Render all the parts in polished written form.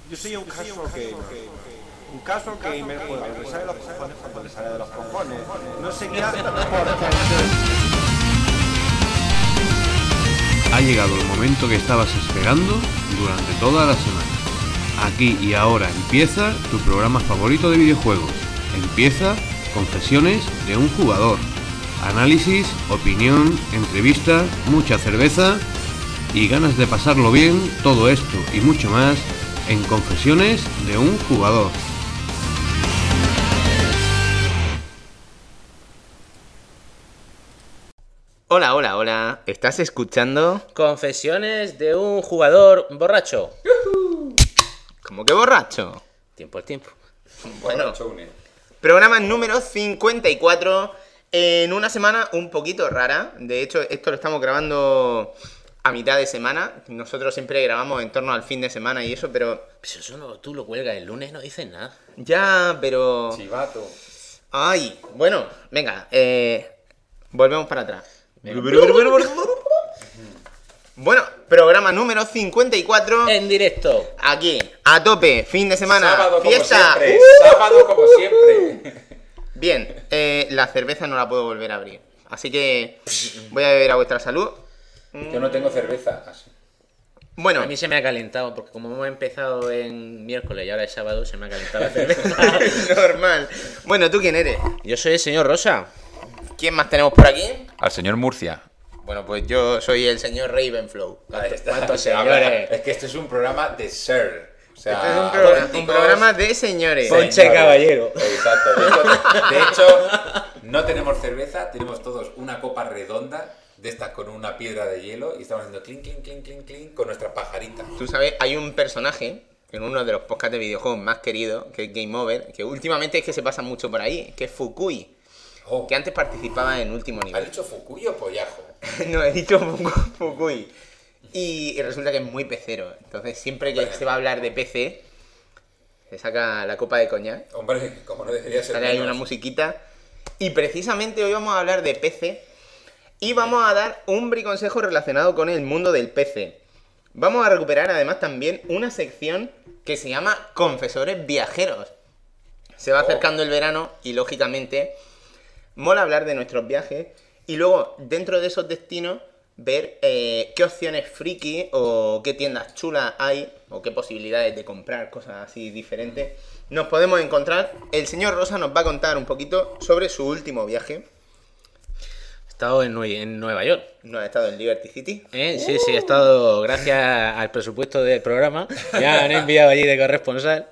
Yo soy un casual gamer. Un casual gamer juega lo que sale de los cojones cuando le sale de los cojones. No sé qué hace porque... Ha llegado el momento que estabas esperando durante toda la semana. Aquí y ahora empieza tu programa favorito de videojuegos. Empieza Confesiones de un jugador. Análisis, opinión, entrevistas, mucha cerveza y ganas de pasarlo bien, todo esto y mucho más en Confesiones de un jugador. Hola, hola, hola. ¿Estás escuchando? Confesiones de un jugador borracho. ¿Cómo que borracho? Tiempo al tiempo. Bueno, programa número 54 en una semana un poquito rara. De hecho, esto lo estamos grabando a mitad de semana. Nosotros siempre grabamos en torno al fin de semana y eso, pero... Pues eso no, tú lo cuelgas el lunes, no dices nada. Ya, pero... Chivato. Ay, bueno, venga, volvemos para atrás. Bueno, programa número 54. En directo. Aquí, a tope, fin de semana, Sábado fiesta. como siempre. Sábado como siempre. Bien, la cerveza no la puedo volver a abrir. Así que voy a beber a vuestra salud. Yo no tengo cerveza. Bueno, A mí se me ha calentado, porque como hemos empezado en miércoles y ahora es sábado, se me ha calentado la cerveza. normal. Bueno, ¿tú quién eres? Yo soy el señor Rosa. ¿Quién más tenemos por aquí? Al señor Murcia. Bueno, pues yo soy el señor Ravenflow. ¿Cuántos señores? Es que esto es un programa de Sir. O sea, Este es un auténticos- programa de señores. Ponche Señores. caballero. Exacto. De hecho, no tenemos cerveza, tenemos todos una copa redonda de estas con una piedra de hielo y estamos haciendo clink, clink, clink, clink, clink con nuestra pajarita. Tú sabes, hay un personaje en uno de los podcasts de videojuegos más queridos, que es Game Over, que últimamente es que se pasa mucho por ahí, que es Fukui, Oh, que antes participaba en Último ¿has Nivel. dicho Fukui o Pollajo? No, he dicho Fukui. Y resulta que es muy pecero. Entonces, siempre que se va a hablar de PC, se saca la copa de coñac, Hombre, como no debería ser sale ahí menos. una musiquita. Y precisamente hoy vamos a hablar de PC y vamos a dar un briconsejo relacionado con el mundo del PC. Vamos a recuperar además también una sección que se llama Confesores Viajeros. Se va acercando el verano y lógicamente mola hablar de nuestros viajes y luego dentro de esos destinos ver qué opciones friki o qué tiendas chulas hay o qué posibilidades de comprar cosas así diferentes nos podemos encontrar. El señor Rosa nos va a contar un poquito sobre su último viaje. He estado en Nueva York. No ha estado en Liberty City. Sí, he estado, gracias al presupuesto del programa, ya han enviado allí de corresponsal.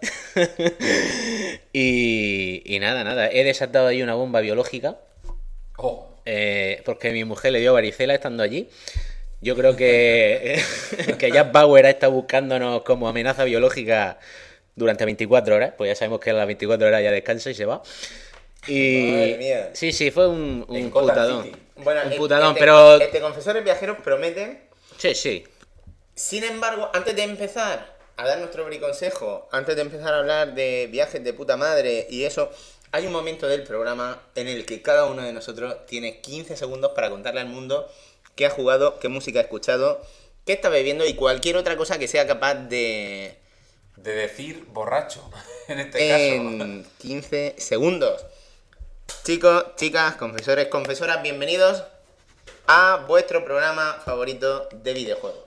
y nada, he desatado ahí una bomba biológica, Oh, porque mi mujer le dio varicela estando allí. Yo creo que Jack Bauer ha estado buscándonos como amenaza biológica durante 24 horas, pues ya sabemos que a las 24 horas ya descansa y se va. Y Madre mía. sí, fue un en Gotham putadón. City. Bueno, Un putadón, pero... Confesores Viajeros prometen. Sí. Sin embargo, antes de empezar a dar nuestro briconsejo, antes de empezar a hablar de viajes de puta madre y eso, hay un momento del programa en el que cada uno de nosotros tiene 15 segundos para contarle al mundo qué ha jugado, qué música ha escuchado, qué está bebiendo y cualquier otra cosa que sea capaz de... de decir borracho, en este caso. En 15 segundos. Chicos, chicas, confesores, confesoras, bienvenidos a vuestro programa favorito de videojuegos.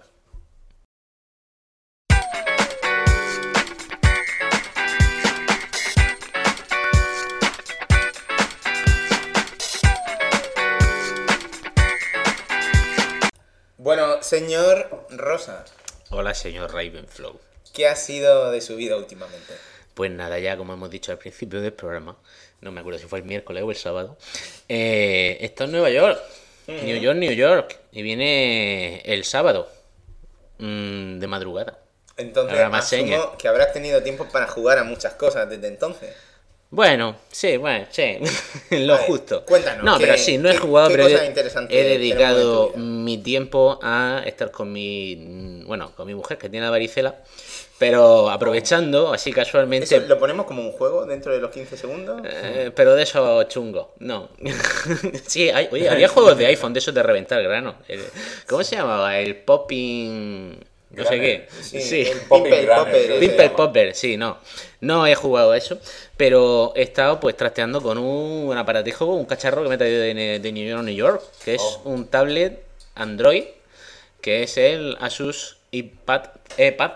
Bueno, señor Rosa, Hola, señor Ravenflow. ¿qué ha sido de su vida últimamente? Pues nada, ya como hemos dicho al principio del programa, no me acuerdo si fue el miércoles o el sábado, está en Nueva York, New York, y viene el sábado, de madrugada. Entonces, Habrá más asumo señas. que habrás tenido tiempo para jugar a muchas cosas desde entonces. Bueno, sí, lo Vale, justo. cuéntanos, No, ¿qué- pero sí, no he qué- jugado, qué pero cosas interesantes he tenemos en dedicado tu vida? mi tiempo a estar con con mi mujer que tiene la varicela, pero aprovechando, así casualmente... ¿Eso lo ponemos como un juego dentro de los 15 segundos? Pero de esos chungos, no. Sí, oye, había juegos de iPhone de esos de reventar grano. ¿Cómo se llamaba? El Popping... no sé qué. Sí. el Popping Pimple Runner, Popper, creo que se Pimple llama. Popper, sí, no. No he jugado a eso, pero he estado pues trasteando con un aparatijo, un cacharro que me he traído de New York, que es Oh. un tablet Android, que es el Asus iPad,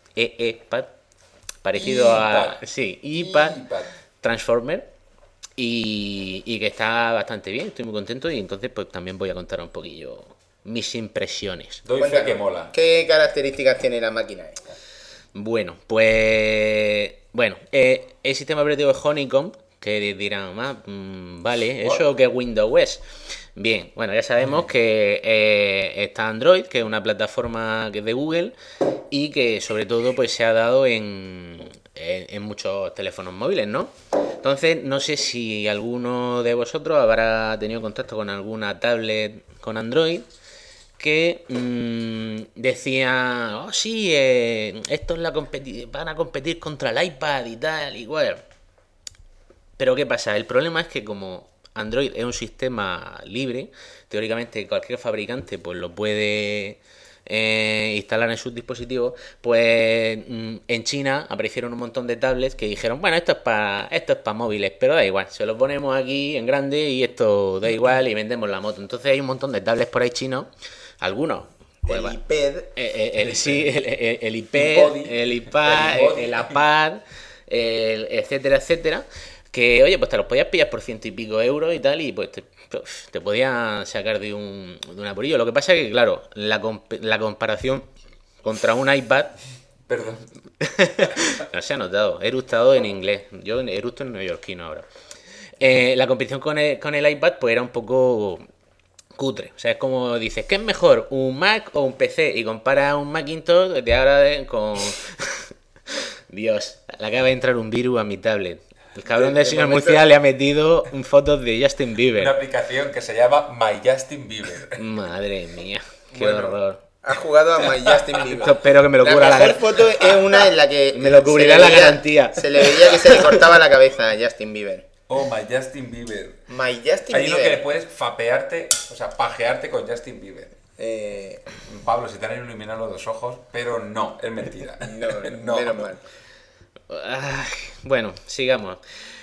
parecido a... iPad. Sí, iPad iPad. Transformer, y que está bastante bien, estoy muy contento, y entonces pues también voy a contar un poquillo mis impresiones. Doy fe Cuéntanos, que mola. ¿qué características tiene la máquina esta? Bueno, pues... Bueno, el sistema operativo es Honeycomb, que dirán, vale, ¿eso qué Windows es? Bien, bueno, ya sabemos que está Android, que es una plataforma que es de Google y que sobre todo pues se ha dado en muchos teléfonos móviles, ¿no? Entonces, no sé si alguno de vosotros habrá tenido contacto con alguna tablet con Android que decía, oh sí, esto es van a competir contra el iPad y tal, igual. Pero ¿qué pasa? El problema es que como Android es un sistema libre, teóricamente cualquier fabricante pues lo puede instalar en sus dispositivos, pues en China aparecieron un montón de tablets que dijeron, bueno, esto es para móviles, pero da igual, se lo ponemos aquí en grande y esto da igual y vendemos la moto. Entonces hay un montón de tablets por ahí chinos, algunos. Pues, El va, iPad. sí, el iPad, iPod, el iPad, el iPod. el iPad, etcétera, etcétera. Que, oye, pues te los podías pillar por 100 y pico euros y tal, y pues te podían sacar de un apurillo. Lo que pasa es que, claro, la comparación contra un iPad Perdón. no se ha notado. He eructado en inglés. Yo eructo en neoyorquino ahora. La competición con el iPad pues era un poco cutre. O sea, es como dices, ¿qué es mejor? ¿Un Mac o un PC? Y compara un Macintosh de ahora con... Dios, le acaba de entrar un virus a mi tablet. El cabrón del señor momento- Murcia le ha metido fotos de Justin Bieber. Una aplicación que se llama My Justin Bieber. Madre mía, qué Bueno. horror. Ha jugado a My Justin Bieber. Esto espero que me lo cubra La la mejor foto es una en la que Me lo cubrirá se le la veía- garantía. Se le veía que se le cortaba la cabeza a Justin Bieber. Oh, My Justin Bieber. My Justin Hay uno que le Bieber. puedes fapearte, o sea, pajearte con Justin Bieber. Eh, Pablo, se te han iluminado los dos ojos, pero no, es mentira. no, menos mal. Ay, bueno, sigamos.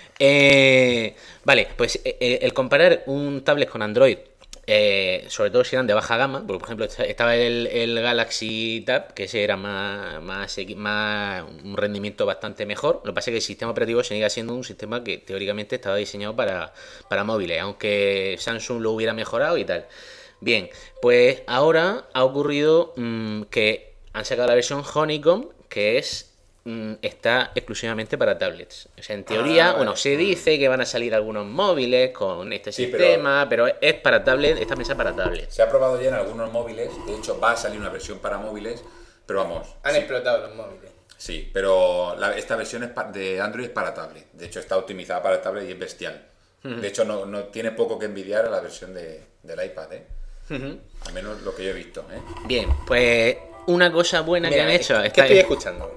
Vale, pues el comparar un tablet con Android, sobre todo si eran de baja gama, porque por ejemplo estaba el Galaxy Tab, que ese era más un rendimiento bastante mejor. Lo que pasa es que el sistema operativo seguía siendo un sistema que teóricamente estaba diseñado para móviles, aunque Samsung lo hubiera mejorado y tal. Bien, pues ahora ha ocurrido que han sacado la versión Honeycomb, que está exclusivamente para tablets. O sea, en teoría, vale. bueno, se dice que van a salir algunos móviles con este Sí, sistema, pero es para tablets, está pensada para tablets. Se ha probado ya en algunos móviles, de hecho va a salir una versión para móviles, pero vamos. Han sí, explotado los móviles. sí, pero esta versión de Android es para tablet. De hecho está optimizada para tablet y es bestial. De hecho no tiene poco que envidiar a la versión del iPad, ¿eh? Al menos lo que yo he visto, ¿eh? Bien, pues una cosa buena que Mira, han hecho... ¿qué estoy escuchando?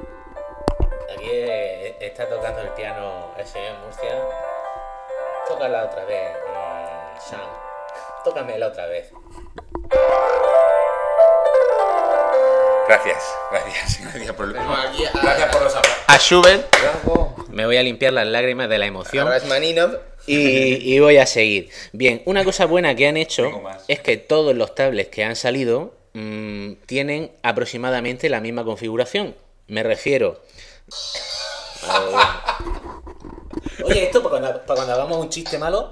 Aquí está tocando el piano el señor Murcia. Tócala otra vez, Sam. Tócamela otra vez. Gracias gracias por los aplausos. A Schubert, Me voy a limpiar las lágrimas de la a emoción. Rachmaninoff. Y voy a seguir. Bien, una cosa buena que han hecho Tengo más. es que todos los tablets que han salido tienen aproximadamente la misma configuración. Me refiero... Oye, esto para cuando hagamos un chiste malo...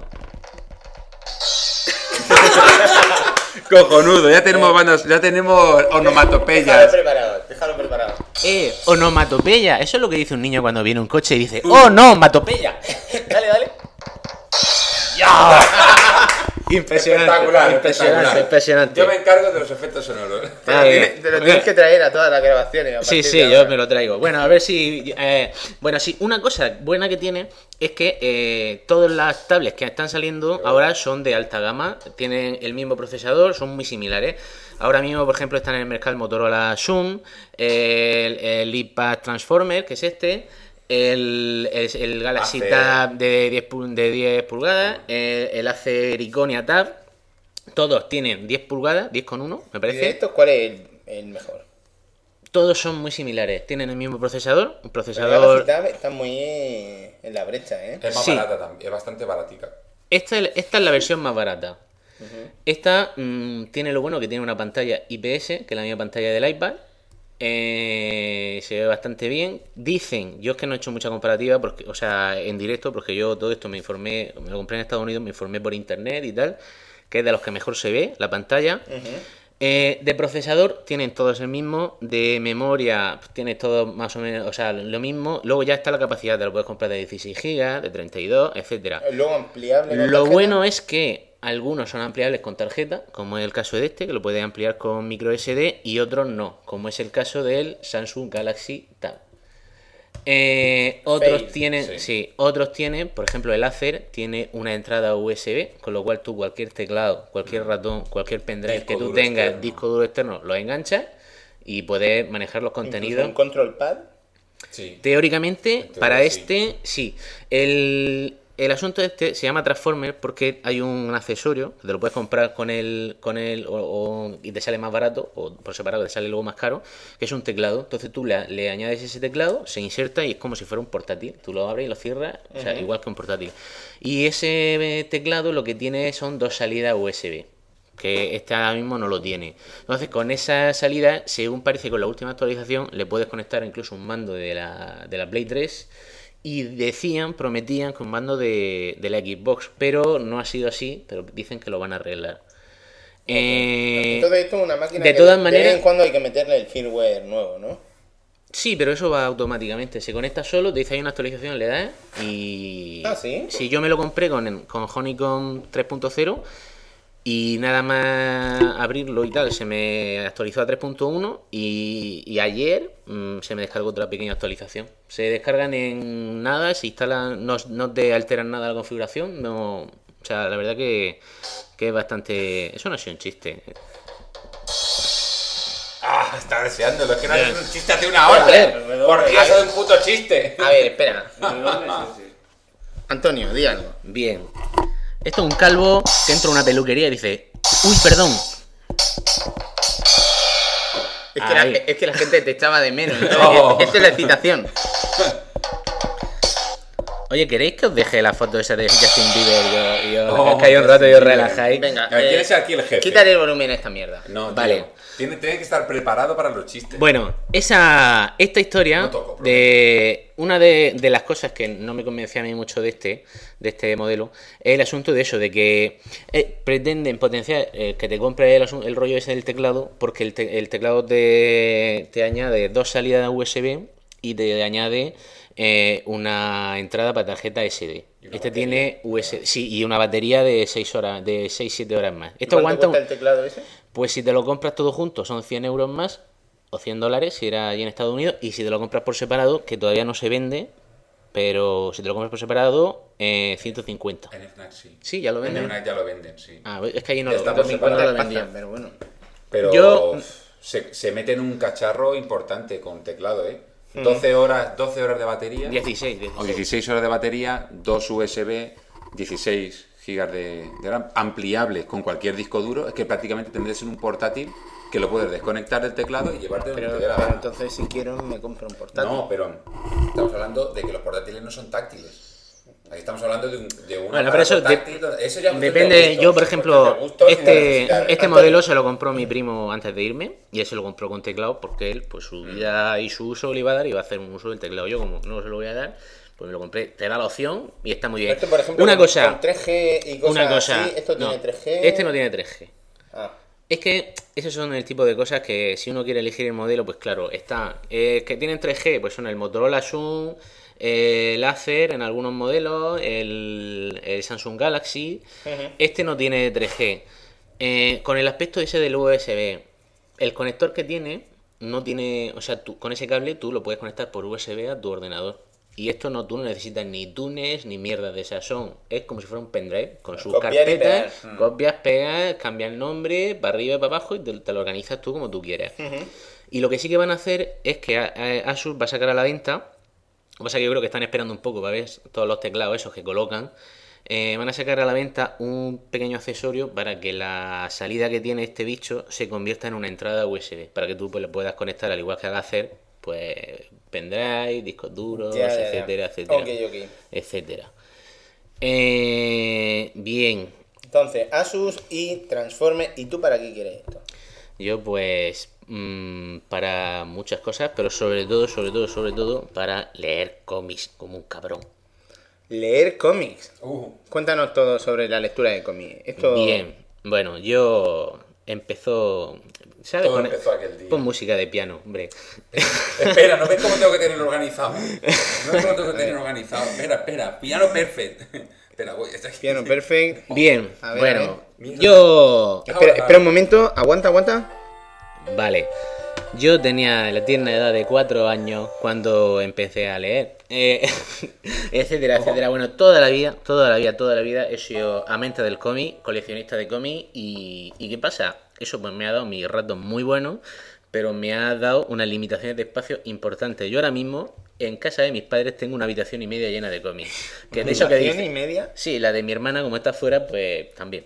Cojonudo, ya tenemos bandas, ya tenemos onomatopeyas. Déjalo preparado. Onomatopeya. Eso es lo que dice un niño cuando viene un coche y dice, ¡oh, no, matopeya! Dale. ¡Ya! Impresionante, impresionante. Yo me encargo de los efectos sonoros. Te lo tienes que traer a todas las grabaciones. a Sí, partir sí, de yo ahora. me lo traigo. Bueno, a ver si... bueno, sí, una cosa buena que tiene es que todas las tablets que están saliendo ahora son de alta gama, tienen el mismo procesador, son muy similares. Ahora mismo, por ejemplo, están en el mercado el Motorola Zoom, el iPad Transformer, que es este, el Galaxy Acer. Tab de 10 pulgadas, el Acer Iconia Tab. Todos tienen 10 pulgadas, 10,1 me ¿Y de parece. estos cuál es el mejor? Todos son muy similares. Tienen el mismo procesador. Un Pero la procesador... velocidad está muy en la brecha, ¿eh? Es más Sí. barata también, es bastante baratica. Esta es la versión más barata. Esta tiene lo bueno que tiene una pantalla IPS, que es la misma pantalla del iPad. Se ve bastante bien. Dicen, yo es que no he hecho mucha comparativa, porque, o sea, en directo, porque yo todo esto me informé, me lo compré en Estados Unidos, me informé por internet y tal, que es de los que mejor se ve la pantalla. De procesador tienen todos el mismo, de memoria tienes todo más o menos, o sea, lo mismo. Luego ya está la capacidad, te lo puedes comprar de 16 GB, de 32, etcétera. Luego ampliable. con Lo tarjeta. bueno es que algunos son ampliables con tarjeta, como es el caso de este, que lo puedes ampliar con micro SD, y otros no, como es el caso del Samsung Galaxy Tab. Otros Fail, tienen, sí. otros tienen, por ejemplo, el Acer tiene una entrada USB, con lo cual tú cualquier teclado, cualquier ratón, cualquier pendrive Disco que tú duro tengas, externo. disco duro externo, lo enganchas y puedes manejar los Incluso contenidos. un control pad. Sí. Teóricamente, teoría, para sí. este, sí. El asunto este se llama Transformer porque hay un accesorio que te lo puedes comprar con el y te sale más barato, o por separado te sale luego más caro, que es un teclado. Entonces tú le añades ese teclado, se inserta y es como si fuera un portátil. Tú lo abres y lo cierras, o sea, igual que un portátil. Y ese teclado lo que tiene son dos salidas USB, que este ahora mismo no lo tiene. Entonces, con esa salida, según parece con la última actualización, le puedes conectar incluso un mando de la Play 3, y prometían que un mando de la Xbox, pero no ha sido así, pero dicen que lo van a arreglar. Entonces esto es una máquina de que todas de maneras- vez en cuando hay que meterle el firmware nuevo, ¿no? Sí, pero eso va automáticamente. Se conecta solo, te dice hay una actualización, le das y... Ah, ¿sí? Sí, yo me lo compré con Honeycomb 3.0 y nada más abrirlo y tal, se me actualizó a 3.1 y ayer se me descargó otra pequeña actualización. Se descargan en nada, se instalan, no te alteran nada la configuración, no... O sea, la verdad que es bastante... Eso no ha sido un chiste. Ah, está deseándolo. Es que no hay un chiste hace una hora. ¿Por qué eso es un puto chiste? A ver, espera. Antonio, di algo. Bien. Esto es un calvo que entra a una peluquería y dice: uy, perdón. Ahí. Es que la gente te echaba de menos. Entonces, Oh. Esto es la excitación. Oye, ¿queréis que os deje la foto esa de Justin Bieber y os Oh, caí un rato y os Justin Bieber. relajáis? Venga, A ver, ¿quién es aquí el jefe? quítale el volumen a esta mierda. No, tío. Vale. Tiene que estar preparado para los chistes. Bueno, esta historia No toco, de una de las cosas que no me convencía a mí mucho de este modelo es el asunto de eso, de que pretenden potenciar que te compres el rollo ese del teclado, porque el teclado te añade dos salidas USB y te añade una entrada para tarjeta SD. Y una Este batería. tiene USB, sí, y una batería de 6 horas, de 6-7 horas más. ¿Y Esto cuánto aguanta cuesta el teclado ese? Pues si te lo compras todo junto son 100 euros más, o $100 si era allí en Estados Unidos, y si te lo compras por separado, que todavía no se vende, pero si te lo compras por separado, 150. En FNAC sí. Sí, ya lo En venden. FNAC ya lo venden, sí. Ah, es que allí no Ya lo, está por no separado. lo vendían. Pero bueno. Pero Yo- se mete en un cacharro importante con teclado, ¿eh? 12 horas de batería. 16. O 16 horas de batería, 2 USB, 16 gigas de RAM, ampliables con cualquier disco duro. Es que prácticamente tendrías en un portátil que lo puedes desconectar del teclado y llevarte donde Pero, te dé la pero gana. entonces si quiero me compro un portátil. No, pero estamos hablando de que los portátiles no son táctiles. Aquí estamos hablando de un Bueno, pero eso táctil. Eso ya es cuestión de depende. gustos, Yo, por es ejemplo, cuestión de gustos y de necesidades. este modelo se lo compró mi primo antes de irme, y él se lo compró con teclado porque él, pues su vida y su uso le iba a dar y iba a hacer un uso del teclado. Yo, como no se lo voy a dar, pues me lo compré. Te da la opción y está muy bien. Esto, por ejemplo, Una con cosa. 3G y cosas Una cosa. así, esto no, tiene 3G. Este no tiene 3G. Ah, Es que esos son el tipo de cosas que si uno quiere elegir el modelo, pues claro, está. Que tienen 3G, pues son el Motorola Zoom, el Acer en algunos modelos, el Samsung Galaxy. Este no tiene 3G. Con el aspecto ese del USB, el conector que tiene, no tiene. O sea, tú, con ese cable tú lo puedes conectar por USB a tu ordenador. Y esto no, tú no necesitas ni tunes ni mierda de esas. Es como si fuera un pendrive con sus Copiar y carpetas, pegar. copias, pegas, cambia el nombre para arriba y para abajo y te lo organizas tú como tú quieras. Y lo que sí que van a hacer es que Asus va a sacar a la venta. Lo que pasa es que yo creo que están esperando un poco para ver todos los teclados esos que colocan. van a sacar a la venta un pequeño accesorio para que la salida que tiene este bicho se convierta en una entrada USB, para que tú pues, le puedas conectar, al igual que al hacer, pues pendrive, discos duros, etcétera, etcétera, etcétera. Bien. Entonces, Asus y Transformers, ¿y tú para qué quieres esto? Yo pues para muchas cosas, pero sobre todo para leer cómics como un cabrón. Leer cómics. Cuéntanos todo sobre la lectura de cómics. Esto... Bien, bueno, yo empezó... ¿Sabes? Todo empezó aquel día. Pon música de piano, hombre. Espera, ¿no ves cómo tengo que tenerlo organizado? No ves cómo tengo que tenerlo organizado. Espera, piano perfect. Espera, voy, está aquí. Piano perfect. Bien, A ver, bueno, Mira. yo... Espera un momento, aguanta. Vale, yo tenía la tierna edad de 4 años cuando empecé a leer, etcétera, etcétera. Bueno, toda la vida he sido amante del cómic, coleccionista de cómic y ¿qué pasa? Eso pues me ha dado mis ratos muy buenos, pero me ha dado unas limitaciones de espacio importantes. Yo ahora mismo en casa de mis padres tengo una habitación y media llena de cómics. Que de eso que ¿Habitación dice, y media? Sí, la de mi hermana, como está fuera, pues también.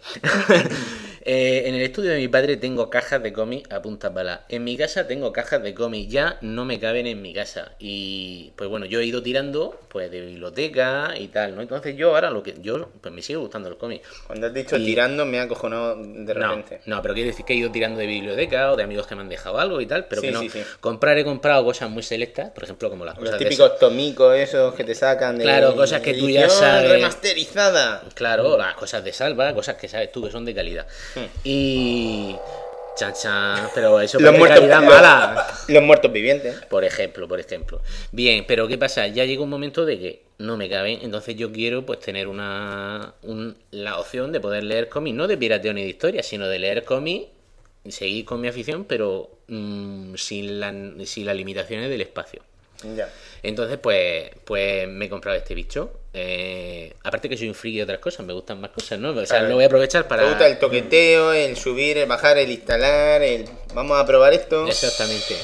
En el estudio de mi padre tengo cajas de cómics a punta pala. En mi casa tengo cajas de cómics, ya no me caben en mi casa. Y pues bueno, yo he ido tirando pues de biblioteca y tal, ¿no? Entonces yo ahora pues me sigue gustando el cómic. Cuando has dicho Y- tirando me ha acojonado de repente. No, pero quiero decir que he ido tirando de biblioteca o de amigos que me han dejado algo y tal, pero Sí, que no. sí, sí. He comprado cosas muy selectas, por ejemplo, como las Los cosas típicos tomicos esos que te sacan de... Claro, cosas que tú ya edición sabes. remasterizada. Claro, las cosas de Salva, cosas que sabes tú que son de calidad. Y... Chan, chan, pero eso Los es de muertos, calidad mala. los muertos vivientes. Por ejemplo. Bien, pero ¿qué pasa? Ya llega un momento de que no me caben, entonces yo quiero pues tener la opción de poder leer cómics, no de pirateo ni de historia, sino de leer cómics, seguir con mi afición, pero sin las limitaciones del espacio. Ya. Entonces, pues me he comprado este bicho. Aparte que soy un friki de otras cosas, me gustan más cosas, ¿no? O sea, Claro. lo voy a aprovechar para... Te gusta el toqueteo, el subir, el bajar, el instalar, el... Vamos a probar esto. Exactamente.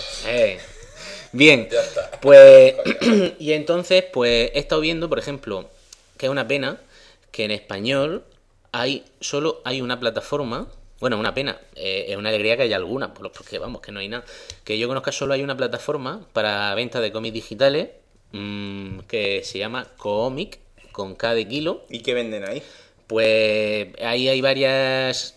Bien, Ya está. pues... y entonces, pues he estado viendo, por ejemplo, que es una pena que en español solo hay una plataforma. Bueno, una pena, es una alegría que haya alguna, porque vamos, que no hay nada. Que yo conozca, solo hay una plataforma para venta de cómics digitales que se llama Coomic, con K de kilo. ¿Y qué venden ahí? Pues ahí hay varias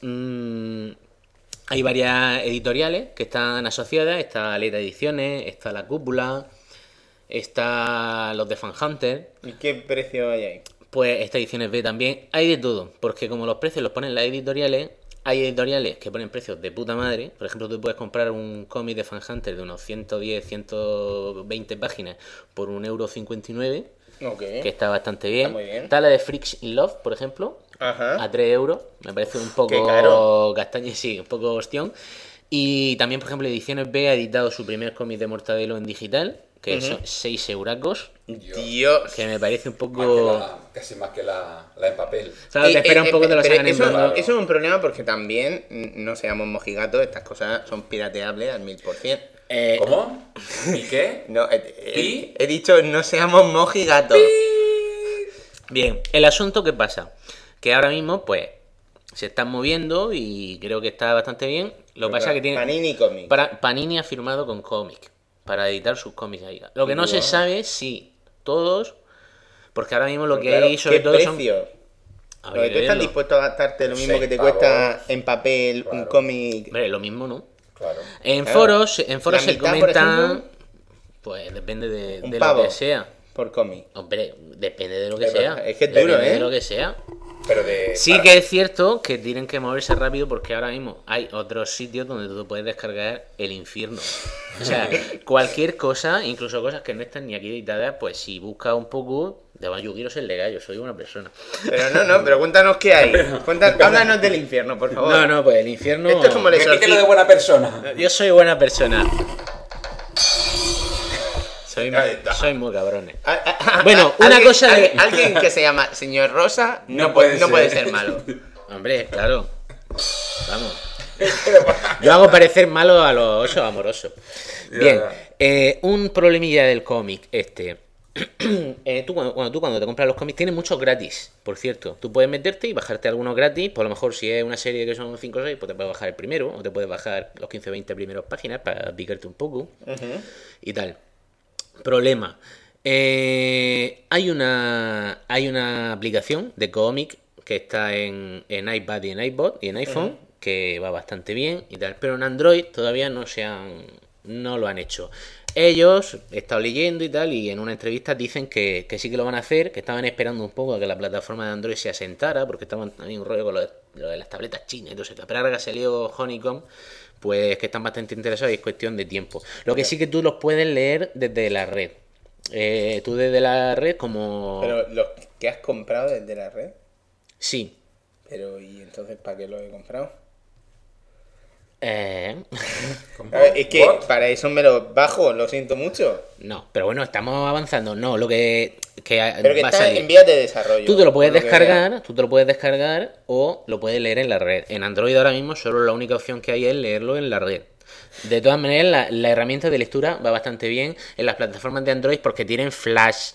editoriales que están asociadas. Está Aleta Ediciones, está La Cúpula, está los de Fan Hunter. ¿Y qué precio hay ahí? Pues esta Ediciones B también. Hay de todo, porque como los precios los ponen las editoriales, hay editoriales que ponen precios de puta madre. Por ejemplo, tú puedes comprar un cómic de Fan Hunter de unos 110, 120 páginas por 1,59 €, Ok. que está bastante bien. Está muy bien. Está la de Freaks in Love, por ejemplo, Ajá. a 3 €. Me parece un poco Qué caro. castaña, sí, un poco ostión. Y también, por ejemplo, Ediciones B ha editado su primer cómic de Mortadelo en digital, que son 6 euracos, Dios. que me parece un Más poco... casi más que la en papel. ¿Sabes? Te espera un poco te lo pero sacan en eso, manga. eso es un problema porque también, no seamos mojigatos, estas cosas son pirateables al 1000%. ¿Cómo? ¿Y qué? No, ¿Y? he dicho no seamos mojigatos. Bien, el asunto que pasa, que ahora mismo pues se están moviendo y creo que está bastante bien. Lo que pasa es que tiene... Panini Comics. Panini ha firmado con Comic para editar sus cómics ahí. Lo que no se sabe es si todos, porque ahora mismo lo que Claro, hay sobre ¿qué todo son... precio? A Porque ver, tú estás verlo. dispuesto a gastarte lo mismo 6 que te pavos. cuesta en papel un Claro. cómic. Hombre, lo mismo, ¿no? Claro. En Claro. foros La se mitad, por comenta... ejemplo, Pues depende de un lo pavo. que sea. Por cómic. Hombre, depende de lo que Es sea. verdad, es que es Depende duro, ¿eh? de lo que sea. Pero de... Sí que es cierto que tienen que moverse rápido porque ahora mismo hay otros sitios donde tú puedes descargar el infierno. O sea, cualquier cosa, incluso cosas que no están ni aquí editadas, pues si buscas un poco, yo quiero ser legal, yo soy una persona. Pero no, pero cuéntanos qué hay. Háblanos del infierno, por favor. No, pues el infierno... Esto es como el Repítelo de buena persona. Yo soy buena persona. Ahí está. Soy muy cabrones. Ah, Bueno, una cosa de- Alguien que se llama señor Rosa no, No puede, puede ser ser. malo. Hombre, claro. Vamos. Yo hago parecer malo a los osos amorosos. Bien, Ya. un problemilla del cómic este. cuando te compras los cómics, tienes muchos gratis, por cierto. Tú puedes meterte y bajarte algunos gratis. Por lo mejor, si es una serie que son 5 o 6, pues te puedes bajar el primero. O te puedes bajar los 15 o 20 primeras páginas para picarte un poco. Y tal. Problema. Hay una aplicación de cómic que está en iPad y en iPod y en iPhone, que va bastante bien y tal. Pero en Android todavía no lo han hecho. Ellos he estado leyendo y tal, y en una entrevista dicen que sí que lo van a hacer, que estaban esperando un poco a que la plataforma de Android se asentara, porque estaban también un rollo con lo de las tabletas chinas y todo eso. Pero ahora que salió Honeycomb, pues que están bastante interesados y es cuestión de tiempo. Lo que sí que tú los puedes leer desde la red. Tú desde la red como... Pero los que has comprado desde la red. Sí. Pero, ¿y entonces para qué los he comprado? ¿Cómo? Es que para eso me los bajo, lo siento mucho. No, pero bueno, estamos avanzando. No, lo que Pero que va a está salir. en vías de desarrollo. Tú te lo puedes por que descargar, o lo puedes leer en la red. En Android ahora mismo solo la única opción que hay es leerlo en la red. De todas maneras, la herramienta de lectura va bastante bien en las plataformas de Android porque tienen flash,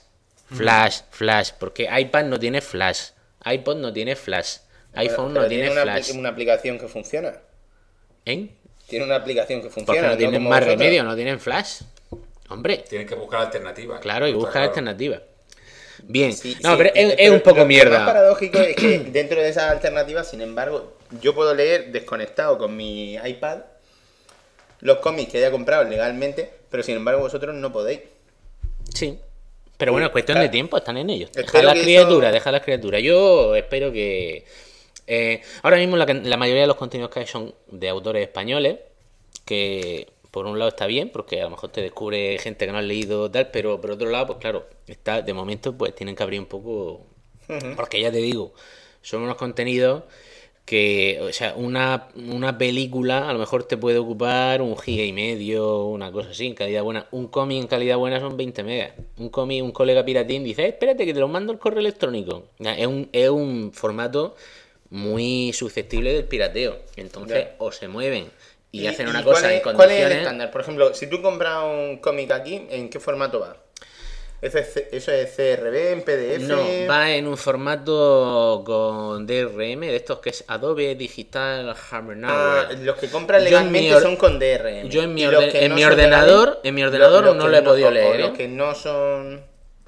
porque iPad no tiene flash, iPod no tiene flash, iPhone no tiene flash. Una aplicación que funciona. ¿Eh? Tiene una aplicación que funciona. Porque no tienen como más vosotros. remedio, no tienen flash. Hombre, Tienes que buscar alternativas. claro, y buscar alternativas. Bien, Sí, no, sí, pero es pero un poco lo mierda. Lo más paradójico es que dentro de esas alternativas, sin embargo, yo puedo leer desconectado con mi iPad los cómics que haya comprado legalmente, pero sin embargo vosotros no podéis. Sí. Pero bueno, es cuestión de tiempo, están en ellos. Deja Espero las que criaturas, eso- deja las criaturas. Yo espero que... ahora mismo la mayoría de los contenidos que hay son de autores españoles, que por un lado está bien, porque a lo mejor te descubre gente que no ha leído tal, pero por otro lado, pues claro, está de momento pues tienen que abrir un poco... Porque ya te digo, son unos contenidos que, o sea, una película a lo mejor te puede ocupar 1,5 GB, una cosa así, en calidad buena. Un cómic en calidad buena son 20 megas. Un cómic, un colega piratín dice, espérate que te lo mando el correo electrónico. Es un formato muy susceptible del pirateo. Entonces, Ya. o se mueven y hacen ¿Y una cosa en ¿Cuál es el condiciones... estándar? Por ejemplo, si tú compras un cómic aquí, ¿en qué formato va? ¿Eso es CRB, en PDF? No, va en un formato con DRM, de estos que es Adobe Digital Harmonizer. Los que compran Yo en legalmente mi son con DRM. Yo en mi, Y los que en no mi son ordenador, legales, los no que lo he podido o leer. Los que no son...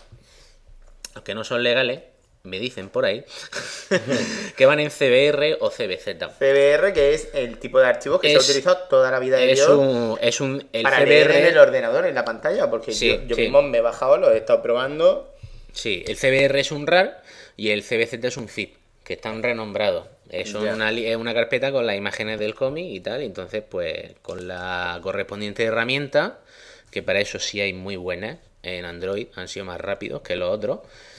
Los que no son legales, me dicen por ahí, que van en CBR o CBZ. CBR, que es el tipo de archivo que se ha utilizado toda la vida de Dios El para leer en el CBR, ordenador, en la pantalla, porque Sí, yo sí. mismo me he bajado, lo he estado probando. sí, el CBR es un RAR y el CBZ es un zip, que están renombrados. Es Ya. es una carpeta con las imágenes del cómic y tal, y entonces pues con la correspondiente herramienta, que para eso sí hay muy buenas en Android, han sido más rápidos que los otros,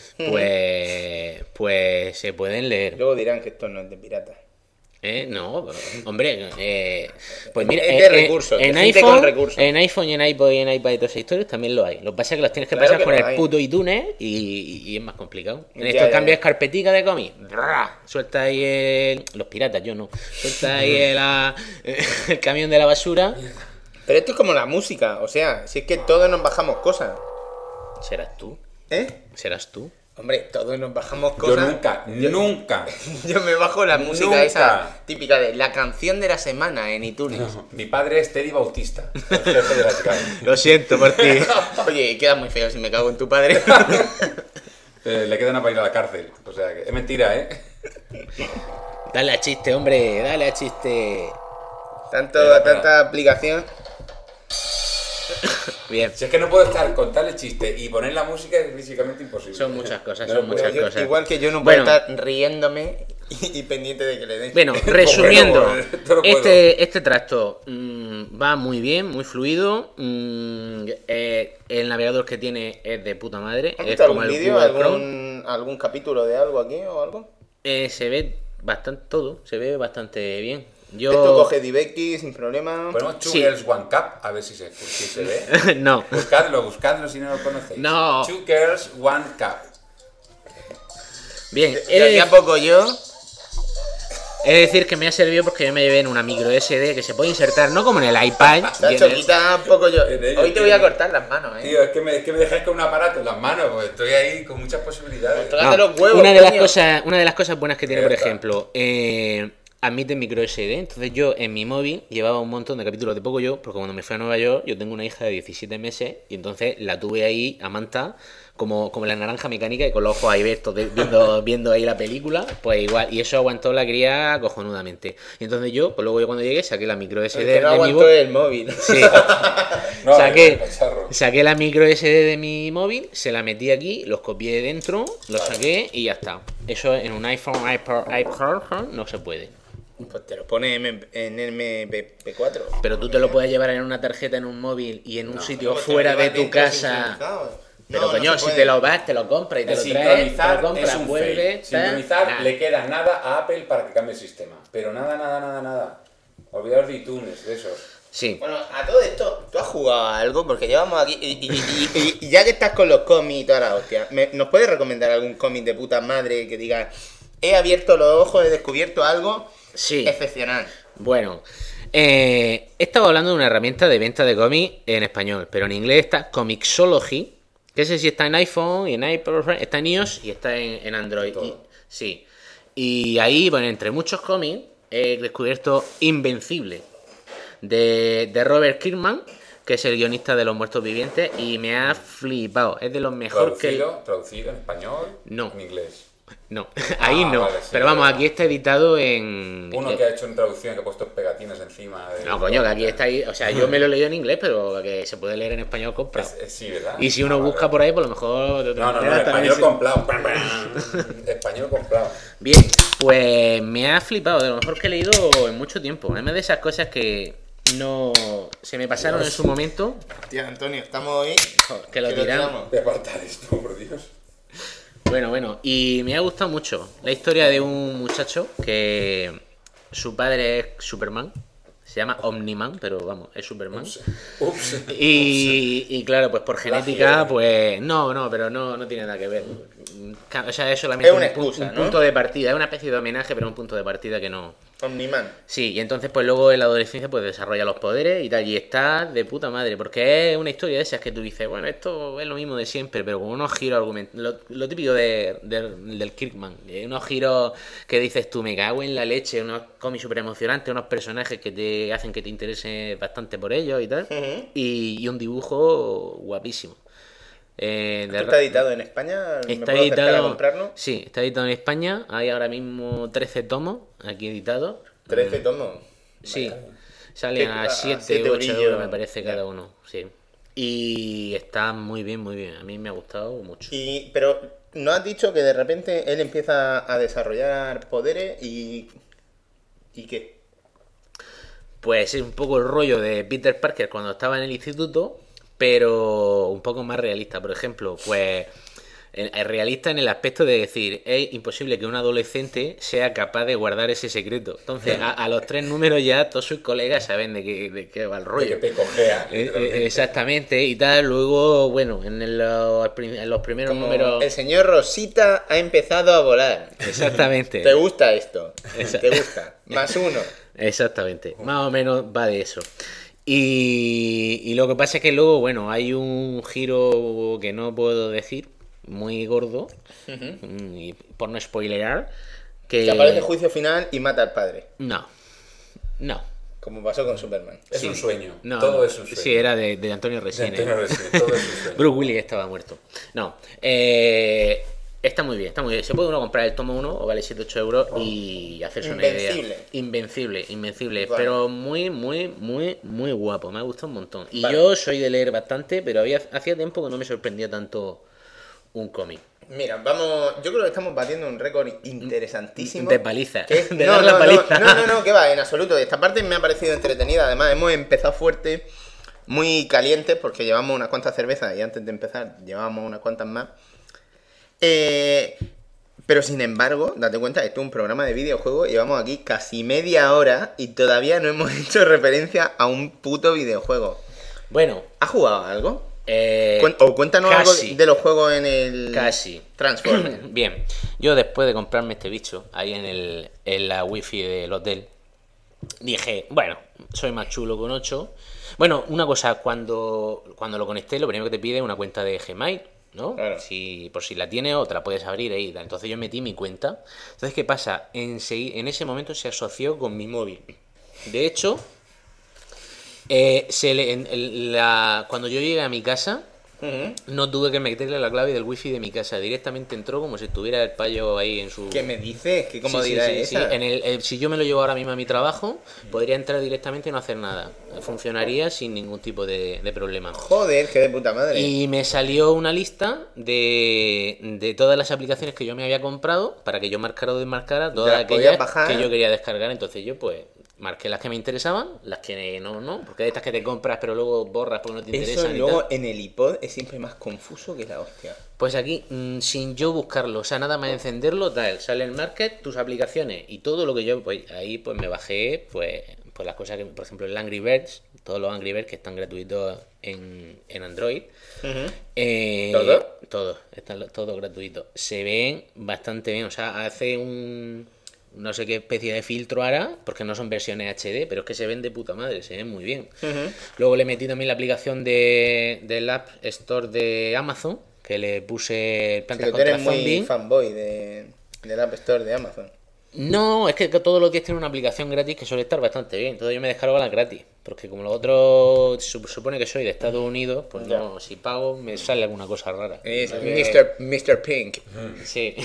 pues se pueden leer. Luego dirán que esto no es de pirata. No, hombre, pues mira, Es de recursos, de en gente iPhone, con recursos. en iPhone y en iPod y en iPad y todas esas historias también lo hay. Lo que pasa es que los tienes que Claro pasar que con lo el hay. puto iTunes y es más complicado. En Ya, esto ya, cambias ya. carpetica de cómic, suelta ahí los piratas, yo no, suelta ahí el camión de la basura. Pero esto es como la música, o sea, si es que todos nos bajamos cosas. ¿Serás tú? ¿Serás tú? Hombre, todos nos bajamos Yo cosas. nunca. Yo me bajo la música Nunca. esa típica de la canción de la semana en iTunes. Mi padre es Teddy Bautista, el jefe de la chica. Lo siento por ti. Oye, queda muy feo si me cago en tu padre. Le quedan para ir a la cárcel. O sea, que es mentira, ¿eh? Dale a chiste, hombre, dale a chiste. Tanta aplicación. Bien. Si es que no puedo estar con tal chiste y poner la música es físicamente imposible. Son muchas cosas, No, son pero muchas yo- cosas. Igual que yo no puedo Bueno. estar riéndome y pendiente de que le den. Bueno, resumiendo, Bueno, esto lo puedo. este tracto va muy bien, muy fluido. El navegador que tiene es de puta madre. ¿Has Es visto como algún el vídeo, Google Chrome. algún capítulo de algo aquí o algo? Se ve bastante todo, se ve bastante bien. Esto coge DivX sin problema. Ponemos Two Sí. Girls One Cup, a ver si se ve. No. Buscadlo si no lo conocéis. No. Two Girls One Cup. Bien, De aquí a poco yo. Es decir, que me ha servido porque yo me llevé en una micro SD que se puede insertar, no como en el iPad. Nacho, quita un poco yo. En ello, Hoy te voy a cortar las manos, Tío, es que me dejáis con un aparato en las manos, pues estoy ahí con muchas posibilidades. Tócate los huevos, una de las coño. cosas buenas que tiene, por Ya está. ejemplo, admite micro SD. Entonces yo en mi móvil llevaba un montón de capítulos de Poco porque cuando me fui a Nueva York yo tengo una hija de 17 meses y entonces la tuve ahí a manta como la naranja mecánica y con los ojos abiertos viendo ahí la película, pues igual, y eso aguantó la cría cojonudamente. Y entonces yo, pues luego yo cuando llegué saqué la micro SD El que no de mi aguantó móvil. el móvil. Sí. No, saqué, el cacharro. saqué la micro SD de mi móvil, se la metí aquí, los copié dentro, los saqué y ya está. Eso en un iPhone, iPod no se puede. Pues te lo pone en MP4. Pero tú te lo puedes llevar en una tarjeta en un móvil y en un sitio No, pues te fuera lo de llevas tu dentro casa. sincronizado. Pero No, coño, no se si puede. te lo vas, te lo compras y te El lo traes, te sincronizar lo compras, es un vuelve, fail. Sincronizar nah. le queda nada a Apple para que cambie el sistema. Pero nada. Olvidaos de iTunes, de esos. Sí. Bueno, a todo esto, ¿tú has jugado a algo? Porque llevamos aquí. Y ya que estás con los cómics y toda la hostia, ¿nos puedes recomendar algún cómic de puta madre que diga: he abierto los ojos, he descubierto algo Sí. excepcional? Bueno, he estado hablando de una herramienta de venta de cómics en español, pero en inglés está Comixology, que ese sí está en iPhone y en iPod, está en iOS y está en Android. Todo. Sí. Y ahí, bueno, entre muchos cómics, he descubierto Invencible, de Robert Kirkman, que es el guionista de Los Muertos Vivientes, y me ha flipado. Es de los mejores que... Traducido en español, No. en inglés. No, ahí no. Vale, sí, pero vamos, verdad. aquí está editado en... Uno que ha hecho en traducción, que ha puesto pegatinas encima. No, coño, que aquí está ahí. O sea, yo me lo he leído en inglés, pero que se puede leer en español comprado. Sí, ¿verdad? Y si uno Vale. busca por ahí, por lo mejor de otra No, manera también español se- comprado. Español comprado. Bien, pues me ha flipado, de lo mejor que he leído en mucho tiempo. Además de esas cosas que no se me pasaron en su momento, Tía, Antonio, estamos hoy. que lo tiramos. De apartar esto, por Dios. Bueno, y me ha gustado mucho la historia de un muchacho que su padre es Superman. Se llama Omniman, pero vamos, es Superman. Ups. Y claro, pues por genética, Plagio. pues no, pero no tiene nada que ver. O sea, es solamente Es una un excusa, un ¿no? punto de partida, es una especie de homenaje, pero un punto de partida que no. Omniman. Sí, y entonces pues luego en la adolescencia pues desarrolla los poderes y tal, y está de puta madre, porque es una historia de esas que tú dices, bueno, esto es lo mismo de siempre, pero con unos giros argumentales, lo típico del Kirkman, unos giros que dices tú, me cago en la leche, unos cómics súper emocionantes, unos personajes que te hacen que te interese bastante por ellos y tal, Ujú. y un dibujo guapísimo. ¿Esto está editado en España? ¿Me Está puedo acercar a editado, comprarlo? sí, está editado en España, hay ahora mismo 13 tomos aquí editados. 13 tomos. Sí, salen A a 7 7 u 8 eurillos. euros me parece Ya. cada uno, sí. Y está muy bien, a mí me ha gustado mucho. Pero ¿no has dicho que de repente él empieza a desarrollar poderes y qué? Pues es un poco el rollo de Peter Parker cuando estaba en el instituto, pero un poco más realista. Por ejemplo, pues es realista en el aspecto de decir, es imposible que un adolescente sea capaz de guardar ese secreto. Entonces, a los 3 números ya todos sus colegas saben de qué va el De rollo. que pecojea. literalmente. Exactamente, y tal. Luego, bueno, en los primeros Como números... el señor Rosita ha empezado a volar. Exactamente. ¿Te gusta esto? Exacto. ¿Te gusta? Más uno. Exactamente, más o menos va de eso. Y lo que pasa es que luego, bueno, hay un giro que no puedo decir, muy gordo, y por no spoilear, que... Que aparece juicio final y mata al padre. No, Como pasó con Superman. Es un sueño. no. Todo es un sueño. Sí, era de Antonio Resines. Antonio Resines, todo es un sueño. Bruce Willis estaba muerto. No, está muy bien, está muy bien. Se puede uno comprar el tomo 1, o vale 7-8 euros, y hacerse una idea. Invencible. Vale. Pero muy guapo. Me ha gustado un montón. Y Vale. yo soy de leer bastante, pero hacía tiempo que no me sorprendía tanto un cómic. Mira, vamos. Yo creo que estamos batiendo un récord interesantísimo. De paliza. Que es- De no, dar la no, paliza. no, que va, en absoluto. Esta parte me ha parecido entretenida. Además, hemos empezado fuerte, muy calientes, porque llevamos unas cuantas cervezas y antes de empezar llevábamos unas cuantas más. Pero sin embargo, date cuenta, esto es un programa de videojuegos. Llevamos aquí casi media hora y todavía no hemos hecho referencia a un puto videojuego. Bueno, ¿Has jugado a algo? Cuéntanos casi. algo de los juegos en el Casi. Transformers. Bien, yo después de comprarme este bicho ahí en la wifi del hotel, dije, bueno, soy más chulo con 8. Bueno, una cosa, cuando lo conecté, lo primero que te pide es una cuenta de Gmail, ¿no? Claro. Por si la tienes o te la puedes abrir ahí. Entonces yo metí mi cuenta. Entonces, ¿qué pasa? En ese momento se asoció con mi móvil. De hecho, cuando yo llegué a mi casa, no tuve que meterle la clave del wifi de mi casa. Directamente entró como si estuviera el payo ahí en su... ¿Qué me dices? ¿Qué Sí, comodidad sí, es sí. esa? Si yo me lo llevo ahora mismo a mi trabajo, podría entrar directamente y no hacer nada. Funcionaría sin ningún tipo de problema. Joder, qué de puta madre. Y me salió una lista de todas las aplicaciones que yo me había comprado para que yo marcara o desmarcara todas las podías aquellas bajar. que yo quería descargar. Entonces yo pues marqué las que me interesaban, las que no, porque de estas que te compras pero luego borras porque no te Eso interesan y luego tal. en el iPod es siempre más confuso que la hostia. Pues aquí, sin yo buscarlo, o sea, nada más encenderlo, tal, sale el market, tus aplicaciones y todo lo que yo, pues ahí pues me bajé, pues las cosas que, por ejemplo, el Angry Birds, todos los Angry Birds que están gratuitos en Android. ¿Todo? Todo, están todo gratuito. Se ven bastante bien, o sea, hace no sé qué especie de filtro hará, porque no son versiones HD, pero es que se ven de puta madre, se ven muy bien. Luego le metí también la aplicación del App Store de Amazon, que le puse Plantas Sí, que tú contra eres muy Zombies. fanboy del App Store de Amazon. No, es que todos los días tiene una aplicación gratis que suele estar bastante bien. Entonces yo me descargo la gratis. Porque como los otros supone que soy de Estados Unidos, pues no, si pago me sale alguna cosa rara. Es Porque- Mr. Pink. Sí.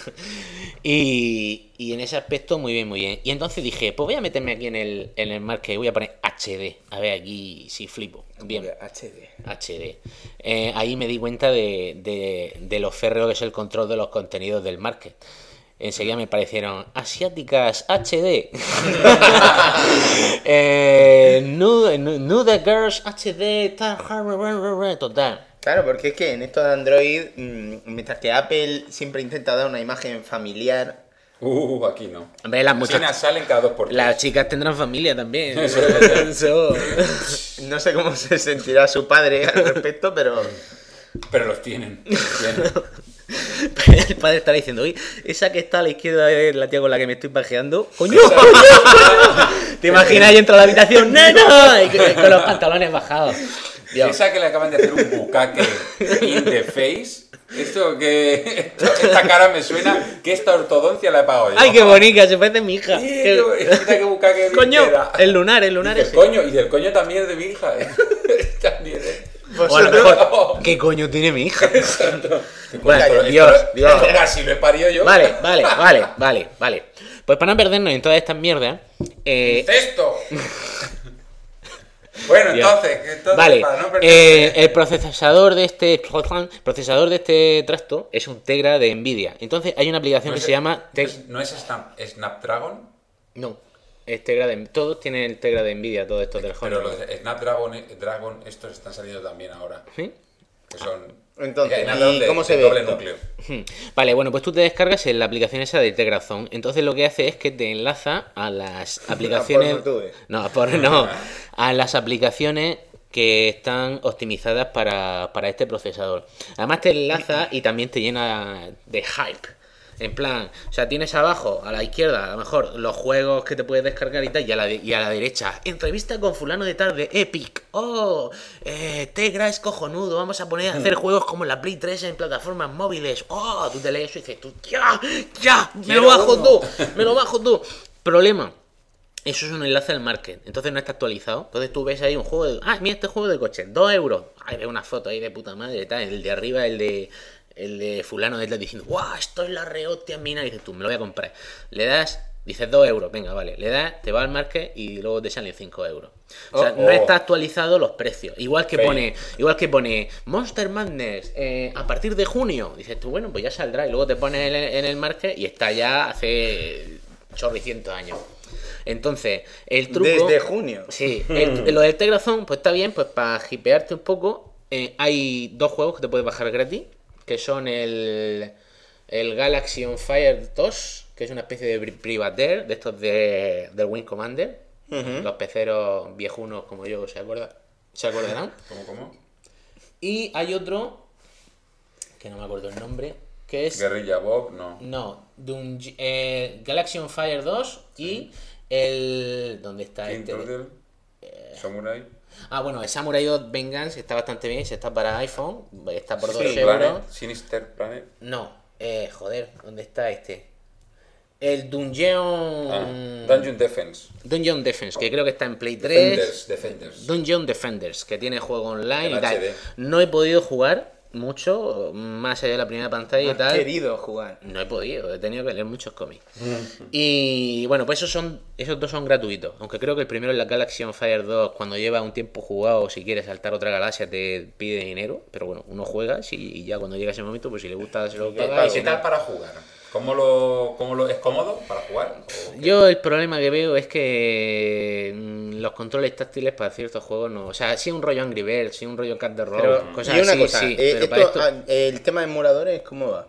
y en ese aspecto, muy bien, muy bien. Y entonces dije, pues voy a meterme aquí en el market y voy a poner HD. A ver aquí si flipo. Bien. HD. HD. Ahí me di cuenta de lo férreo que es el control de los contenidos del market. Enseguida me parecieron asiáticas HD. Nude Girls HD. Total. Claro, porque es que en esto de Android, mientras que Apple siempre intenta dar una imagen familiar, Aquí no. Hombre, las China muchachas. salen cada 2 por 3. Las chicas tendrán familia también. no sé cómo se sentirá su padre al respecto, pero Pero los tienen. Los tienen. El padre estará diciendo, oye, esa que está a la izquierda es la tía con la que me estoy pajeando. ¡Coño! ¿Te imaginas ahí entra a la habitación? ¡Nena! Y con los pantalones bajados. Dios. Esa que le acaban de hacer un bucaque in the face. Esta cara me suena que esta ortodoncia la he pagado yo. ¡Ay, qué bonita! Se parece a mi hija. Sí, mira qué bucaque bien ¡Coño! queda. El lunar Y ese. del coño también es de mi hija. También O a lo mejor, ¿qué coño tiene mi hija? Bueno, Pero Dios, esto- Dios. esto casi lo he parido yo. Vale. Pues para no perdernos en todas estas mierdas, ¡Cesto! Bueno, Dios. entonces Vale, para no perder- el procesador de este trasto es un Tegra de Nvidia. Entonces hay una aplicación que se llama ¿No es Snapdragon? No, es Tegra de todos tienen el Tegra de Nvidia, todos estos del Pero Honor. los Snapdragon estos están saliendo también ahora. ¿Sí? Que son... Entonces, Snapdragon ¿y cómo se ve doble esto? núcleo. Vale, bueno, pues tú te descargas en la aplicación esa de Tegra Zone. Entonces lo que hace es que te enlaza a las aplicaciones. Pornotube. No, a las aplicaciones que están optimizadas para este procesador. Además te enlaza y también te llena de hype. En plan, o sea, tienes abajo, a la izquierda, a lo mejor, los juegos que te puedes descargar y tal, y a la derecha, entrevista con fulano de tal de Epic. Oh, Tegra es cojonudo, vamos a poner a hacer juegos como la Play 3 en plataformas móviles. Oh, tú te lees eso y dices, tú, ya, me lo bajo tú. Problema. Eso es un enlace al market, entonces no está actualizado. Entonces tú ves ahí un juego de... Ah, mira este juego de coche, 2 euros. Ay, ve una foto ahí de puta madre, tal. El de arriba, el de fulano de tal diciendo, ¡guau! Esto es la rehostia mina. Y dices tú, me lo voy a comprar. Le das, dices 2 euros, venga, vale. Le das, te va al market y luego te salen 5 euros. O sea, no está actualizado los precios. Igual que pone Monster Madness a partir de junio. Dices tú, bueno, pues ya saldrá. Y luego te pones en el market y está ya hace chorricientos años. Entonces, el truco... Desde junio. Sí, lo del Tegra Zone, pues está bien, pues para hipearte un poco, hay 2 juegos que te puedes bajar gratis, que son el Galaxy on Fire 2, que es una especie de privateer de estos del Wing Commander. Los peceros viejunos como yo se acordarán. ¿Cómo? Y hay otro, que no me acuerdo el nombre, que es... Guerrilla Bob, no. No, Galaxy on Fire 2 y el... ¿Dónde está King este? Turtle, Samurai. Ah, bueno, el Samurai 2 Vengeance está bastante bien, está para iPhone, está por 2 Sinister euros. Planet, Sinister Planet. No, joder, ¿dónde está este? El Dungeon... Dungeon Defense. Dungeon Defense, que creo que está en Play 3. Defenders. Dungeon Defenders, que tiene juego online En y tal. HD. No he podido jugar mucho, más allá de la primera pantalla y Has tal. querido jugar. No he podido, he tenido que leer muchos cómics. Y bueno, pues esos dos son gratuitos. Aunque creo que el primero es la Galaxy on Fire 2, cuando lleva un tiempo jugado, si quieres saltar otra galaxia, te pide dinero. Pero bueno, uno juega y ya cuando llega ese momento, pues si le gusta, se lo paga. ¿Y qué tal para jugar? ¿Cómo lo es cómodo para jugar? Yo el problema que veo es que los controles táctiles para ciertos juegos no... O sea, sí un rollo Angry Birds, sí un rollo Cat the Road, Pero, cosas y una así, cosa, sí. Pero para esto, el tema de emuladores, ¿cómo va?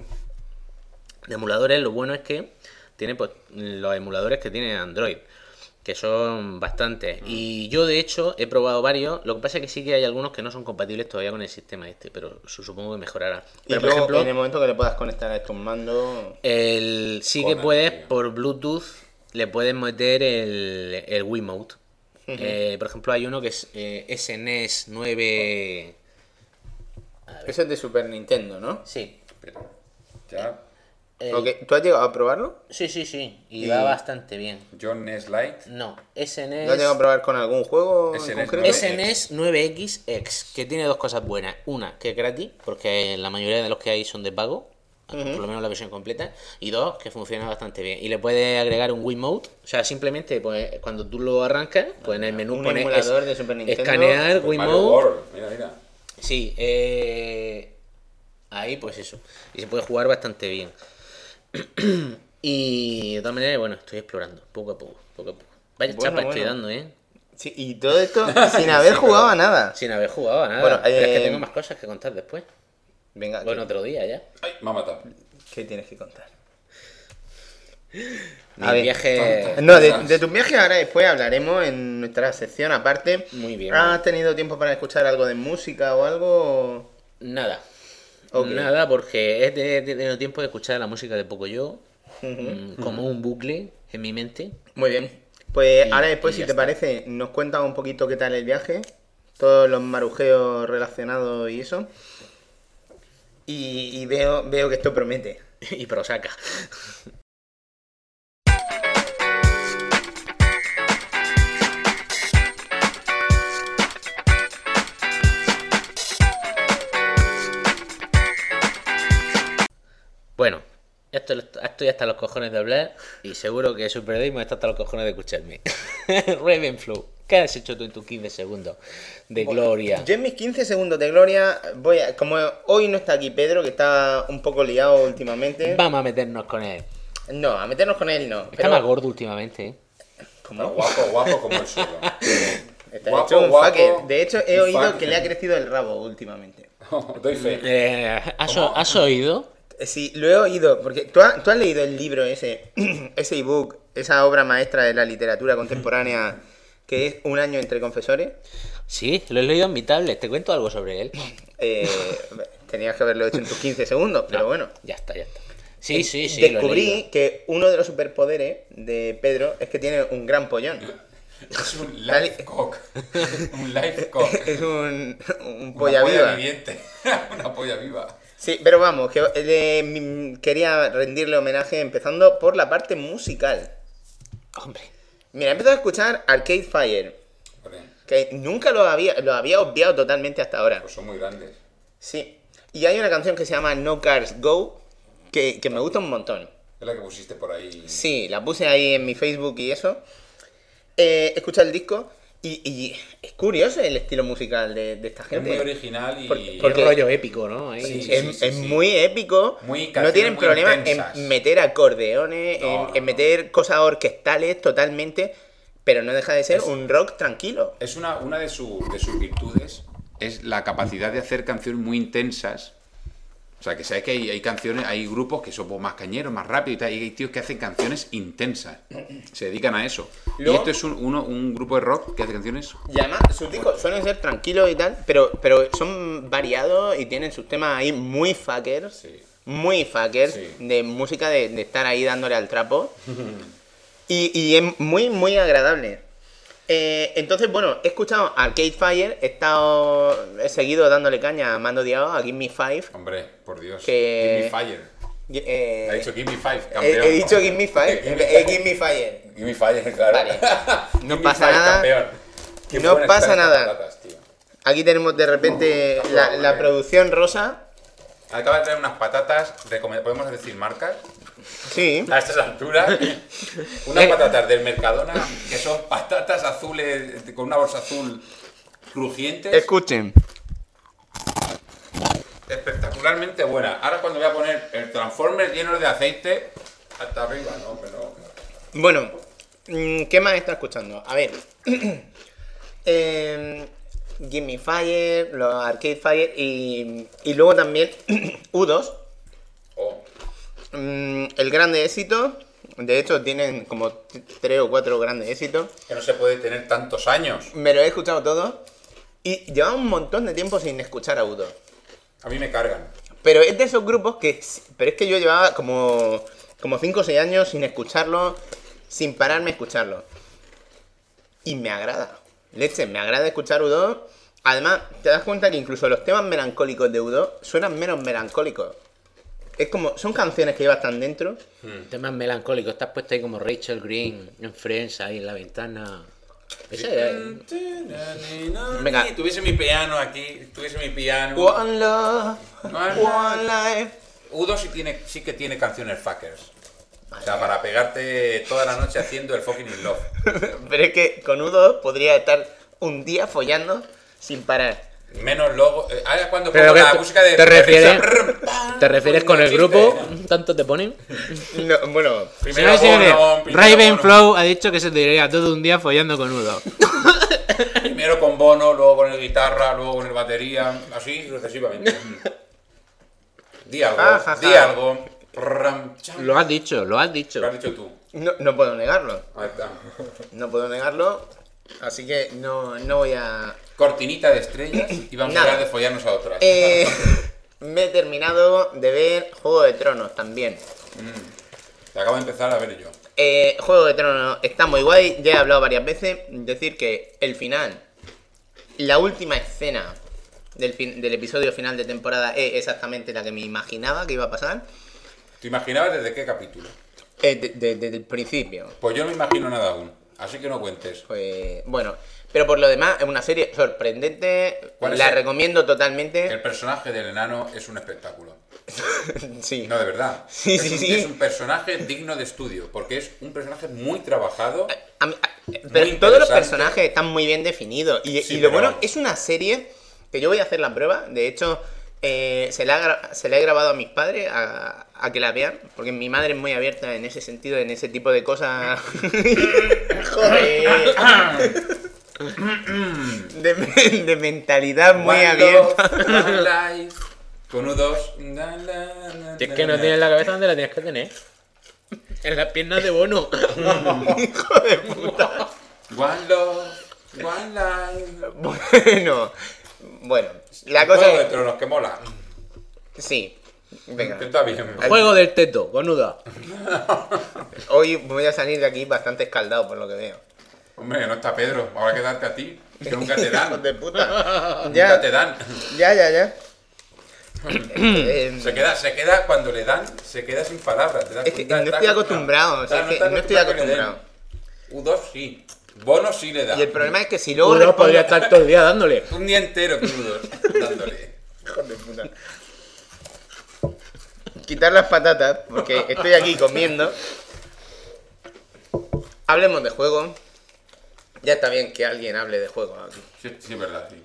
de emuladores, lo bueno es que tiene pues los emuladores que tiene Android, que son bastantes. Y yo, de hecho, he probado varios. Lo que pasa es que sí que hay algunos que no son compatibles todavía con el sistema este, pero supongo que mejorará. Y Pero, por luego, ejemplo, en el momento que le puedas conectar a estos mandos... sí que Conan, puedes, tío. por Bluetooth, le puedes meter el Wiimote. Por ejemplo, hay uno que es SNES 9... Eso es de Super Nintendo, ¿no? Sí. Ya. Ok, ¿tú has llegado a probarlo? Sí. Y va bastante bien. John S. Light. No, ¿Lo has SNES... llegado a probar con algún juego en SNES concreto? SNES 9XX, que tiene dos cosas buenas. Una, que es gratis, porque la mayoría de los que hay son de pago, por lo menos la versión completa. Y dos, que funciona bastante bien. Y le puedes agregar un Wiimote, o sea, simplemente pues, cuando tú lo arrancas, pues en el menú Un pones emulador de Super Nintendo. escanear Pues Mario Wiimote. World. Mira. Sí, ahí pues eso. Y se puede jugar bastante bien. Y de todas maneras, bueno, estoy explorando, poco a poco. Vaya Bueno, chapa estoy bueno. dando, ¿eh? Sí, y todo esto sin haber jugado a nada. Sin haber jugado a nada. Bueno, Pero es que tengo más cosas que contar después. Venga, Bueno, otro día ya. Ay, me ha matado. ¿qué tienes que contar? Mi A ver. viaje... No, de tus viajes ahora después hablaremos en nuestra sección aparte. Muy bien. ¿Has tenido tiempo para escuchar algo de música o algo? Nada. Ok. Nada, porque he tenido tiempo de escuchar la música de Pocoyo como un bucle en mi mente. Muy bien. Pues Y- ahora después, y si ya te está. parece, nos cuentas un poquito qué tal el viaje, todos los marujeos relacionados y eso. Y veo que esto promete. Y prosaca. Bueno, estoy hasta los cojones de hablar y seguro que Super Demon está hasta los cojones de escucharme. Ravenflow, ¿qué has hecho tú en tus 15 segundos de gloria? Yo en mis 15 segundos de gloria, como hoy no está aquí Pedro, que está un poco liado últimamente. Vamos a meternos con él. No, a meternos con él no. Está más gordo últimamente, ¿eh? ¿Cómo? Guapo como el suelo. Está Guapo, hecho un guapo, fucker. De hecho, he un oído fucker. que le ha crecido el rabo últimamente. Doy fe. ¿Has oído? Sí, lo he oído, porque ¿tú has leído el libro ese ebook, esa obra maestra de la literatura contemporánea que es Un año entre confesores? Sí, lo he leído en mi tablet. Te cuento algo sobre él. Tenías que haberlo hecho en tus 15 segundos, pero No, bueno. Ya está. Sí, lo he Descubrí leído. que uno de los superpoderes de Pedro es que tiene un gran pollón. Es un life cock. Un life cock. Es un Una polla viva. viviente. Una polla viva. Sí, pero vamos, que quería rendirle homenaje empezando por la parte musical. Hombre. Mira, he empezado a escuchar Arcade Fire, Hombre, que nunca lo había obviado totalmente hasta ahora. pues son muy grandes. Sí. Y hay una canción que se llama No Cars Go, que me gusta un montón. Es la que pusiste por ahí. Sí, la puse ahí en mi Facebook y eso. Escucha el disco y es curioso el estilo musical de esta Es gente. muy original y. Porque- Qué rollo épico, ¿no? Ahí. Sí, sí, Es muy épico. Muy No canciones tienen muy problema intensas. en meter acordeones, No, en no. meter cosas orquestales totalmente, pero no deja de ser Es- un rock tranquilo. Es una de sus virtudes. Es la capacidad de hacer canciones muy intensas, O sea, que sabes que hay canciones, hay grupos que son más cañeros, más rápidos y tal, y hay tíos que hacen canciones intensas. Se dedican a eso. Luego- Y esto es un grupo de rock que hace canciones. Y además, sus discos suelen ser tranquilos y tal, pero son variados y tienen sus temas ahí muy fuckers. Sí. Muy fuckers, Sí. de música de estar ahí dándole al trapo. y es muy, muy agradable. Entonces, bueno, he escuchado Arcade Fire, he seguido dándole caña a Mando Diao, a Give Me Five. Hombre, por Dios. Que- Give me fire. Eh, Ha dicho Give me five, he, campeón. he dicho Give Me Five, Give Me Fire. Give me fire, claro. Vale. Give No me pasa five, nada. campeón. Qué No buenas pasa están estas nada. patatas, tío. Aquí tenemos de repente la producción rosa. Acaba de traer unas patatas, ¿podemos decir marcas? Sí. A estas alturas, unas patatas del Mercadona, que son patatas azules, con una bolsa azul crujientes, Escuchen. espectacularmente buenas. Ahora cuando voy a poner el Transformer lleno de aceite, hasta arriba, ¿no? Pero... Bueno, ¿qué más está escuchando? A ver. Give Me Fire, los Arcade Fire y luego también U2. Oh, El grande éxito. De hecho, tienen como 3 o 4 grandes éxitos. que no se puede tener tantos años. Me lo he escuchado todo. Y llevaba un montón de tiempo sin escuchar a U2. A mí me cargan. Pero es de esos grupos que... Pero es que yo llevaba como 5 o 6 años sin escucharlo, sin pararme a escucharlo. Y me agrada. Leche, me agrada escuchar U2. Además, te das cuenta que incluso los temas melancólicos de U2 suenan menos melancólicos. Es como... Son canciones que llevas tan dentro. Temas melancólicos, estás puesto ahí como Rachel Green en Friends, ahí en la ventana. Ese es... Venga. Tuviese mi piano aquí, tuviese mi piano. One love, one life. U2 sí que tiene canciones fuckers. O sea, para pegarte toda la noche haciendo el fucking in love. Pero es que con U2 podría estar un día follando sin parar. Menos logo. Ahora cuando Pero pongo que la música de... ¿te refieres Pues con no el existe. grupo? ¿Tanto te ponen? No, bueno, Primero Señores, Bono, primero Raven Bono. Flow ha dicho que se tiraría todo un día follando con Udo. Primero con Bono, luego con el guitarra, luego con el batería, así sucesivamente. Di algo, Ja, ja, ja. di algo. Ram, cham. Lo has dicho, lo has dicho. Lo has dicho tú. no puedo negarlo. Ahí está. No puedo negarlo. Así que no voy a... Cortinita de estrellas y vamos Nada. a hablar de follarnos a otras. Me he terminado de ver Juego de Tronos también. Acabo de empezar a ver yo. Juego de Tronos está muy guay. Ya he hablado varias veces. Decir que el final, la última escena del episodio final de temporada es exactamente la que me imaginaba que iba a pasar. ¿Te imaginabas desde qué capítulo? Desde el principio. Pues yo no me imagino nada aún, así que no cuentes. Pues bueno, pero por lo demás es una serie sorprendente. ¿Cuál es La el- recomiendo totalmente. El personaje del enano es un espectáculo. Sí. No, de verdad. Sí, es sí, un, sí. Es un personaje digno de estudio, porque es un personaje muy trabajado. Pero Muy todos los interesante. personajes están muy bien definidos. Y, Sí, y lo pero- bueno, es una serie que yo voy a hacer la prueba. De hecho, se la he grabado a mis padres a que la vean. Porque mi madre es muy abierta en ese sentido, en ese tipo de cosas. Joder. de mentalidad muy One abierta. love, one life. Con U2. Si es que no tienes la cabeza donde la tienes que tener. En las piernas de Bono. Hijo de puta. One love, one life. Bueno, la Juego cosa de es... Tronos, que mola. Sí. Venga. Que está bien. Juego del teto, con Udo. Hoy voy a salir de aquí bastante escaldado por lo que veo. Hombre, no está Pedro. Ahora que darte a ti. Que nunca te Hijos dan. de puta. Nunca te dan. Ya. Se queda cuando le dan, se queda sin palabras. ¿te das Es que cuenta? no Está estoy acostumbrado, o sea, Está- es que no estoy que le den. acostumbrado. U2 sí. Bono sí le da. Y el problema es que si luego Udo respondo... podría estar todo el día dándole. Un día entero con U2 dándole. Hijos de puta. Quitar las patatas, porque estoy aquí comiendo. Hablemos de juego. Ya está bien que alguien hable de juego aquí. Sí, sí, es verdad, sí.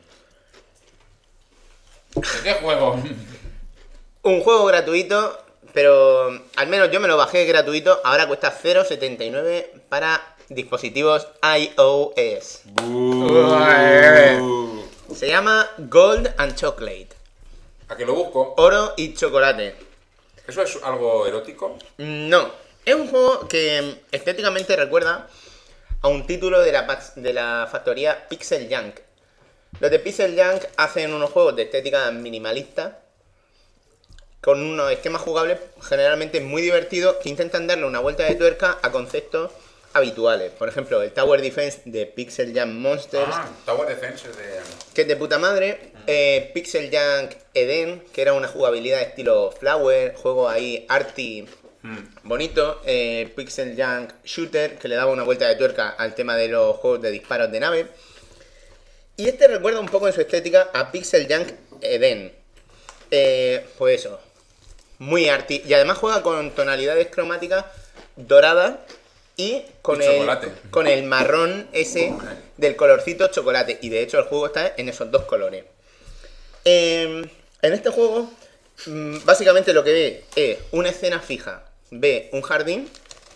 ¿De qué juego? Un juego gratuito, pero al menos yo me lo bajé gratuito. Ahora cuesta 0,79 para dispositivos iOS. Se llama Gold and Chocolate. ¿A que lo busco? Oro y chocolate. ¿Eso es algo erótico? No. Es un juego que estéticamente recuerda a un título de la factoría Pixel Junk. Los de Pixel Junk hacen unos juegos de estética minimalista con unos esquemas jugables generalmente muy divertidos que intentan darle una vuelta de tuerca a conceptos habituales. Por ejemplo, el Tower Defense de Pixel Junk Monsters, Tower Defense de... que es de puta madre. Pixel Junk Eden, que era una jugabilidad estilo Flower, juego ahí arty bonito. Pixel Junk Shooter, que le daba una vuelta de tuerca al tema de los juegos de disparos de nave. Y este recuerda un poco en su estética a Pixel Junk Eden. Pues eso, muy arty. Y además juega con tonalidades cromáticas doradas y con el marrón ese del colorcito chocolate. Y de hecho el juego está en esos dos colores. En este juego, básicamente lo que ve es una escena fija. Ve un jardín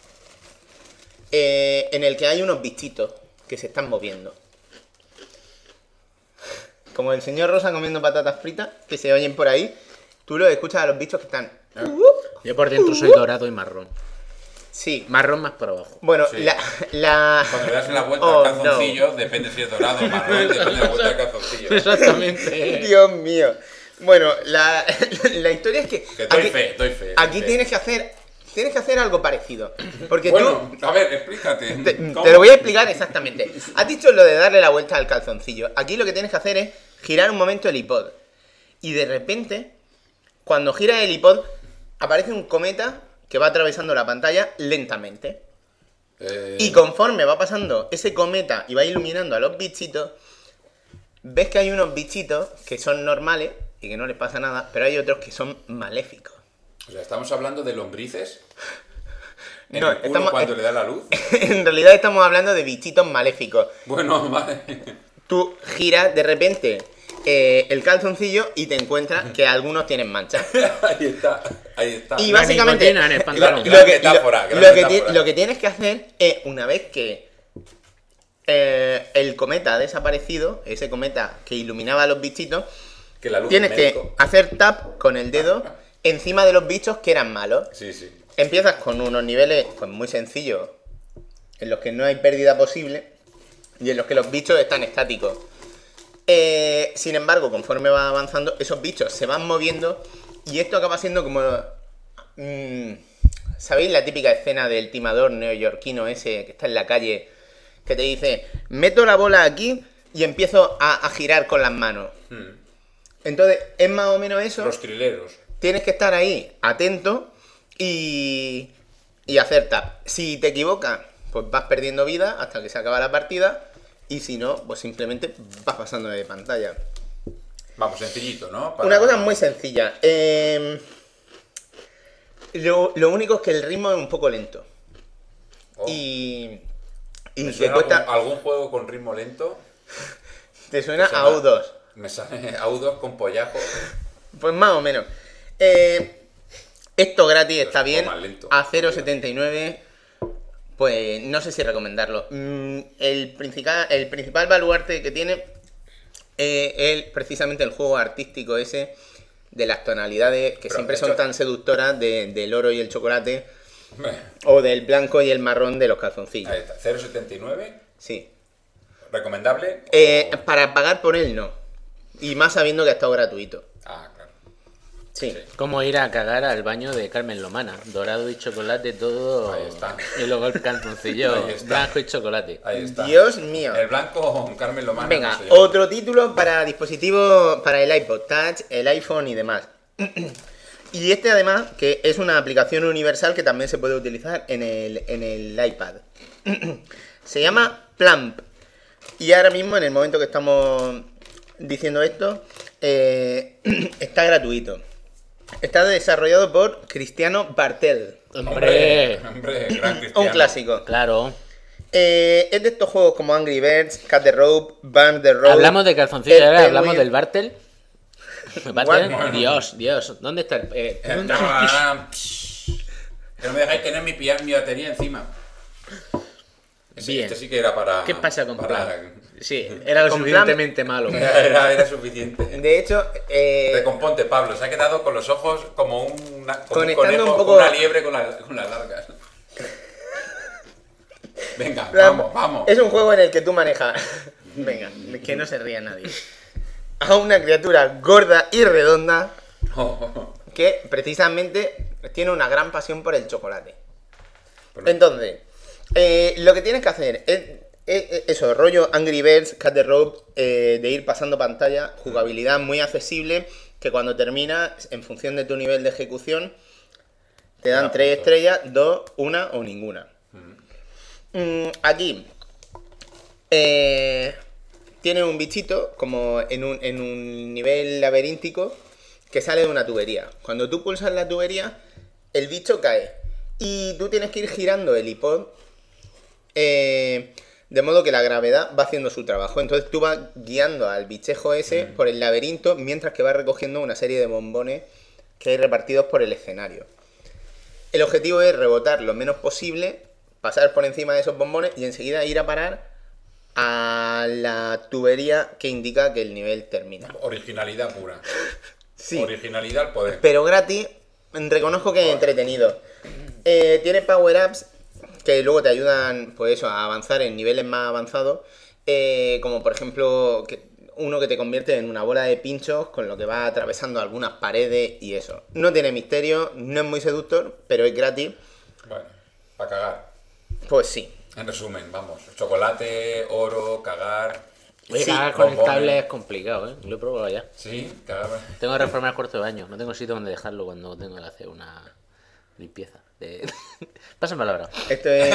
en el que hay unos bichitos que se están moviendo. Como el señor Rosa comiendo patatas fritas, que se oyen por ahí, tú los escuchas a los bichos que están... Yo por dentro soy dorado y marrón. Sí. Marrón más por abajo. Bueno, Sí. la... Cuando le das la vuelta al calzoncillo, depende si es dorado o marrón, depende de la vuelta al calzoncillo. Exactamente. Dios mío. Bueno, la historia es que... Que doy fe. Aquí tienes que hacer algo parecido. Porque Bueno, a ver, explícate. te lo voy a explicar exactamente. Has dicho lo de darle la vuelta al calzoncillo. Aquí lo que tienes que hacer es girar un momento el iPod. Y de repente, cuando giras el iPod, aparece un cometa que va atravesando la pantalla lentamente. Y conforme va pasando ese cometa y va iluminando a los bichitos, ves que hay unos bichitos que son normales y que no les pasa nada, pero hay otros que son maléficos. O sea, estamos hablando de lombrices. En No, el culo cuando le da la luz. En realidad estamos hablando de bichitos maléficos. Bueno, vale. Tú giras de repente el calzoncillo y te encuentras que algunos tienen manchas. Ahí está. Y La básicamente nicotina en el pantalón. Gran metáfora. lo que tienes que hacer es, una vez que el cometa ha desaparecido, ese cometa que iluminaba a los bichitos, Que la luz tienes es que médico. hacer tap con el dedo encima de los bichos que eran malos. Sí, sí. Empiezas con unos niveles pues muy sencillos, en los que no hay pérdida posible y en los que los bichos están estáticos. Sin embargo, conforme va avanzando, esos bichos se van moviendo y esto acaba siendo como... ¿sabéis la típica escena del timador neoyorquino ese que está en la calle, que te dice, meto la bola aquí y empiezo a girar con las manos? Entonces, es más o menos eso. Los trileros. Tienes que estar ahí, atento y hacer tap. Si te equivocas, pues vas perdiendo vida hasta que se acaba la partida. Y si no, pues simplemente vas pasando de pantalla. Vamos, sencillito, ¿no? Una cosa muy sencilla. Lo único es que el ritmo es un poco lento. Oh. Y ¿Me te suena cuesta... algún juego con ritmo lento? ¿Te suena Me a suena- U2? Me sale Audos con pollajo. Pues más o menos. Esto gratis Pero está es un bien. poco más lento. A 0,79, pues no sé si recomendarlo. El principal baluarte que tiene es precisamente el juego artístico ese de las tonalidades que Pero, siempre de son hecho- tan seductoras del oro y el chocolate, o del blanco y el marrón de los calzoncillos. Ahí está, 0,79. Sí. ¿Recomendable? Para pagar por él no. Y más sabiendo que ha estado gratuito. Ah, claro. Sí. Como ir a cagar al baño de Carmen Lomana. Dorado y chocolate, todo. Ahí está. Y luego el calzoncillo Ahí está. blanco y chocolate. Ahí está. Dios mío. El blanco con Carmen Lomana. Venga, no sé yo. otro título para dispositivos, para el iPod Touch, el iPhone y demás. Y este además, que es una aplicación universal que también se puede utilizar en el iPad. Se llama Plump. Y ahora mismo, en el momento que estamos diciendo esto, está gratuito. Está desarrollado por Cristiano Bartel. ¡Hombre! Hombre, gran cristiano. Un clásico. Claro. Es de estos juegos como Angry Birds, Cut the Rope, Burn the Rope. Hablamos de calzoncillo, el ahora hablamos Penguin. del Bartel. ¿Bartel? Bueno. Dios. ¿Dónde está el...? Que no me dejáis tener mi batería encima. Bien. Este sí que era para... ¿Qué pasa con para- Plan? Sí, era lo Con suficientemente malo. Era suficiente. De hecho, Recomponte, Pablo. Se ha quedado con los ojos como un Conectando conejo, un poco- como una liebre con las largas. Venga, vamos. Es un juego en el que tú manejas. Venga, que no se ría nadie. A una criatura gorda y redonda que precisamente tiene una gran pasión por el chocolate. Entonces, lo que tienes que hacer es eso, rollo Angry Birds, Cut the Rope, de ir pasando pantalla, jugabilidad muy accesible, que cuando terminas, en función de tu nivel de ejecución, te dan 3 estrellas, 2, 1 o ninguna. Aquí tiene un bichito como en un nivel laberíntico que sale de una tubería. Cuando tú pulsas la tubería, el bicho cae y tú tienes que ir girando el iPod de modo que la gravedad va haciendo su trabajo. Entonces tú vas guiando al bichejo ese por el laberinto mientras que vas recogiendo una serie de bombones que hay repartidos por el escenario. El objetivo es rebotar lo menos posible, pasar por encima de esos bombones y enseguida ir a parar a la tubería que indica que el nivel termina. Originalidad pura. Sí. Originalidad al poder. Pero gratis, reconozco que es entretenido. Tiene power-ups que luego te ayudan, pues eso, a avanzar en niveles más avanzados. Como por ejemplo, uno que te convierte en una bola de pinchos, con lo que va atravesando algunas paredes y eso. No tiene misterio, no es muy seductor, pero es gratis. Bueno, para cagar. Pues sí. En resumen, vamos. Chocolate, oro, cagar. Oye, Sí, cagar con el bombones. cable es complicado, ¿eh? Lo he probado ya. Sí, cagar. Tengo que reformar el cuarto de baño. No tengo sitio donde dejarlo cuando tengo que hacer una limpieza. Pásame la hora. Esto es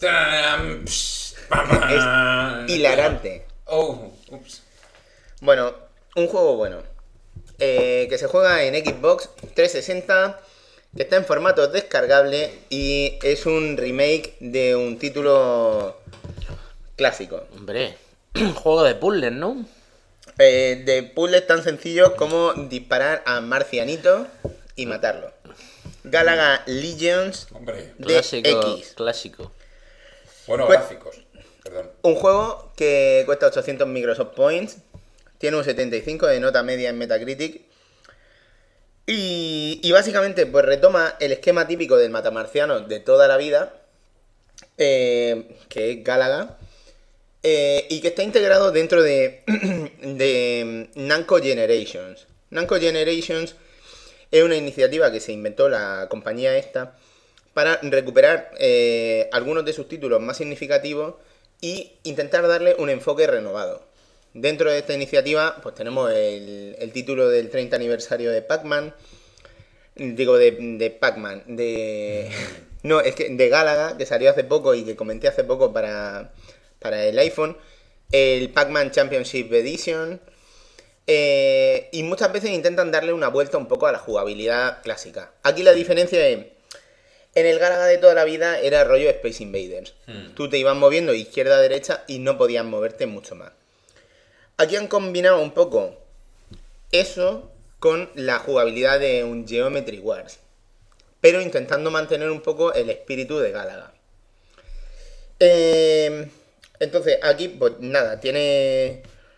Es hilarante. Oh, ups. Bueno, un juego bueno. Que se juega en Xbox 360, que está en formato descargable y es un remake de un título clásico. Hombre, juego de puzzles, ¿no? De puzzles tan sencillos como disparar a marcianitos y matarlo. Galaga Legions Hombre. de Clásico, X. clásico. Bueno, Pues- gráficos. Perdón. Un juego que cuesta 800 Microsoft Points, tiene un 75 de nota media en Metacritic y básicamente pues retoma el esquema típico del matamarciano de toda la vida, que es Galaga, y que está integrado dentro de, de Namco Generations. Namco Generations es una iniciativa que se inventó la compañía esta para recuperar algunos de sus títulos más significativos y intentar darle un enfoque renovado. Dentro de esta iniciativa, pues tenemos el título del 30 aniversario de Pac-Man. Digo, de Pac-Man. No, es que de Galaga, que salió hace poco y que comenté hace poco para el iPhone. El Pac-Man Championship Edition. Y muchas veces intentan darle una vuelta un poco a la jugabilidad clásica. Aquí la diferencia es... En el Galaga de toda la vida era rollo Space Invaders. Tú te ibas moviendo izquierda a derecha y no podías moverte mucho más. Aquí han combinado un poco eso con la jugabilidad de un Geometry Wars, pero intentando mantener un poco el espíritu de Galaga. Entonces, aquí, pues nada, tiene...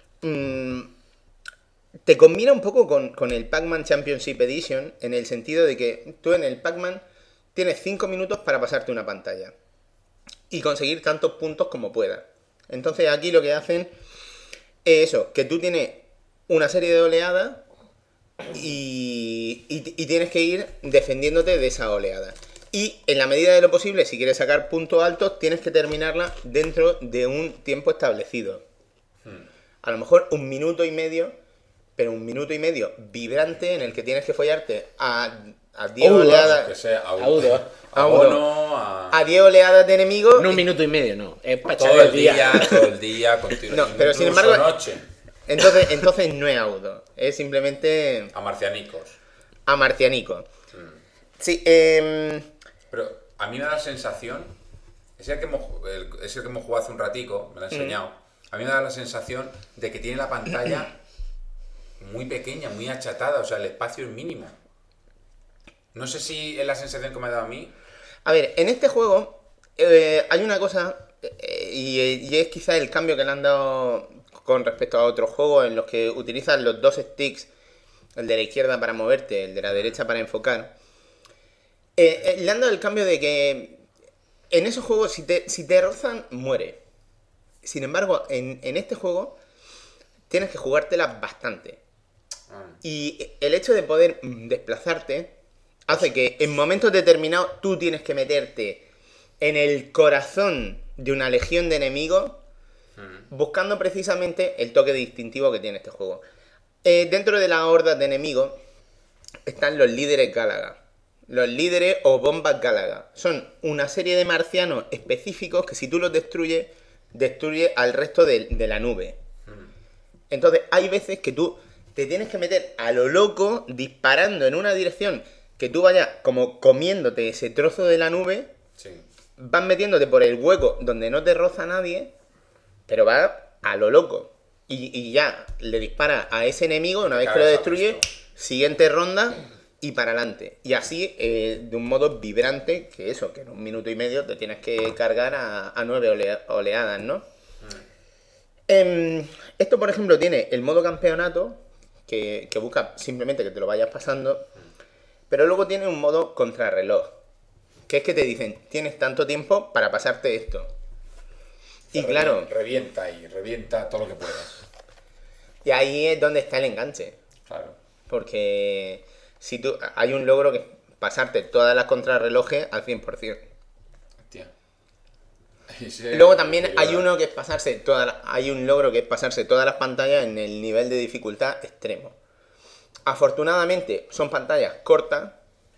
te combina un poco con el Pac-Man Championship Edition, en el sentido de que tú en el Pac-Man tienes 5 minutos para pasarte una pantalla y conseguir tantos puntos como puedas. Entonces aquí lo que hacen es eso, que tú tienes una serie de oleadas y tienes que ir defendiéndote de esa oleada. Y en la medida de lo posible, si quieres sacar puntos altos, tienes que terminarla dentro de un tiempo establecido. A lo mejor 1 minuto y medio, pero 1 minuto y medio vibrante en el que tienes que follarte a 10 oleadas. Que sea Audo. abono, A 10 oleadas de enemigos. No 1 minuto y medio, no. Es para echar todo el el día. día, todo el día, continuo. No, pero sin incluso embargo- noche. Entonces no es auto. Es simplemente A marcianicos. a marcianico. Sí, Pero a mí me da la sensación, es el que hemos jugado hace un ratico, me lo ha enseñado, a mí me da la sensación de que tiene la pantalla muy pequeña, muy achatada, o sea, el espacio es mínimo. No sé si es la sensación que me ha dado a mí. a ver, en este juego hay una cosa y es quizás el cambio que le han dado con respecto a otros juegos en los que utilizas los dos sticks, el de la izquierda para moverte, el de la derecha para enfocar. Le han dado el cambio de que en esos juegos si te rozan, muere. Sin embargo, en este juego tienes que jugártela bastante. Y el hecho de poder desplazarte hace que en momentos determinados tú tienes que meterte en el corazón de una legión de enemigos buscando precisamente el toque distintivo que tiene este juego. Dentro de la horda de enemigos están los líderes Galaga. Los líderes o bombas Galaga. Son una serie de marcianos específicos que si tú los destruyes, destruye al resto de la nube. Entonces hay veces que tú te tienes que meter a lo loco disparando en una dirección que tú vayas como comiéndote ese trozo de la nube. Sí. Vas metiéndote por el hueco donde no te roza nadie, pero vas a lo loco. Y ya le disparas a ese enemigo, una vez que lo destruye, siguiente ronda y para adelante. Y así, de un modo vibrante, que eso, que en 1 minuto y medio te tienes que cargar a 9 oleadas, ¿no? Esto, por ejemplo, tiene el modo campeonato, que busca simplemente que te lo vayas pasando, pero luego tiene un modo contrarreloj, que es que te dicen, tienes tanto tiempo para pasarte esto. Y claro, revienta todo lo que puedas. y ahí es donde está el enganche. Claro. Porque si tú hay un logro que es pasarte todas las contrarrelojes al 100%. Hostia. Y luego también hay uno que es hay un logro que es pasarse todas las pantallas en el nivel de dificultad extremo. Afortunadamente son pantallas cortas,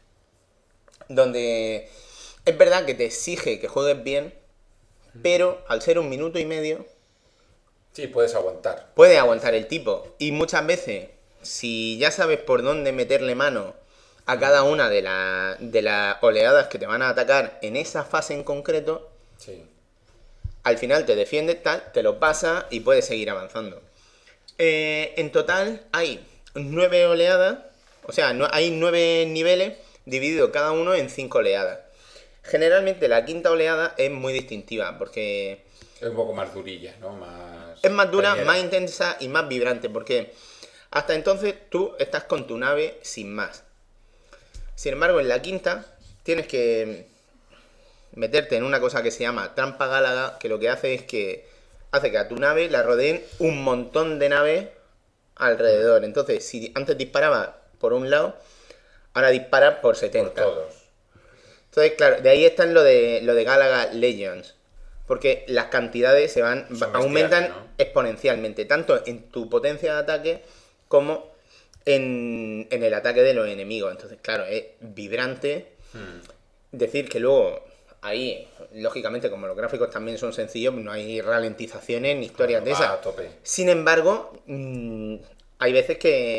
donde es verdad que te exige que juegues bien, pero al ser 1 minuto y medio Sí, puedes aguantar. puede aguantar el tipo. Y muchas veces, si ya sabes por dónde meterle mano a cada una de las oleadas que te van a atacar en esa fase en concreto, Sí. al final te defiendes, tal, te lo pasas y puedes seguir avanzando. En total hay 9 oleadas, o sea, hay 9 niveles divididos cada uno en 5 oleadas. Generalmente la quinta oleada es muy distintiva porque Es un poco más durilla, ¿no? Más... es más dura, cañera. más intensa y más vibrante porque hasta entonces tú estás con tu nave sin más. Sin embargo, en la quinta tienes que meterte en una cosa que se llama trampa gálaga, que lo que hace es que hace que a tu nave la rodeen un montón de naves alrededor. Entonces, si antes disparabas por un lado, ahora disparas por Por 70. todos. Entonces, claro, de ahí está lo de Galaga Legends. Porque las cantidades Son aumentan bestiales, ¿no? exponencialmente, tanto en tu potencia de ataque como en el ataque de los enemigos. Entonces, claro, es vibrante. Decir que luego, ahí, lógicamente, como los gráficos también son sencillos, no hay ralentizaciones ni historias de Va esas. a tope. Sin embargo, hay veces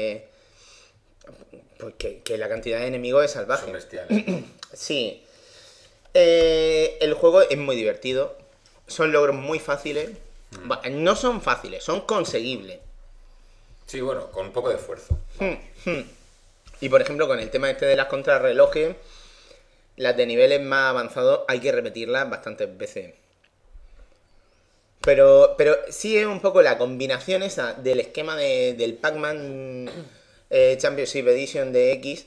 pues que la cantidad de enemigos es salvaje. Son bestiales. Sí. El juego es muy divertido. Son logros muy fáciles. No son fáciles, son conseguibles. Sí, bueno, con un poco de esfuerzo. Y por ejemplo, con el tema este de las contrarrelojes, las de niveles más avanzados hay que repetirlas bastantes veces. Pero sí es un poco la combinación esa del esquema del Pac-Man Championship Edition de X